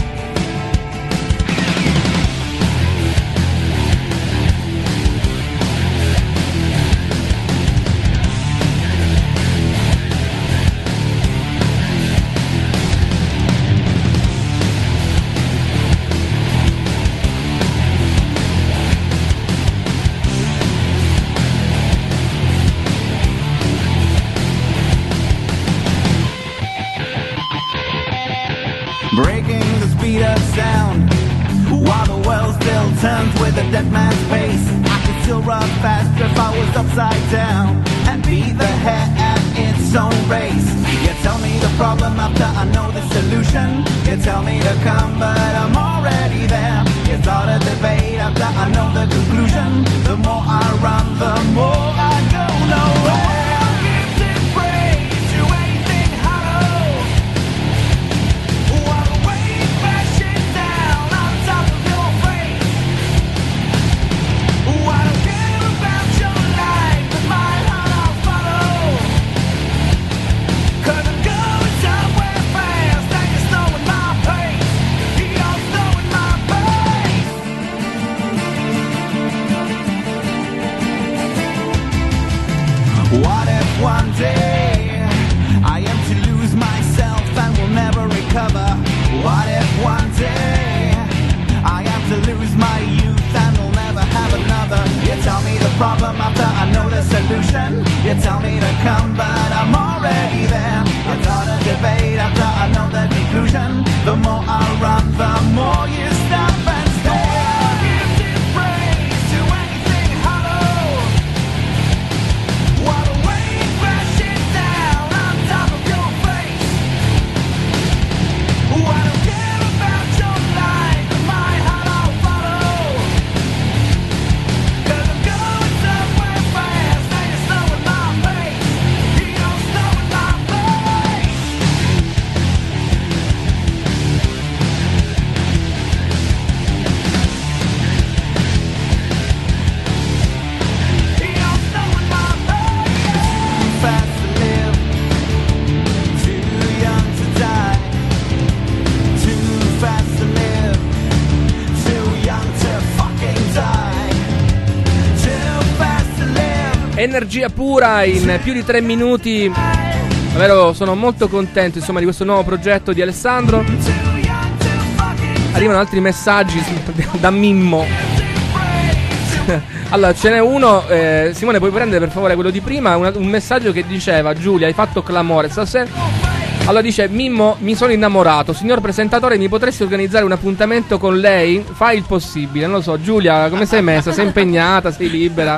Breaking the speed of sound while the world still turns with a dead man's pace. I could still run faster if I was upside down and be the hare at its own race. You tell me the problem after I know the solution. You tell me to come but I'm already there. You start a debate after I know the conclusion. The more I run, the more I go nowhere. What if one day I am to lose myself and will never recover? What if one day I am to lose my youth and will never have another? You tell me the problem after I know the solution. You tell me to come but I'm already there. I start a debate after I know the conclusion. The more I run, the more you stop and stare. While the waves crashing Energia pura in più di 3 minuti. Davvero sono molto contento insomma di questo nuovo progetto di Alessandro. Arrivano altri messaggi da Mimmo. Allora ce n'è uno, Simone puoi prendere per favore quello di prima, un messaggio che diceva: Giulia hai fatto clamore stasera. Allora dice: Mimmo, mi sono innamorato, signor presentatore, mi potresti organizzare un appuntamento con lei? Fai il possibile. Non lo so, Giulia, come sei messa? Sei impegnata? Sei libera?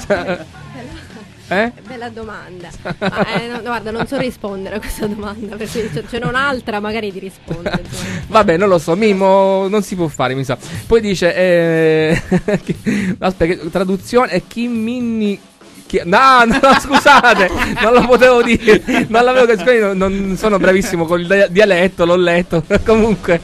Bella domanda. No, guarda, non so rispondere a questa domanda, perché ce n'è un'altra, magari ti rispondo. Vabbè, non lo so, Mimmo non si può fare, mi sa. Poi dice aspetta, traduzione è Kim Minni. No, scusate, non lo potevo dire. Non l'avevo capito, non sono bravissimo con il dialetto, l'ho letto. Comunque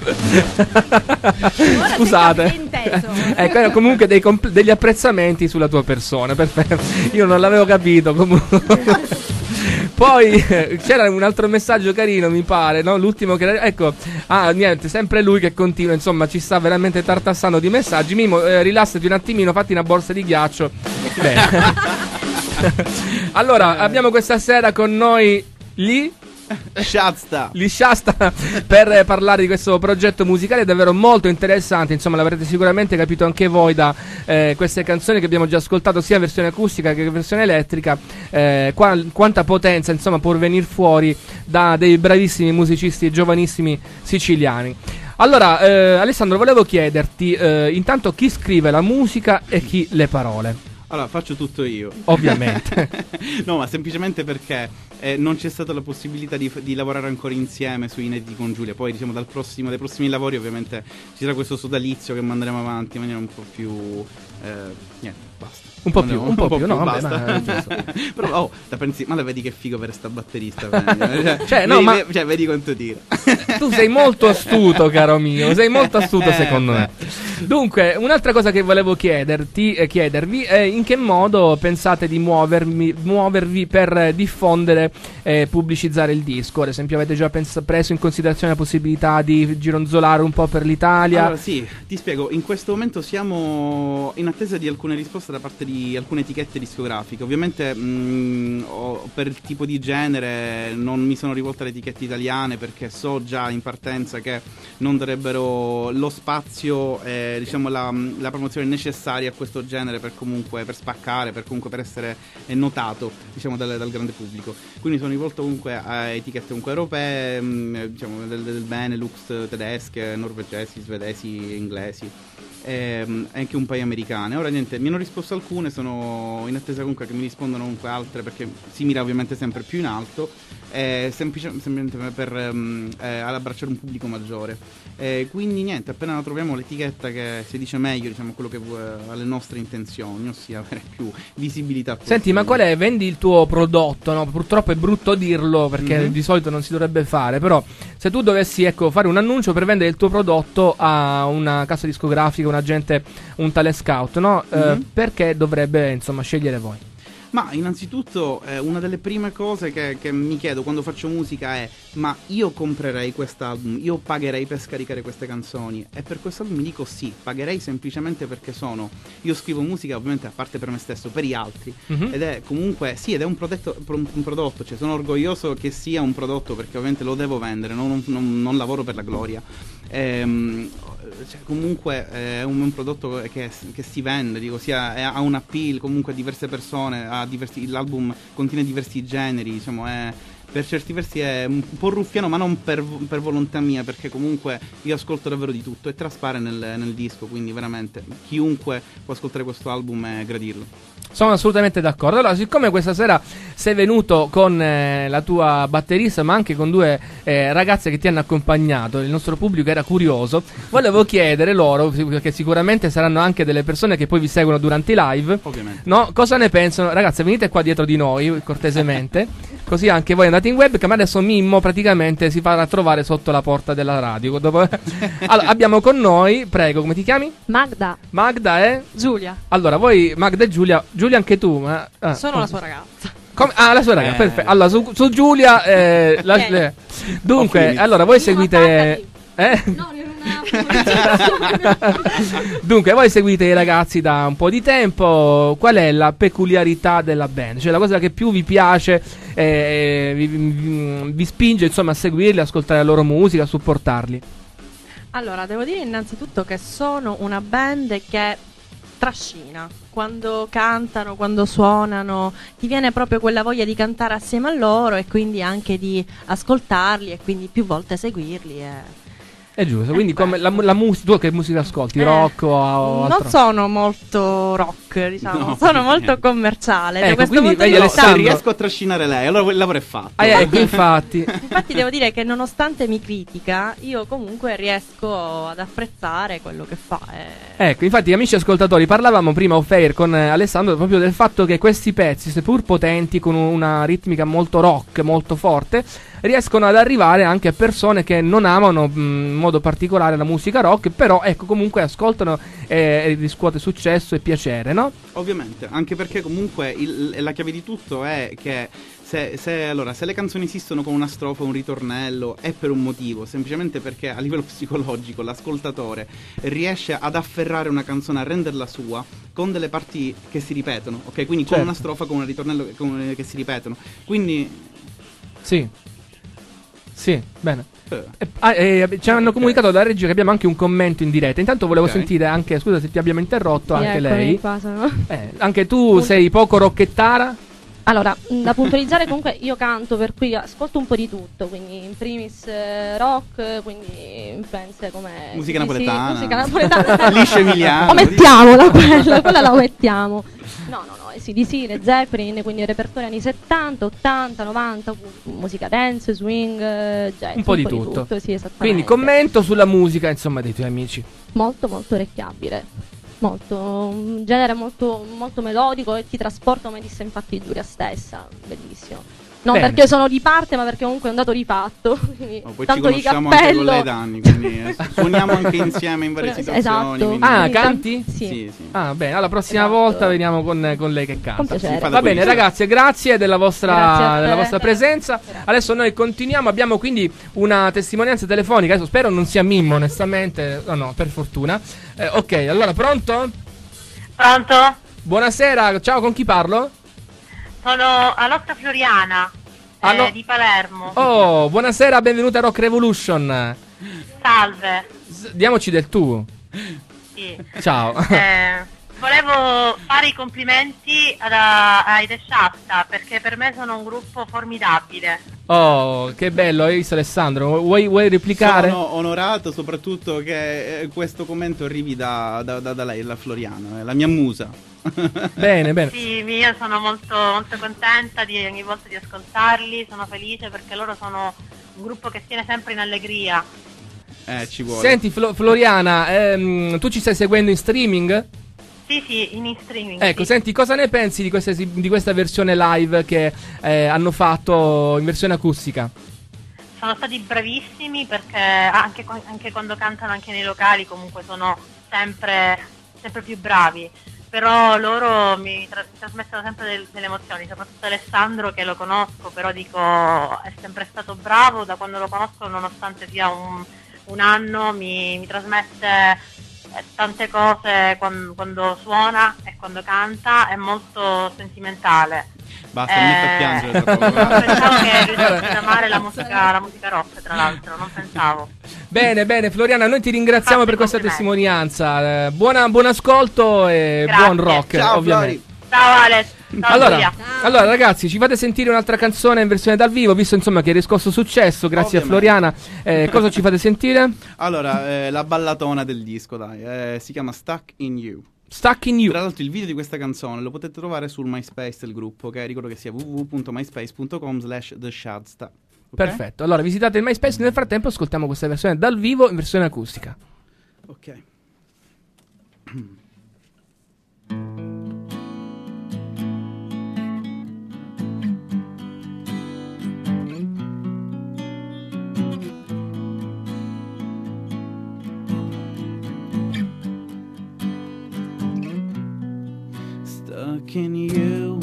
scusate. Ecco, comunque degli apprezzamenti sulla tua persona, perfetto. Io non l'avevo capito comunque. Poi c'era un altro messaggio carino, mi pare, no? L'ultimo che era, ecco, niente, sempre lui che continua, insomma, ci sta veramente tartassando di messaggi. Mimo, rilassati un attimino, fatti una borsa di ghiaccio. Bene. Allora, abbiamo questa sera con noi Li Shasta per parlare di questo progetto musicale davvero molto interessante. Insomma, l'avrete sicuramente capito anche voi da queste canzoni che abbiamo già ascoltato, sia versione acustica che versione elettrica. Quanta potenza insomma può venire fuori da dei bravissimi musicisti giovanissimi siciliani. Allora, Alessandro, volevo chiederti intanto chi scrive la musica e chi le parole. Allora, faccio tutto io. Ovviamente. No, ma semplicemente perché non c'è stata la possibilità di lavorare ancora insieme su Inediti con Giulia. Poi, diciamo, dai prossimi lavori ovviamente ci sarà questo sodalizio che manderemo avanti in maniera un po' più... niente, basta. Un po' più, no, basta. Vabbè, Però, ma la vedi che figo per sta batterista. Vedi quanto tira. Tu sei molto astuto, caro mio. Sei molto astuto, secondo me. Dunque, un'altra cosa che volevo chiedervi è in che modo pensate di muovervi per diffondere e pubblicizzare il disco. Ad esempio, avete già preso in considerazione la possibilità di gironzolare un po' per l'Italia? Allora, sì, ti spiego. In questo momento siamo in attesa di alcune risposte da parte di alcune etichette discografiche. Ovviamente per il tipo di genere non mi sono rivolto alle etichette italiane, perché so già in partenza che non darebbero lo spazio, diciamo la promozione necessaria a questo genere per spaccare, per essere notato, diciamo, dal grande pubblico. Quindi sono rivolto comunque a etichette comunque europee, diciamo del Benelux, tedesche, norvegesi, svedesi, inglesi. Anche un paio americane. Ora niente, mi hanno risposto alcune, sono in attesa comunque che mi rispondano comunque altre, perché si mira ovviamente sempre più in alto, semplicemente per abbracciare un pubblico maggiore. Quindi niente, appena la troviamo l'etichetta che si dice meglio, diciamo, quello che alle nostre intenzioni, ossia avere più visibilità possibile. Senti, ma qual è? Vendi il tuo prodotto, no? Purtroppo è brutto dirlo perché di solito non si dovrebbe fare, però se tu dovessi fare un annuncio per vendere il tuo prodotto a una casa discografica, un agente, un talent scout, no? Perché dovrebbe insomma scegliere voi? Ma innanzitutto una delle prime cose che mi chiedo quando faccio musica è: ma io comprerei quest'album, io pagherei per scaricare queste canzoni? E per quest'album mi dico sì, pagherei, semplicemente perché io scrivo musica ovviamente a parte per me stesso, per gli altri, ed è comunque ed è un prodotto, cioè sono orgoglioso che sia un prodotto, perché ovviamente lo devo vendere, non lavoro per la gloria. Comunque è un prodotto che si vende, dico, ha un appeal comunque a diverse persone, l'album contiene diversi generi, diciamo, per certi versi è un po' ruffiano, ma non per volontà mia, perché comunque io ascolto davvero di tutto e traspare nel disco, quindi veramente chiunque può ascoltare questo album e gradirlo. Sono assolutamente d'accordo. Allora, siccome questa sera sei venuto con la tua batterista, ma anche con due ragazze che ti hanno accompagnato, il nostro pubblico era curioso, volevo chiedere loro, perché sicuramente saranno anche delle persone che poi vi seguono durante i live, ovviamente, no? Cosa ne pensano? Ragazze, venite qua dietro di noi, cortesemente, così anche voi andate in webcam. Adesso Mimmo praticamente si farà trovare sotto la porta della radio. Allora, abbiamo con noi, prego, come ti chiami? Magda e? Giulia. Allora, voi Magda e Giulia anche tu, sono la sua ragazza. La sua ragazza, perfetto. Allora, su Giulia dunque, allora voi seguite No, Dunque, voi seguite i ragazzi da un po' di tempo. Qual è la peculiarità della band? Cioè la cosa che più vi piace, vi spinge insomma a seguirli, ascoltare la loro musica, a supportarli? Allora, devo dire innanzitutto che sono una band che trascina. Quando cantano, quando suonano, ti viene proprio quella voglia di cantare assieme a loro e quindi anche di ascoltarli e quindi più volte seguirli. È giusto, quindi come la musica, tu che musica ascolti? Rock o altro? Non sono molto rock, diciamo, No, sono molto commerciale. Da Ecco, questo quindi punto di vedi, vista- Se riesco a trascinare lei, allora il lavoro è fatto. Ecco, infatti. Infatti devo dire che nonostante mi critica, io comunque riesco ad apprezzare quello che fa. Ecco, infatti, amici ascoltatori, parlavamo prima off air con Alessandro proprio del fatto che questi pezzi, seppur potenti, con una ritmica molto rock, molto forte, riescono ad arrivare anche a persone che non amano in modo particolare la musica rock, però ecco, comunque ascoltano e riscuote successo e piacere, no? Ovviamente, anche perché comunque la chiave di tutto è che se le canzoni esistono con una strofa o un ritornello è per un motivo, semplicemente perché a livello psicologico l'ascoltatore riesce ad afferrare una canzone, a renderla sua con delle parti che si ripetono, ok? Quindi con Certo. una strofa, con un ritornello che si ripetono. Quindi Sì, bene. Ci hanno comunicato da regia che abbiamo anche un commento in diretta. Intanto volevo Ok. sentire anche, scusa se ti abbiamo interrotto, Sì, anche eccomi lei. qua, sono- Anche tu sei poco rocchettara? Allora, da puntualizzare comunque io canto, per cui ascolto un po' di tutto, quindi in primis rock, quindi influenze come Musica sì, napoletana. musica napoletana. Liscio emiliano. Omettiamola quella la omettiamo. No, sì, Led Zeppelin, quindi repertorio anni 70, 80, 90, musica dance, swing, jazz, Un po' di tutto. Sì, esattamente. Quindi commento sulla musica, insomma, dei tuoi amici. Molto molto orecchiabile. Molto, un genere molto, molto melodico e ti trasporta, come disse infatti Giulia stessa, bellissimo. Non Bene. perché sono di parte, ma perché comunque è un dato di fatto. Quindi, Poi ci tanto di conosciamo anche con cappello. lei da anni, quindi suoniamo anche insieme in varie Esatto. situazioni. quindi- Ah, canti? Sì. Ah, bene, alla prossima volta veniamo con lei che canta. Con piacere. Si fa da Va bene, polizia. ragazzi, grazie della Grazie a vostra, te. presenza. Adesso noi continuiamo. Abbiamo quindi una testimonianza telefonica. Adesso spero non sia Mimmo, onestamente. No, per fortuna. Ok, allora, pronto? Pronto? Buonasera, ciao, con chi parlo? Sono Alotta Floriana di Palermo. Oh, buonasera, benvenuta a Rock Revolution. Salve. Diamoci del tu. Sì. Ciao. Volevo fare i complimenti ai The Shasta perché per me sono un gruppo formidabile. Oh, che bello, hai visto Alessandro? Vuoi replicare? Sono onorato soprattutto che questo commento arrivi da lei, la Floriana, la mia musa. Bene, bene. Sì, io sono molto, molto contenta di ogni volta di ascoltarli, sono felice perché loro sono un gruppo che tiene sempre in allegria. Ci vuole. Senti Floriana, tu ci stai seguendo in streaming? Sì, in streaming. Ecco, sì. senti, cosa ne pensi di questa versione live che hanno fatto in versione acustica? Sono stati bravissimi perché anche quando cantano anche nei locali comunque sono sempre più bravi, però loro mi trasmettono sempre delle emozioni, soprattutto Alessandro, che lo conosco, però dico è sempre stato bravo da quando lo conosco, nonostante sia un anno, mi trasmette tante cose quando suona e quando canta, è molto sentimentale. Basta, mi metto a piangere. Non pensavo che riuscissi ad amare la musica rock, tra l'altro, non pensavo. Bene, Floriana, noi ti ringraziamo per questa testimonianza. Buon ascolto e Grazie. buon rock, Ciao, ovviamente. Ciao Ale. Ciao, Giulia. Allora, ragazzi, ci fate sentire un'altra canzone in versione dal vivo, visto insomma che hai riscosso successo, grazie Ovviamente. a Floriana. Cosa ci fate sentire? Allora, la ballatona del disco, dai, si chiama Stuck in You. Stuck in You. Tra l'altro il video di questa canzone lo potete trovare sul MySpace del gruppo, che ricordo che sia www.myspace.com/theshadsta. Ok? Perfetto, allora visitate il MySpace, nel frattempo ascoltiamo questa versione dal vivo in versione acustica. Ok. Stuck in you.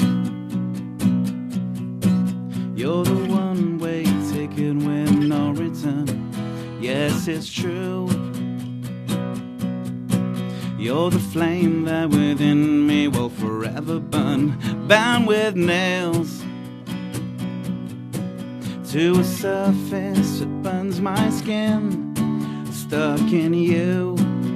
You're the one-way ticket with no return. Yes, it's true. Oh, the flame that within me will forever burn, bound with nails to a surface that burns my skin, stuck in you,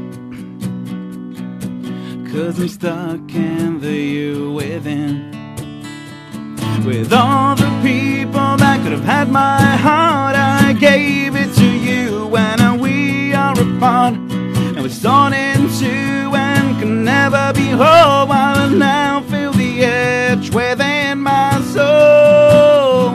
'cause I'm stuck in the you within. With all the people that could have had my heart, I gave it to you when we are apart, and we're torn in two and can never be whole, while I now feel the edge within my soul.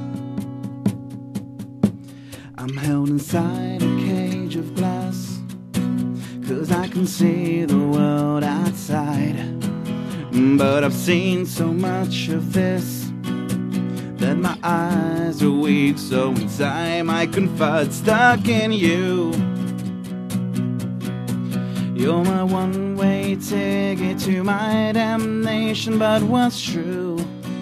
I'm held inside a cage of glass, 'cause I can see the world outside, but I've seen so much of this that my eyes are weak, so in time I confide, stuck in you. You're my one-way ticket to my damnation, but what's true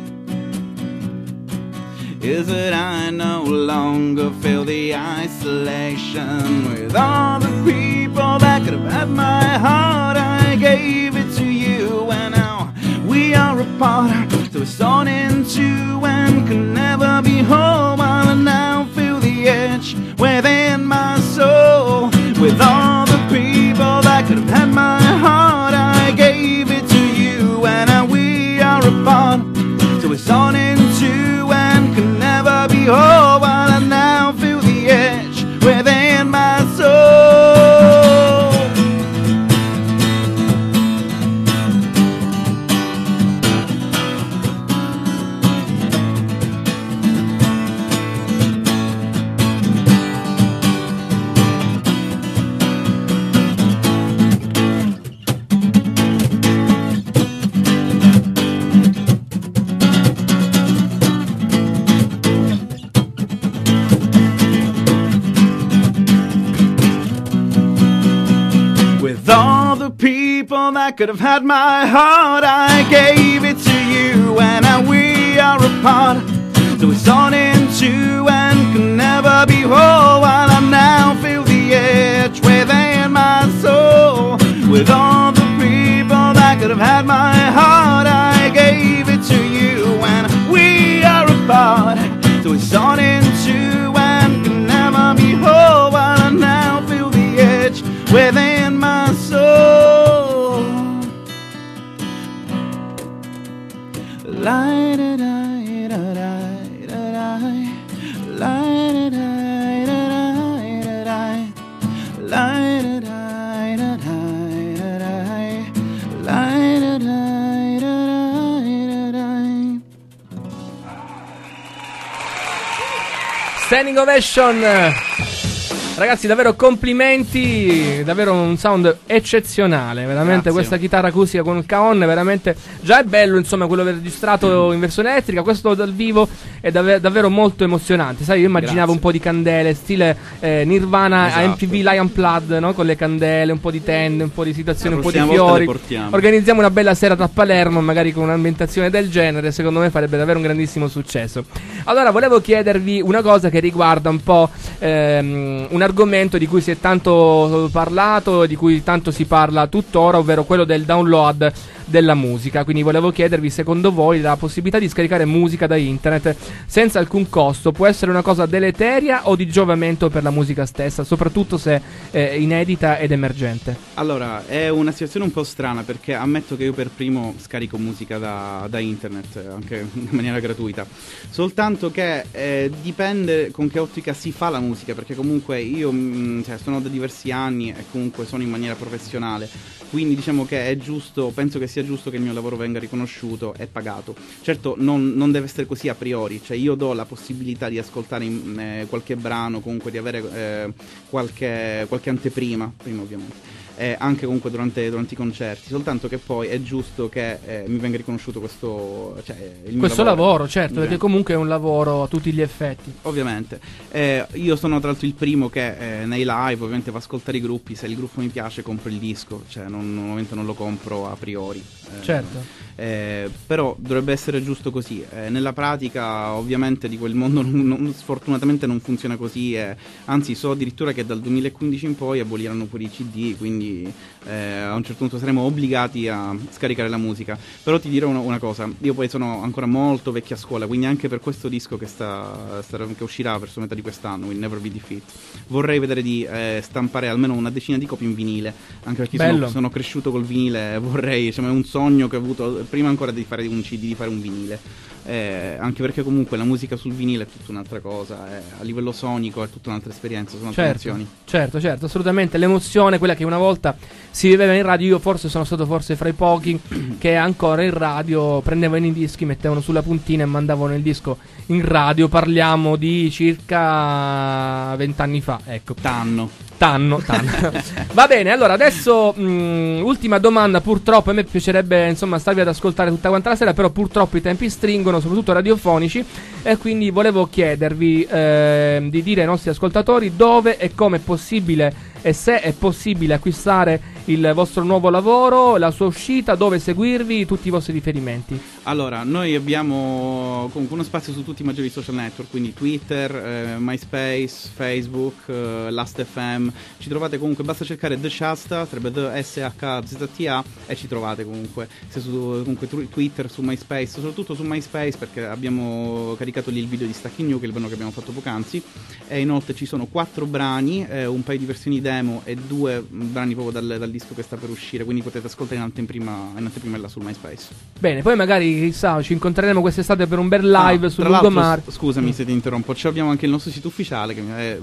is that I no longer feel the isolation. With all the people that could have had my heart, I gave it to you, and now we are apart, so it's torn in two and can never be whole, while I now feel the edge within my soul. With all the people that could have had my heart, I gave it to you, and now we are apart, so it's torn in two and can never be whole, while I now feel the edge within my soul. All the people that could have had my heart, I gave it to you, and now we are apart, so it's torn in two and can never be whole, while I now feel the edge within my soul. With all the people that could have had my heart, I gave it to you, and we are apart, so it's torn in two and can never be whole, while I now feel the edge within my soul. Standing ovation. Ragazzi, davvero complimenti, davvero un sound eccezionale, veramente. Grazie. Questa chitarra acustica con il cajon, veramente, già è bello, insomma, quello registrato in versione elettrica, questo dal vivo è davvero molto emozionante. Sai, io immaginavo Grazie. un po' di candele, stile Nirvana, Esatto. a MTV Lion Blood, no? Con le candele, un po' di tende, un po' di situazioni, un po' di La prossima volta fiori. le portiamo. Organizziamo una bella serata a Palermo, magari con un'ambientazione del genere, secondo me farebbe davvero un grandissimo successo. Allora, volevo chiedervi una cosa che riguarda un po' un argomento di cui si è tanto parlato, di cui tanto si parla tuttora, ovvero quello del download della musica. Quindi volevo chiedervi, secondo voi la possibilità di scaricare musica da internet senza alcun costo può essere una cosa deleteria o di giovamento per la musica stessa, soprattutto se inedita ed emergente? Allora, è una situazione un po' strana, perché ammetto che io per primo scarico musica da internet, anche in maniera gratuita, soltanto che dipende con che ottica si fa la musica, perché comunque io sono da diversi anni e comunque sono in maniera professionale, quindi diciamo che è giusto, penso che sia giusto che il mio lavoro venga riconosciuto e pagato. Certo, non deve essere così a priori, cioè io do la possibilità di ascoltare qualche brano, comunque di avere qualche anteprima, prima ovviamente, anche comunque durante i concerti, soltanto che poi è giusto che mi venga riconosciuto il mio lavoro, certo, perché comunque è un lavoro a tutti gli effetti. Ovviamente. Io sono tra l'altro il primo che nei live ovviamente va a ascoltare i gruppi, se il gruppo mi piace compro il disco, cioè ovviamente non lo compro a priori. Certo. Però dovrebbe essere giusto così. Nella pratica ovviamente di quel mondo sfortunatamente non funziona così, anzi so addirittura che dal 2015 in poi aboliranno pure i CD, quindi a un certo punto saremo obbligati a scaricare la musica. Però ti dirò una cosa, io poi sono ancora molto vecchia scuola, quindi anche per questo disco che uscirà verso metà di quest'anno, Will Never Be Defeat, vorrei vedere di stampare almeno una decina di copie in vinile, anche perché sono cresciuto col vinile, vorrei, insomma, è un sogno che ho avuto prima ancora di fare un CD, di fare un vinile, anche perché comunque la musica sul vinile è tutta un'altra cosa, a livello sonico è tutta un'altra esperienza, sono altre emozioni. Certo, assolutamente, l'emozione, quella che una volta si viveva in radio. Io sono stato fra i pochi che ancora in radio prendevano i dischi, mettevano sulla puntina e mandavano il disco in radio. Parliamo di circa 20 anni fa, ecco. Tanno. Va bene, allora adesso ultima domanda. Purtroppo a me piacerebbe insomma starvi ad ascoltare tutta quanta la sera, però purtroppo i tempi stringono, soprattutto radiofonici, e quindi volevo chiedervi di dire ai nostri ascoltatori dove e come è possibile e se è possibile acquistare il vostro nuovo lavoro, la sua uscita, dove seguirvi, tutti i vostri riferimenti. Allora, noi abbiamo comunque uno spazio su tutti i maggiori social network, quindi Twitter, MySpace, Facebook, Last.fm. Ci trovate comunque, basta cercare The Shasta, sarebbe The SHZTA, e ci trovate comunque, se su comunque Twitter, su MySpace, soprattutto su MySpace, perché abbiamo caricato lì il video di Stacking New, che è il brano che abbiamo fatto poc'anzi, e inoltre ci sono 4 brani, un paio di versioni demo e 2 brani proprio dal disco che sta per uscire, quindi potete ascoltare in anteprima là sul MySpace. Bene, poi magari chissà ci incontreremo quest'estate per un bel live sul lungomare. Scusami se ti interrompo, abbiamo anche il nostro sito ufficiale che è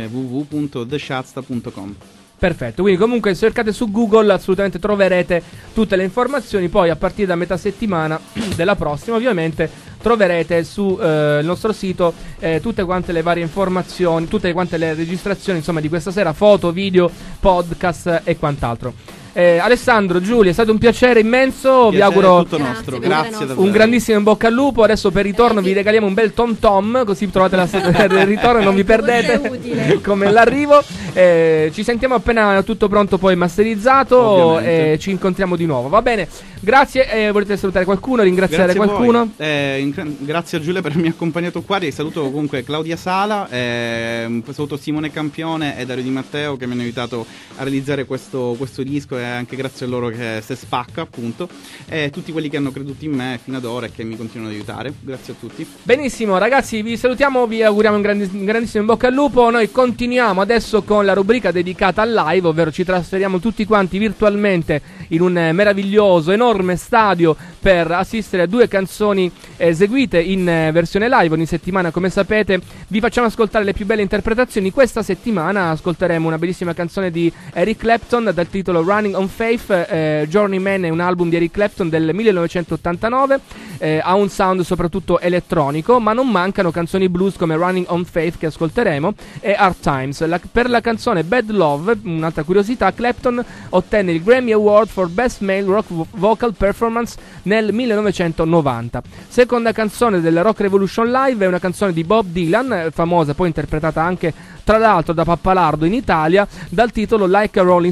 www.theshazta.com. Perfetto, quindi comunque cercate su Google, assolutamente troverete tutte le informazioni. Poi a partire da metà settimana della prossima ovviamente troverete su il nostro sito tutte quante le varie informazioni, tutte quante le registrazioni insomma di questa sera, foto, video, podcast e quant'altro. Alessandro, Giulia, è stato un piacere immenso. Vi auguro tutto nostro. Grazie davvero. Un grandissimo in bocca al lupo. Adesso per ritorno vi regaliamo un bel tom tom, così trovate il ritorno e non vi perdete come l'arrivo. Ci sentiamo appena tutto pronto, poi masterizzato, e ci incontriamo di nuovo. Va bene, grazie. Volete salutare qualcuno, ringraziare qualcuno? Grazie a Giulia per avermi accompagnato qua. Saluto comunque Claudia Sala, saluto Simone Campione e Dario Di Matteo, che mi hanno aiutato a realizzare questo disco, e anche grazie a loro che se spacca, appunto, e tutti quelli che hanno creduto in me fino ad ora e che mi continuano ad aiutare. Grazie a tutti. Benissimo ragazzi, vi salutiamo, vi auguriamo un grandissimo in bocca al lupo. Noi continuiamo adesso con la rubrica dedicata al live, ovvero ci trasferiamo tutti quanti virtualmente in un meraviglioso, enorme stadio per assistere a 2 canzoni eseguite in versione live. Ogni settimana, come sapete, vi facciamo ascoltare le più belle interpretazioni. Questa settimana ascolteremo una bellissima canzone di Eric Clapton dal titolo Running on Faith. Journeyman è un album di Eric Clapton del 1989, ha un sound soprattutto elettronico, ma non mancano canzoni blues come Running on Faith, che ascolteremo, e Hard Times. Per la canzone Bad Love, un'altra curiosità, Clapton ottenne il Grammy Award for Best Male Rock Vocal Performance nel 1990. Seconda canzone del Rock Revolution Live è una canzone di Bob Dylan, famosa, poi interpretata anche tra l'altro da Pappalardo in Italia, dal titolo Like a Rolling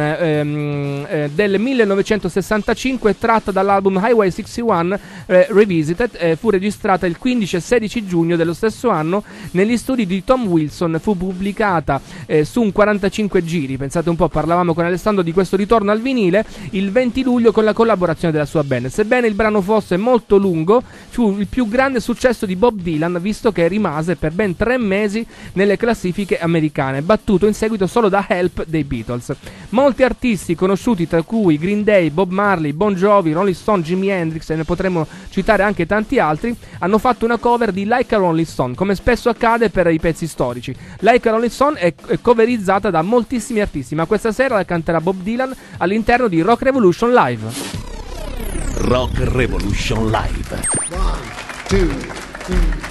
Stone, del 1965, tratta dall'album Highway 61 Revisited. Fu registrata il 15 e 16 giugno dello stesso anno negli studi di Tom Wilson. Fu pubblicata su un 45 giri, pensate un po', parlavamo con Alessandro di questo ritorno al vinile, il 20 luglio con la collaborazione della sua band. Sebbene il brano fosse molto lungo, fu il più grande successo di Bob Dylan, visto che rimase per ben 3 mesi nelle classifiche americane, battuto in seguito solo da Help dei Beatles. Molti artisti conosciuti, tra cui Green Day, Bob Marley, Bon Jovi, Rolling Stone, Jimi Hendrix, e ne potremmo citare anche tanti altri, hanno fatto una cover di Like a Rolling Stone, come spesso accade per i pezzi storici. Like a Rolling Stone è coverizzata da moltissimi artisti, ma questa sera la canterà Bob Dylan all'interno di Rock Revolution Live. Rock Revolution Live. 1, 2, 3.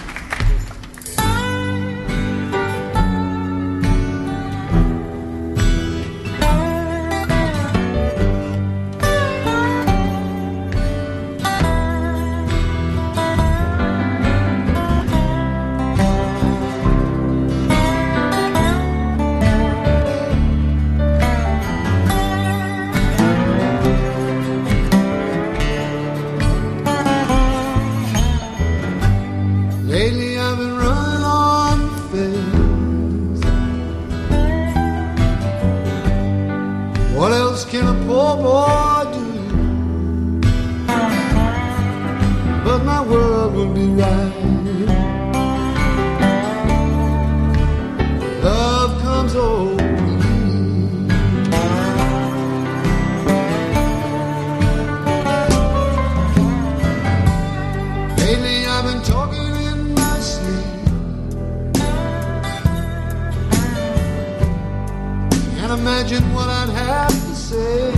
will be right. Love comes over me. Lately I've been talking in my sleep. Can't imagine what I'd have to say.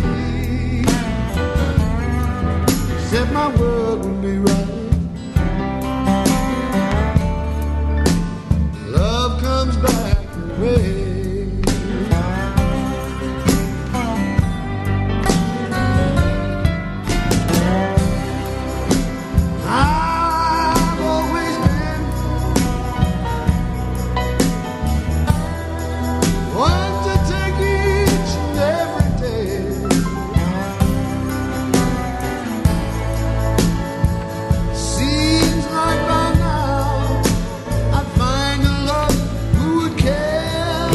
Said my word would be right. Love comes back away. I've always been one to take each and every day. Seems like by now I'd find a love who would care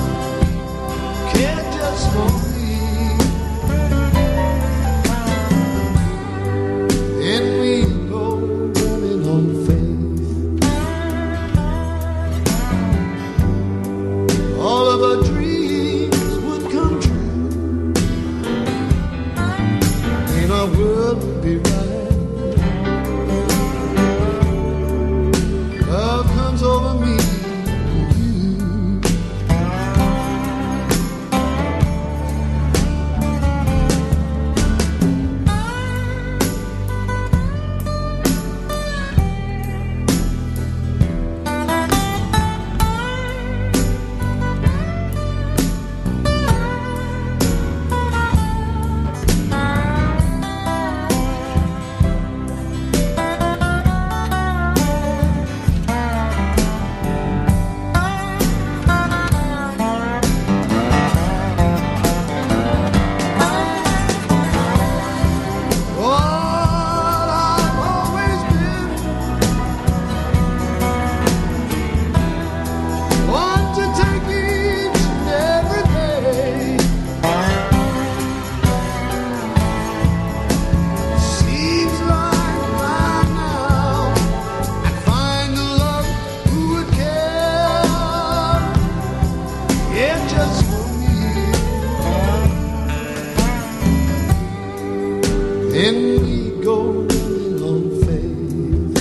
just for me. And we go running on faith. All of our dreams would come true, and our world would be right. Love comes over me. Want to take each and every day. Seems like by now I'd find a love who would care, just for me. And we go running on faith.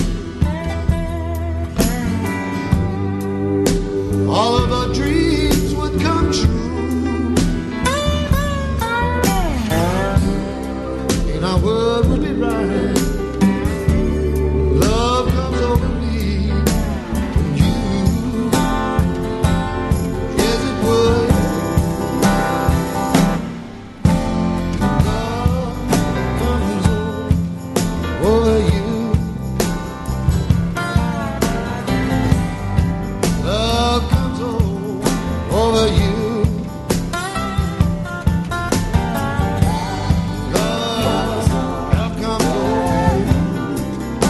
All of our dreams would come true, and our world would be right. Love comes over me and you. Yes, it would. Love comes over you. Love comes over you. Love comes over you.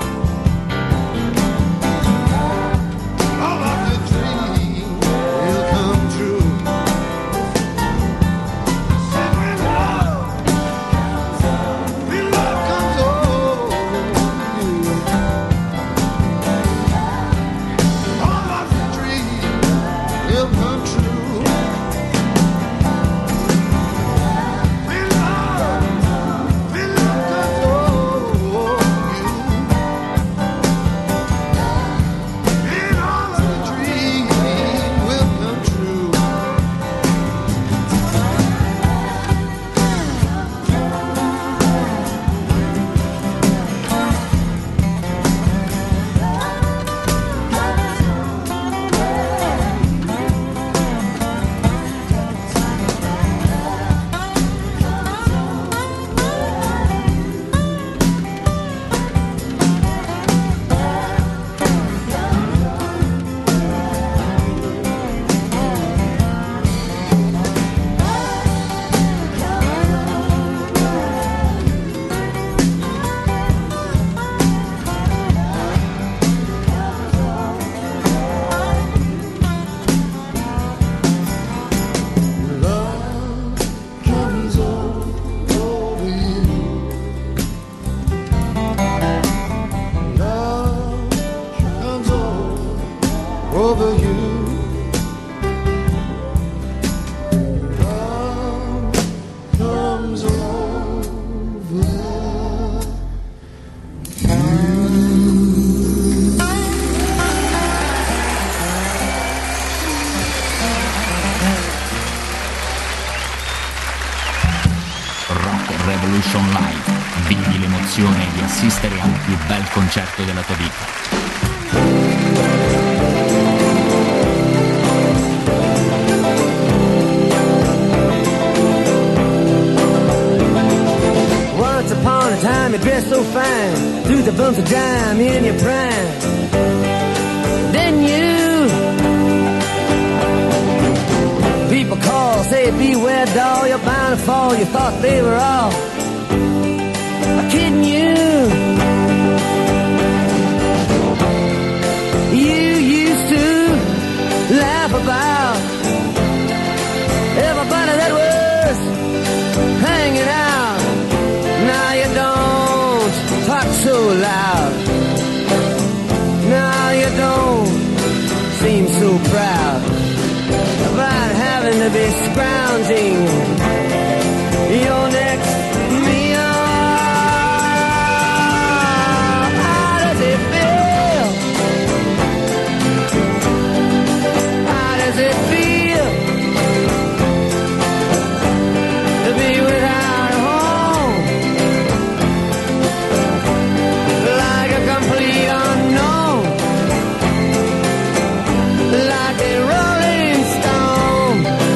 All of your dreams will come true. Say when love comes over di assistere al più bel concerto della tua vita. Once upon a time you dressed so fine, threw the bumps of dime in your prime. Then you, people call, say beware doll, you're bound to fall. You thought they were all kidding you. You used to laugh about everybody that was hanging out. Now you don't talk so loud. Now you don't seem so proud about having to be scrounging your next meal. How does it feel? How does it feel to be without a home? Like a complete unknown, like a rolling stone.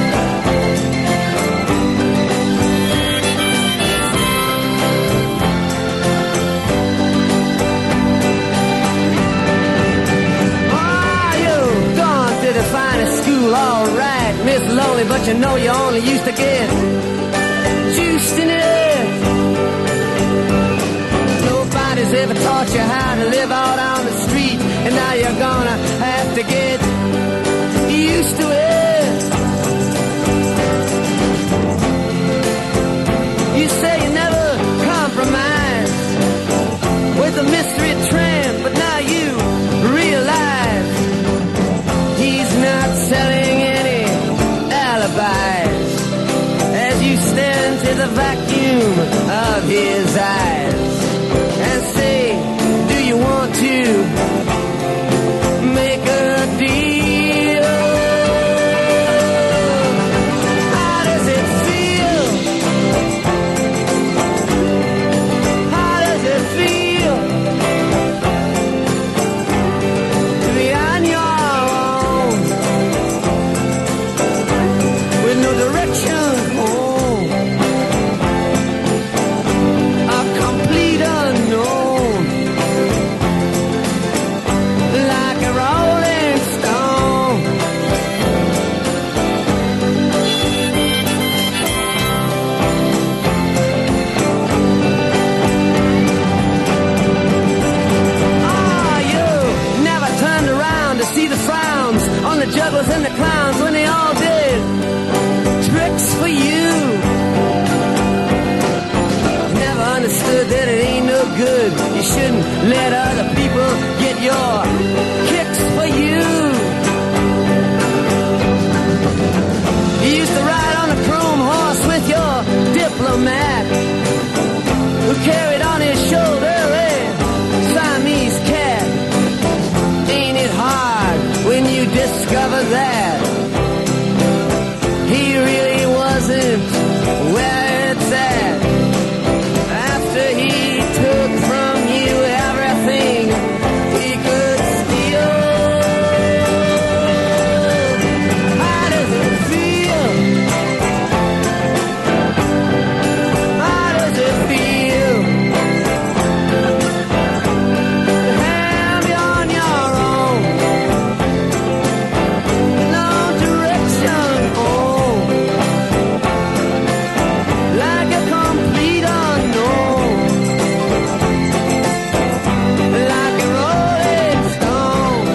Oh, you've gone to the finest school, all right, Miss Lonely, but you know you only used to get juiced in it. Nobody's ever taught you how to live out on the street, and now you're gonna have to get used to it. You say you never compromise with a mystery tramp, but now you realize he's not selling any alibis as you stare into the vacuum of his eyes and say, do you want to make a deal? How does it feel? How does it feel to be on your own with no direction home? A complete unknown, like a rolling stone. Ah, you never turned around to see the frowns on the jugglers and the clowns when they all did tricks for you. Never understood that it ain't no good. You shouldn't let other people get your kicks for you. You used to ride on a chrome horse with your diplomat, who carried on his shoulder a Siamese cat. Ain't it hard when you discover that he really wasn't where it's at? After he took from you everything he could steal. How does it feel? How does it feel to have you on your own? No direction home, like a complete unknown, like a rolling stone.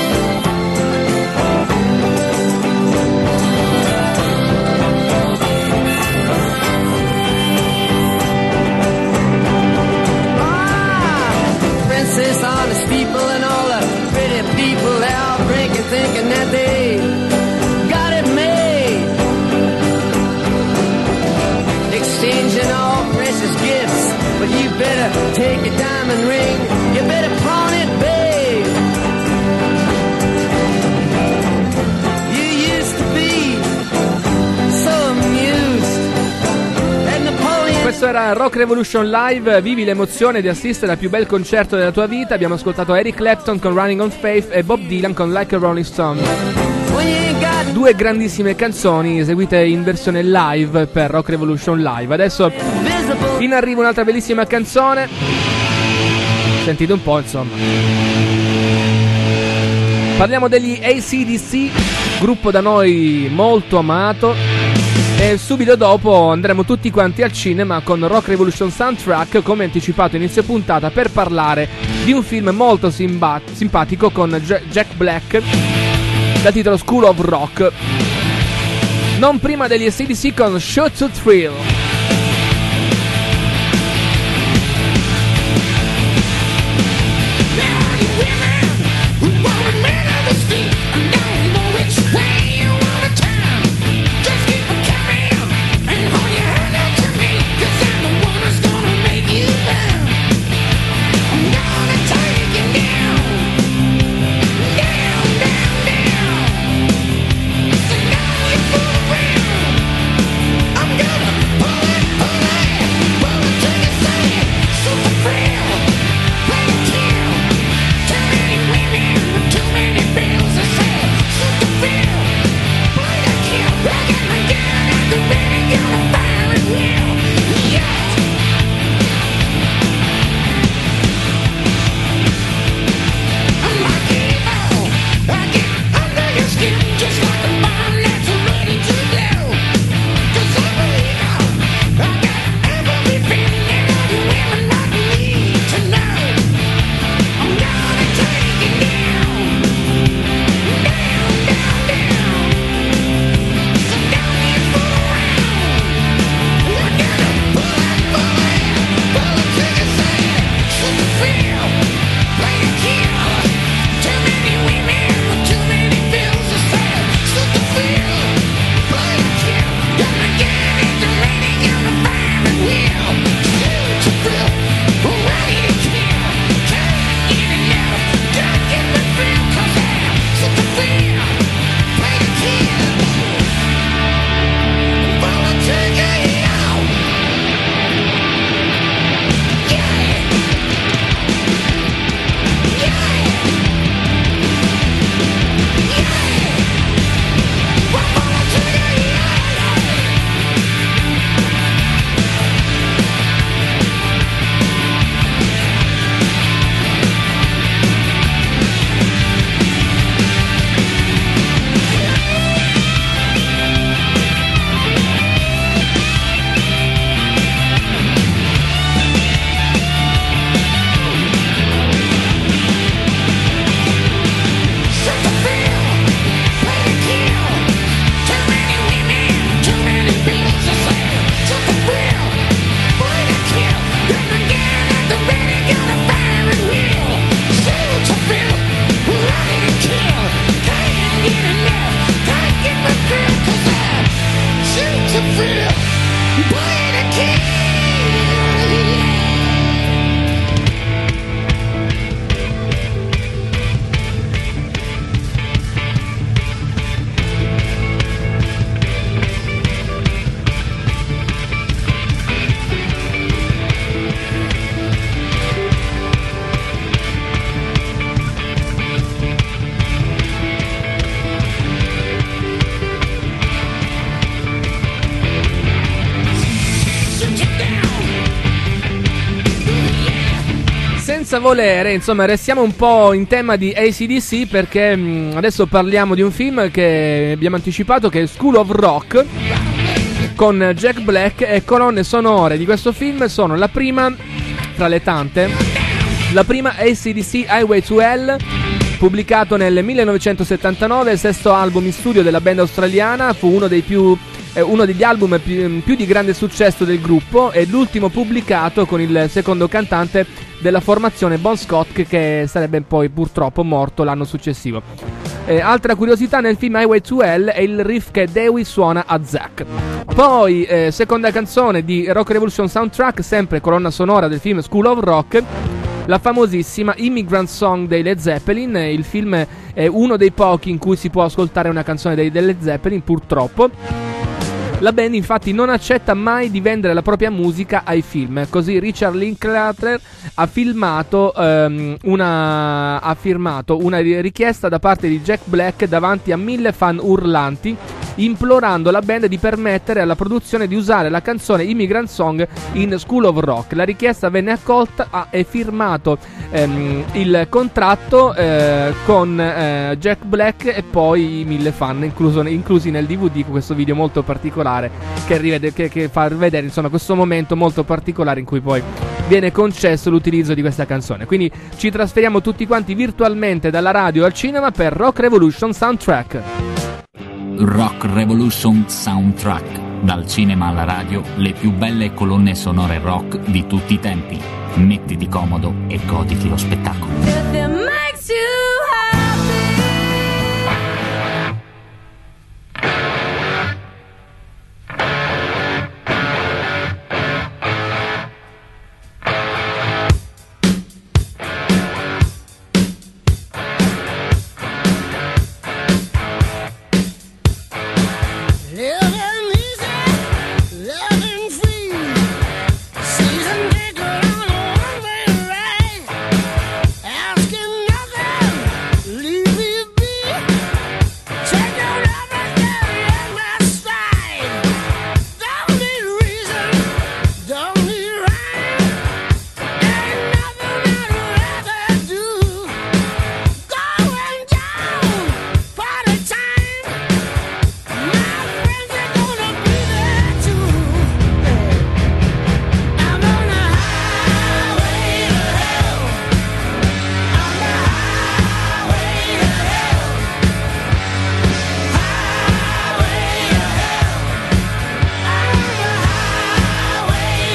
Princess on the steeple and all the pretty people, they're all drinking, thinking that they got it made, exchanging all precious gifts. But you better take your diamond ring, you better pawn it, babe. You used to be so amused at Napoleon. Questo era Rock Revolution Live. Vivi l'emozione di assistere al più bel concerto della tua vita. Abbiamo ascoltato Eric Clapton con Running on Faith e Bob Dylan con Like a Rolling Stone. Due grandissime canzoni eseguite in versione live per Rock Revolution Live. Adesso in arrivo un'altra bellissima canzone. Sentite un po', insomma. Parliamo degli AC/DC, gruppo da noi molto amato. E subito dopo andremo tutti quanti al cinema con Rock Revolution Soundtrack, come anticipato inizio puntata, per parlare di un film molto simpatico con Jack Black dal titolo School of Rock. Non prima degli AC/DC con Shoot to Thrill. Senza volere, insomma, restiamo un po' in tema di AC/DC perché adesso parliamo di un film che abbiamo anticipato, che è School of Rock, con Jack Black, e colonne sonore di questo film sono la prima, tra le tante, la prima AC/DC Highway to Hell, pubblicato nel 1979, il sesto album in studio della band australiana, fu uno degli album più di grande successo del gruppo, e l'ultimo pubblicato con il secondo cantante della formazione, Bon Scott, che sarebbe poi purtroppo morto l'anno successivo. Altra curiosità nel film Highway to Hell è il riff che Dewey suona a Zack. Poi seconda canzone di Rock Revolution Soundtrack, sempre colonna sonora del film School of Rock, la famosissima Immigrant Song dei Led Zeppelin. Il film è uno dei pochi in cui si può ascoltare una canzone dei Led Zeppelin, purtroppo. La band infatti non accetta mai di vendere la propria musica ai film, così Richard Linklater ha firmato una richiesta da parte di Jack Black davanti a 1000 fan urlanti, implorando la band di permettere alla produzione di usare la canzone Immigrant Song in School of Rock. La richiesta venne accolta e firmato il contratto con Jack Black e poi i 1000 fan inclusi nel DVD, con questo video molto particolare che fa vedere insomma questo momento molto particolare in cui poi viene concesso l'utilizzo di questa canzone. Quindi ci trasferiamo tutti quanti virtualmente dalla radio al cinema per Rock Revolution Soundtrack. Rock Revolution Soundtrack. Dal cinema alla radio, le più belle colonne sonore rock di tutti i tempi. Mettiti comodo e goditi lo spettacolo. If it makes you Living easy, living free, season ticket on a one-way ride, asking nothing, leave me be, take your everything in my stride, don't need reason, don't need rhyme, ain't nothing I'd rather do, going down, party time, my friends are gonna be there too. I'm on the highway to hell. On the highway to hell. Highway to hell. I'm on the highway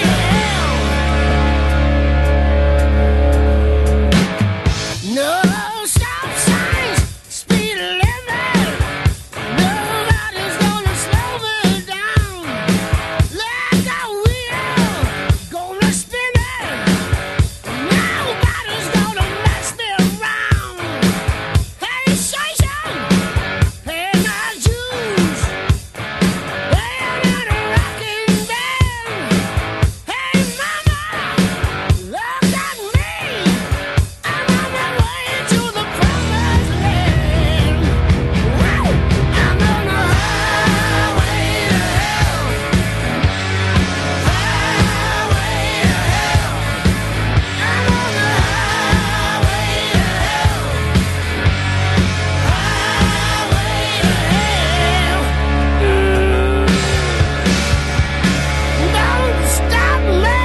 to hell. No stop signs, speed limit. Nobody's gonna slow me down. Like a wheel, gonna spin it. Nobody's gonna mess me around. Hey, station, pay my dues. Playing in a rocking band. Hey, mama, look at me. I'm on my way to the promised land. Woo! I'm on the highway to hell. Highway to hell. I'm on the highway to hell. Highway to hell. Don't stop me.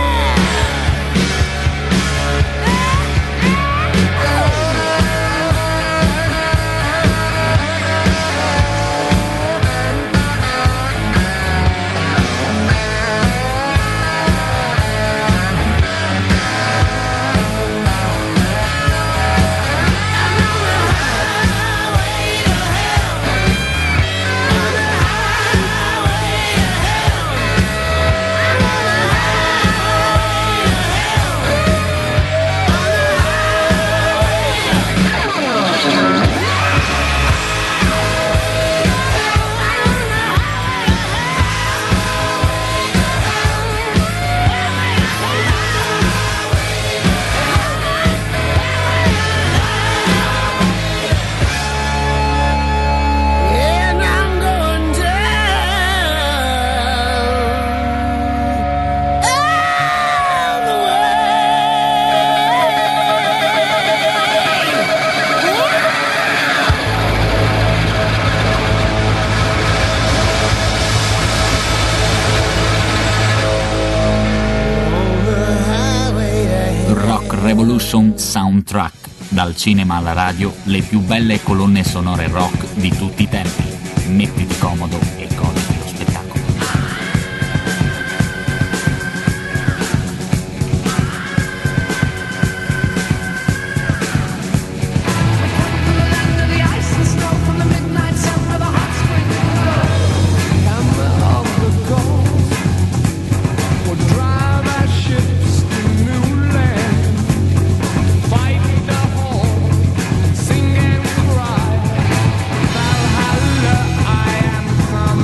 And I'm going down all the Rock Revolution Soundtrack. Dal cinema alla radio, le più belle colonne sonore rock di tutti i tempi. Mettiti comodo e goditi lo spettacolo. the ice and snow from the midnight sun to the hot spring glow. Hammer of the gold will drive our ships to new land. Fight the hall, sing and cry. Valhalla, I am from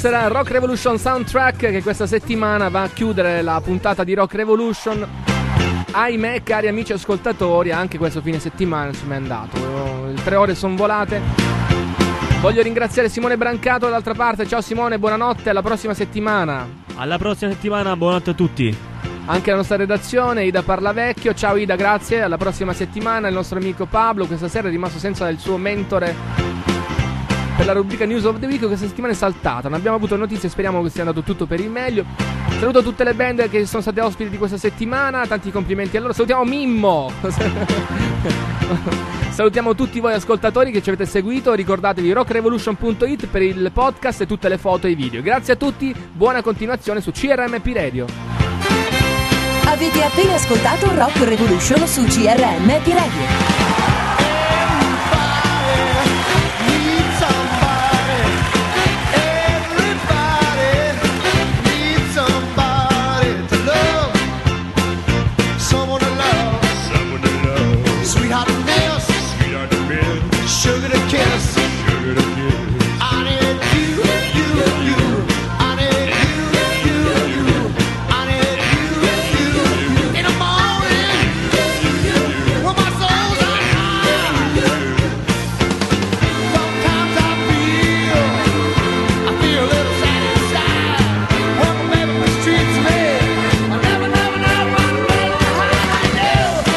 Questo era Rock Revolution Soundtrack, che questa settimana va a chiudere la puntata di Rock Revolution. Ahimè, cari amici ascoltatori, anche questo fine settimana insomma è andato. Le 3 ore sono volate. Voglio ringraziare Simone Brancato dall'altra parte. Ciao Simone, buonanotte, alla prossima settimana. Alla prossima settimana, buonanotte a tutti. Anche la nostra redazione, Ida Parlavecchio. Ciao Ida, grazie. Alla prossima settimana. Il nostro amico Pablo questa sera è rimasto senza il suo mentore per la rubrica News of the Week. Questa settimana è saltata, non abbiamo avuto notizie, speriamo che sia andato tutto per il meglio. Saluto tutte le band che sono state ospiti di questa settimana, tanti complimenti a loro. Salutiamo Mimmo. Salutiamo tutti voi ascoltatori che ci avete seguito. Ricordatevi rockrevolution.it per il podcast e tutte le foto e i video. Grazie a tutti, buona continuazione su CRMP Radio. Avete appena ascoltato Rock Revolution su CRMP Radio. Sugar to kiss. I need you, you. I need you. I need you. In the morning, when my soul's on fire. Sometimes I feel a little sad inside. When my baby mistreats me, I never run away. I do.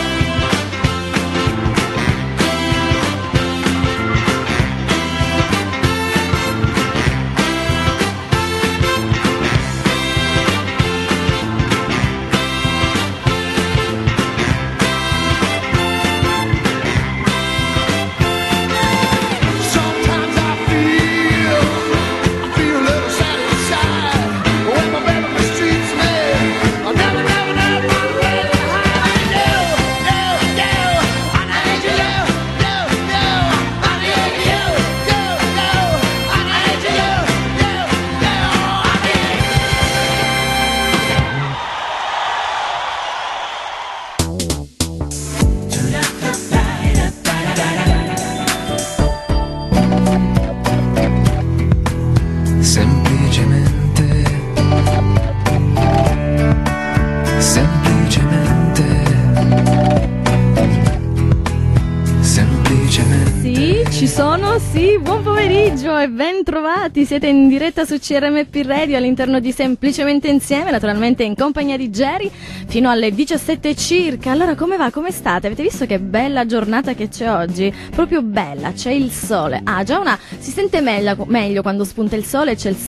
Sometimes I feel a little sad inside. When my baby mistreats me, I'll never run away. I do. I need you. I need you. I need Semplicemente, Sì, ci sono, sì, buon pomeriggio e ben trovati, siete in diretta su CRMP Radio all'interno di Semplicemente Insieme, naturalmente in compagnia di Jerry, fino alle 17 circa. Allora come va, come state? Avete visto che bella giornata che c'è oggi? Proprio bella, c'è il sole, si sente meglio quando spunta il sole e c'è il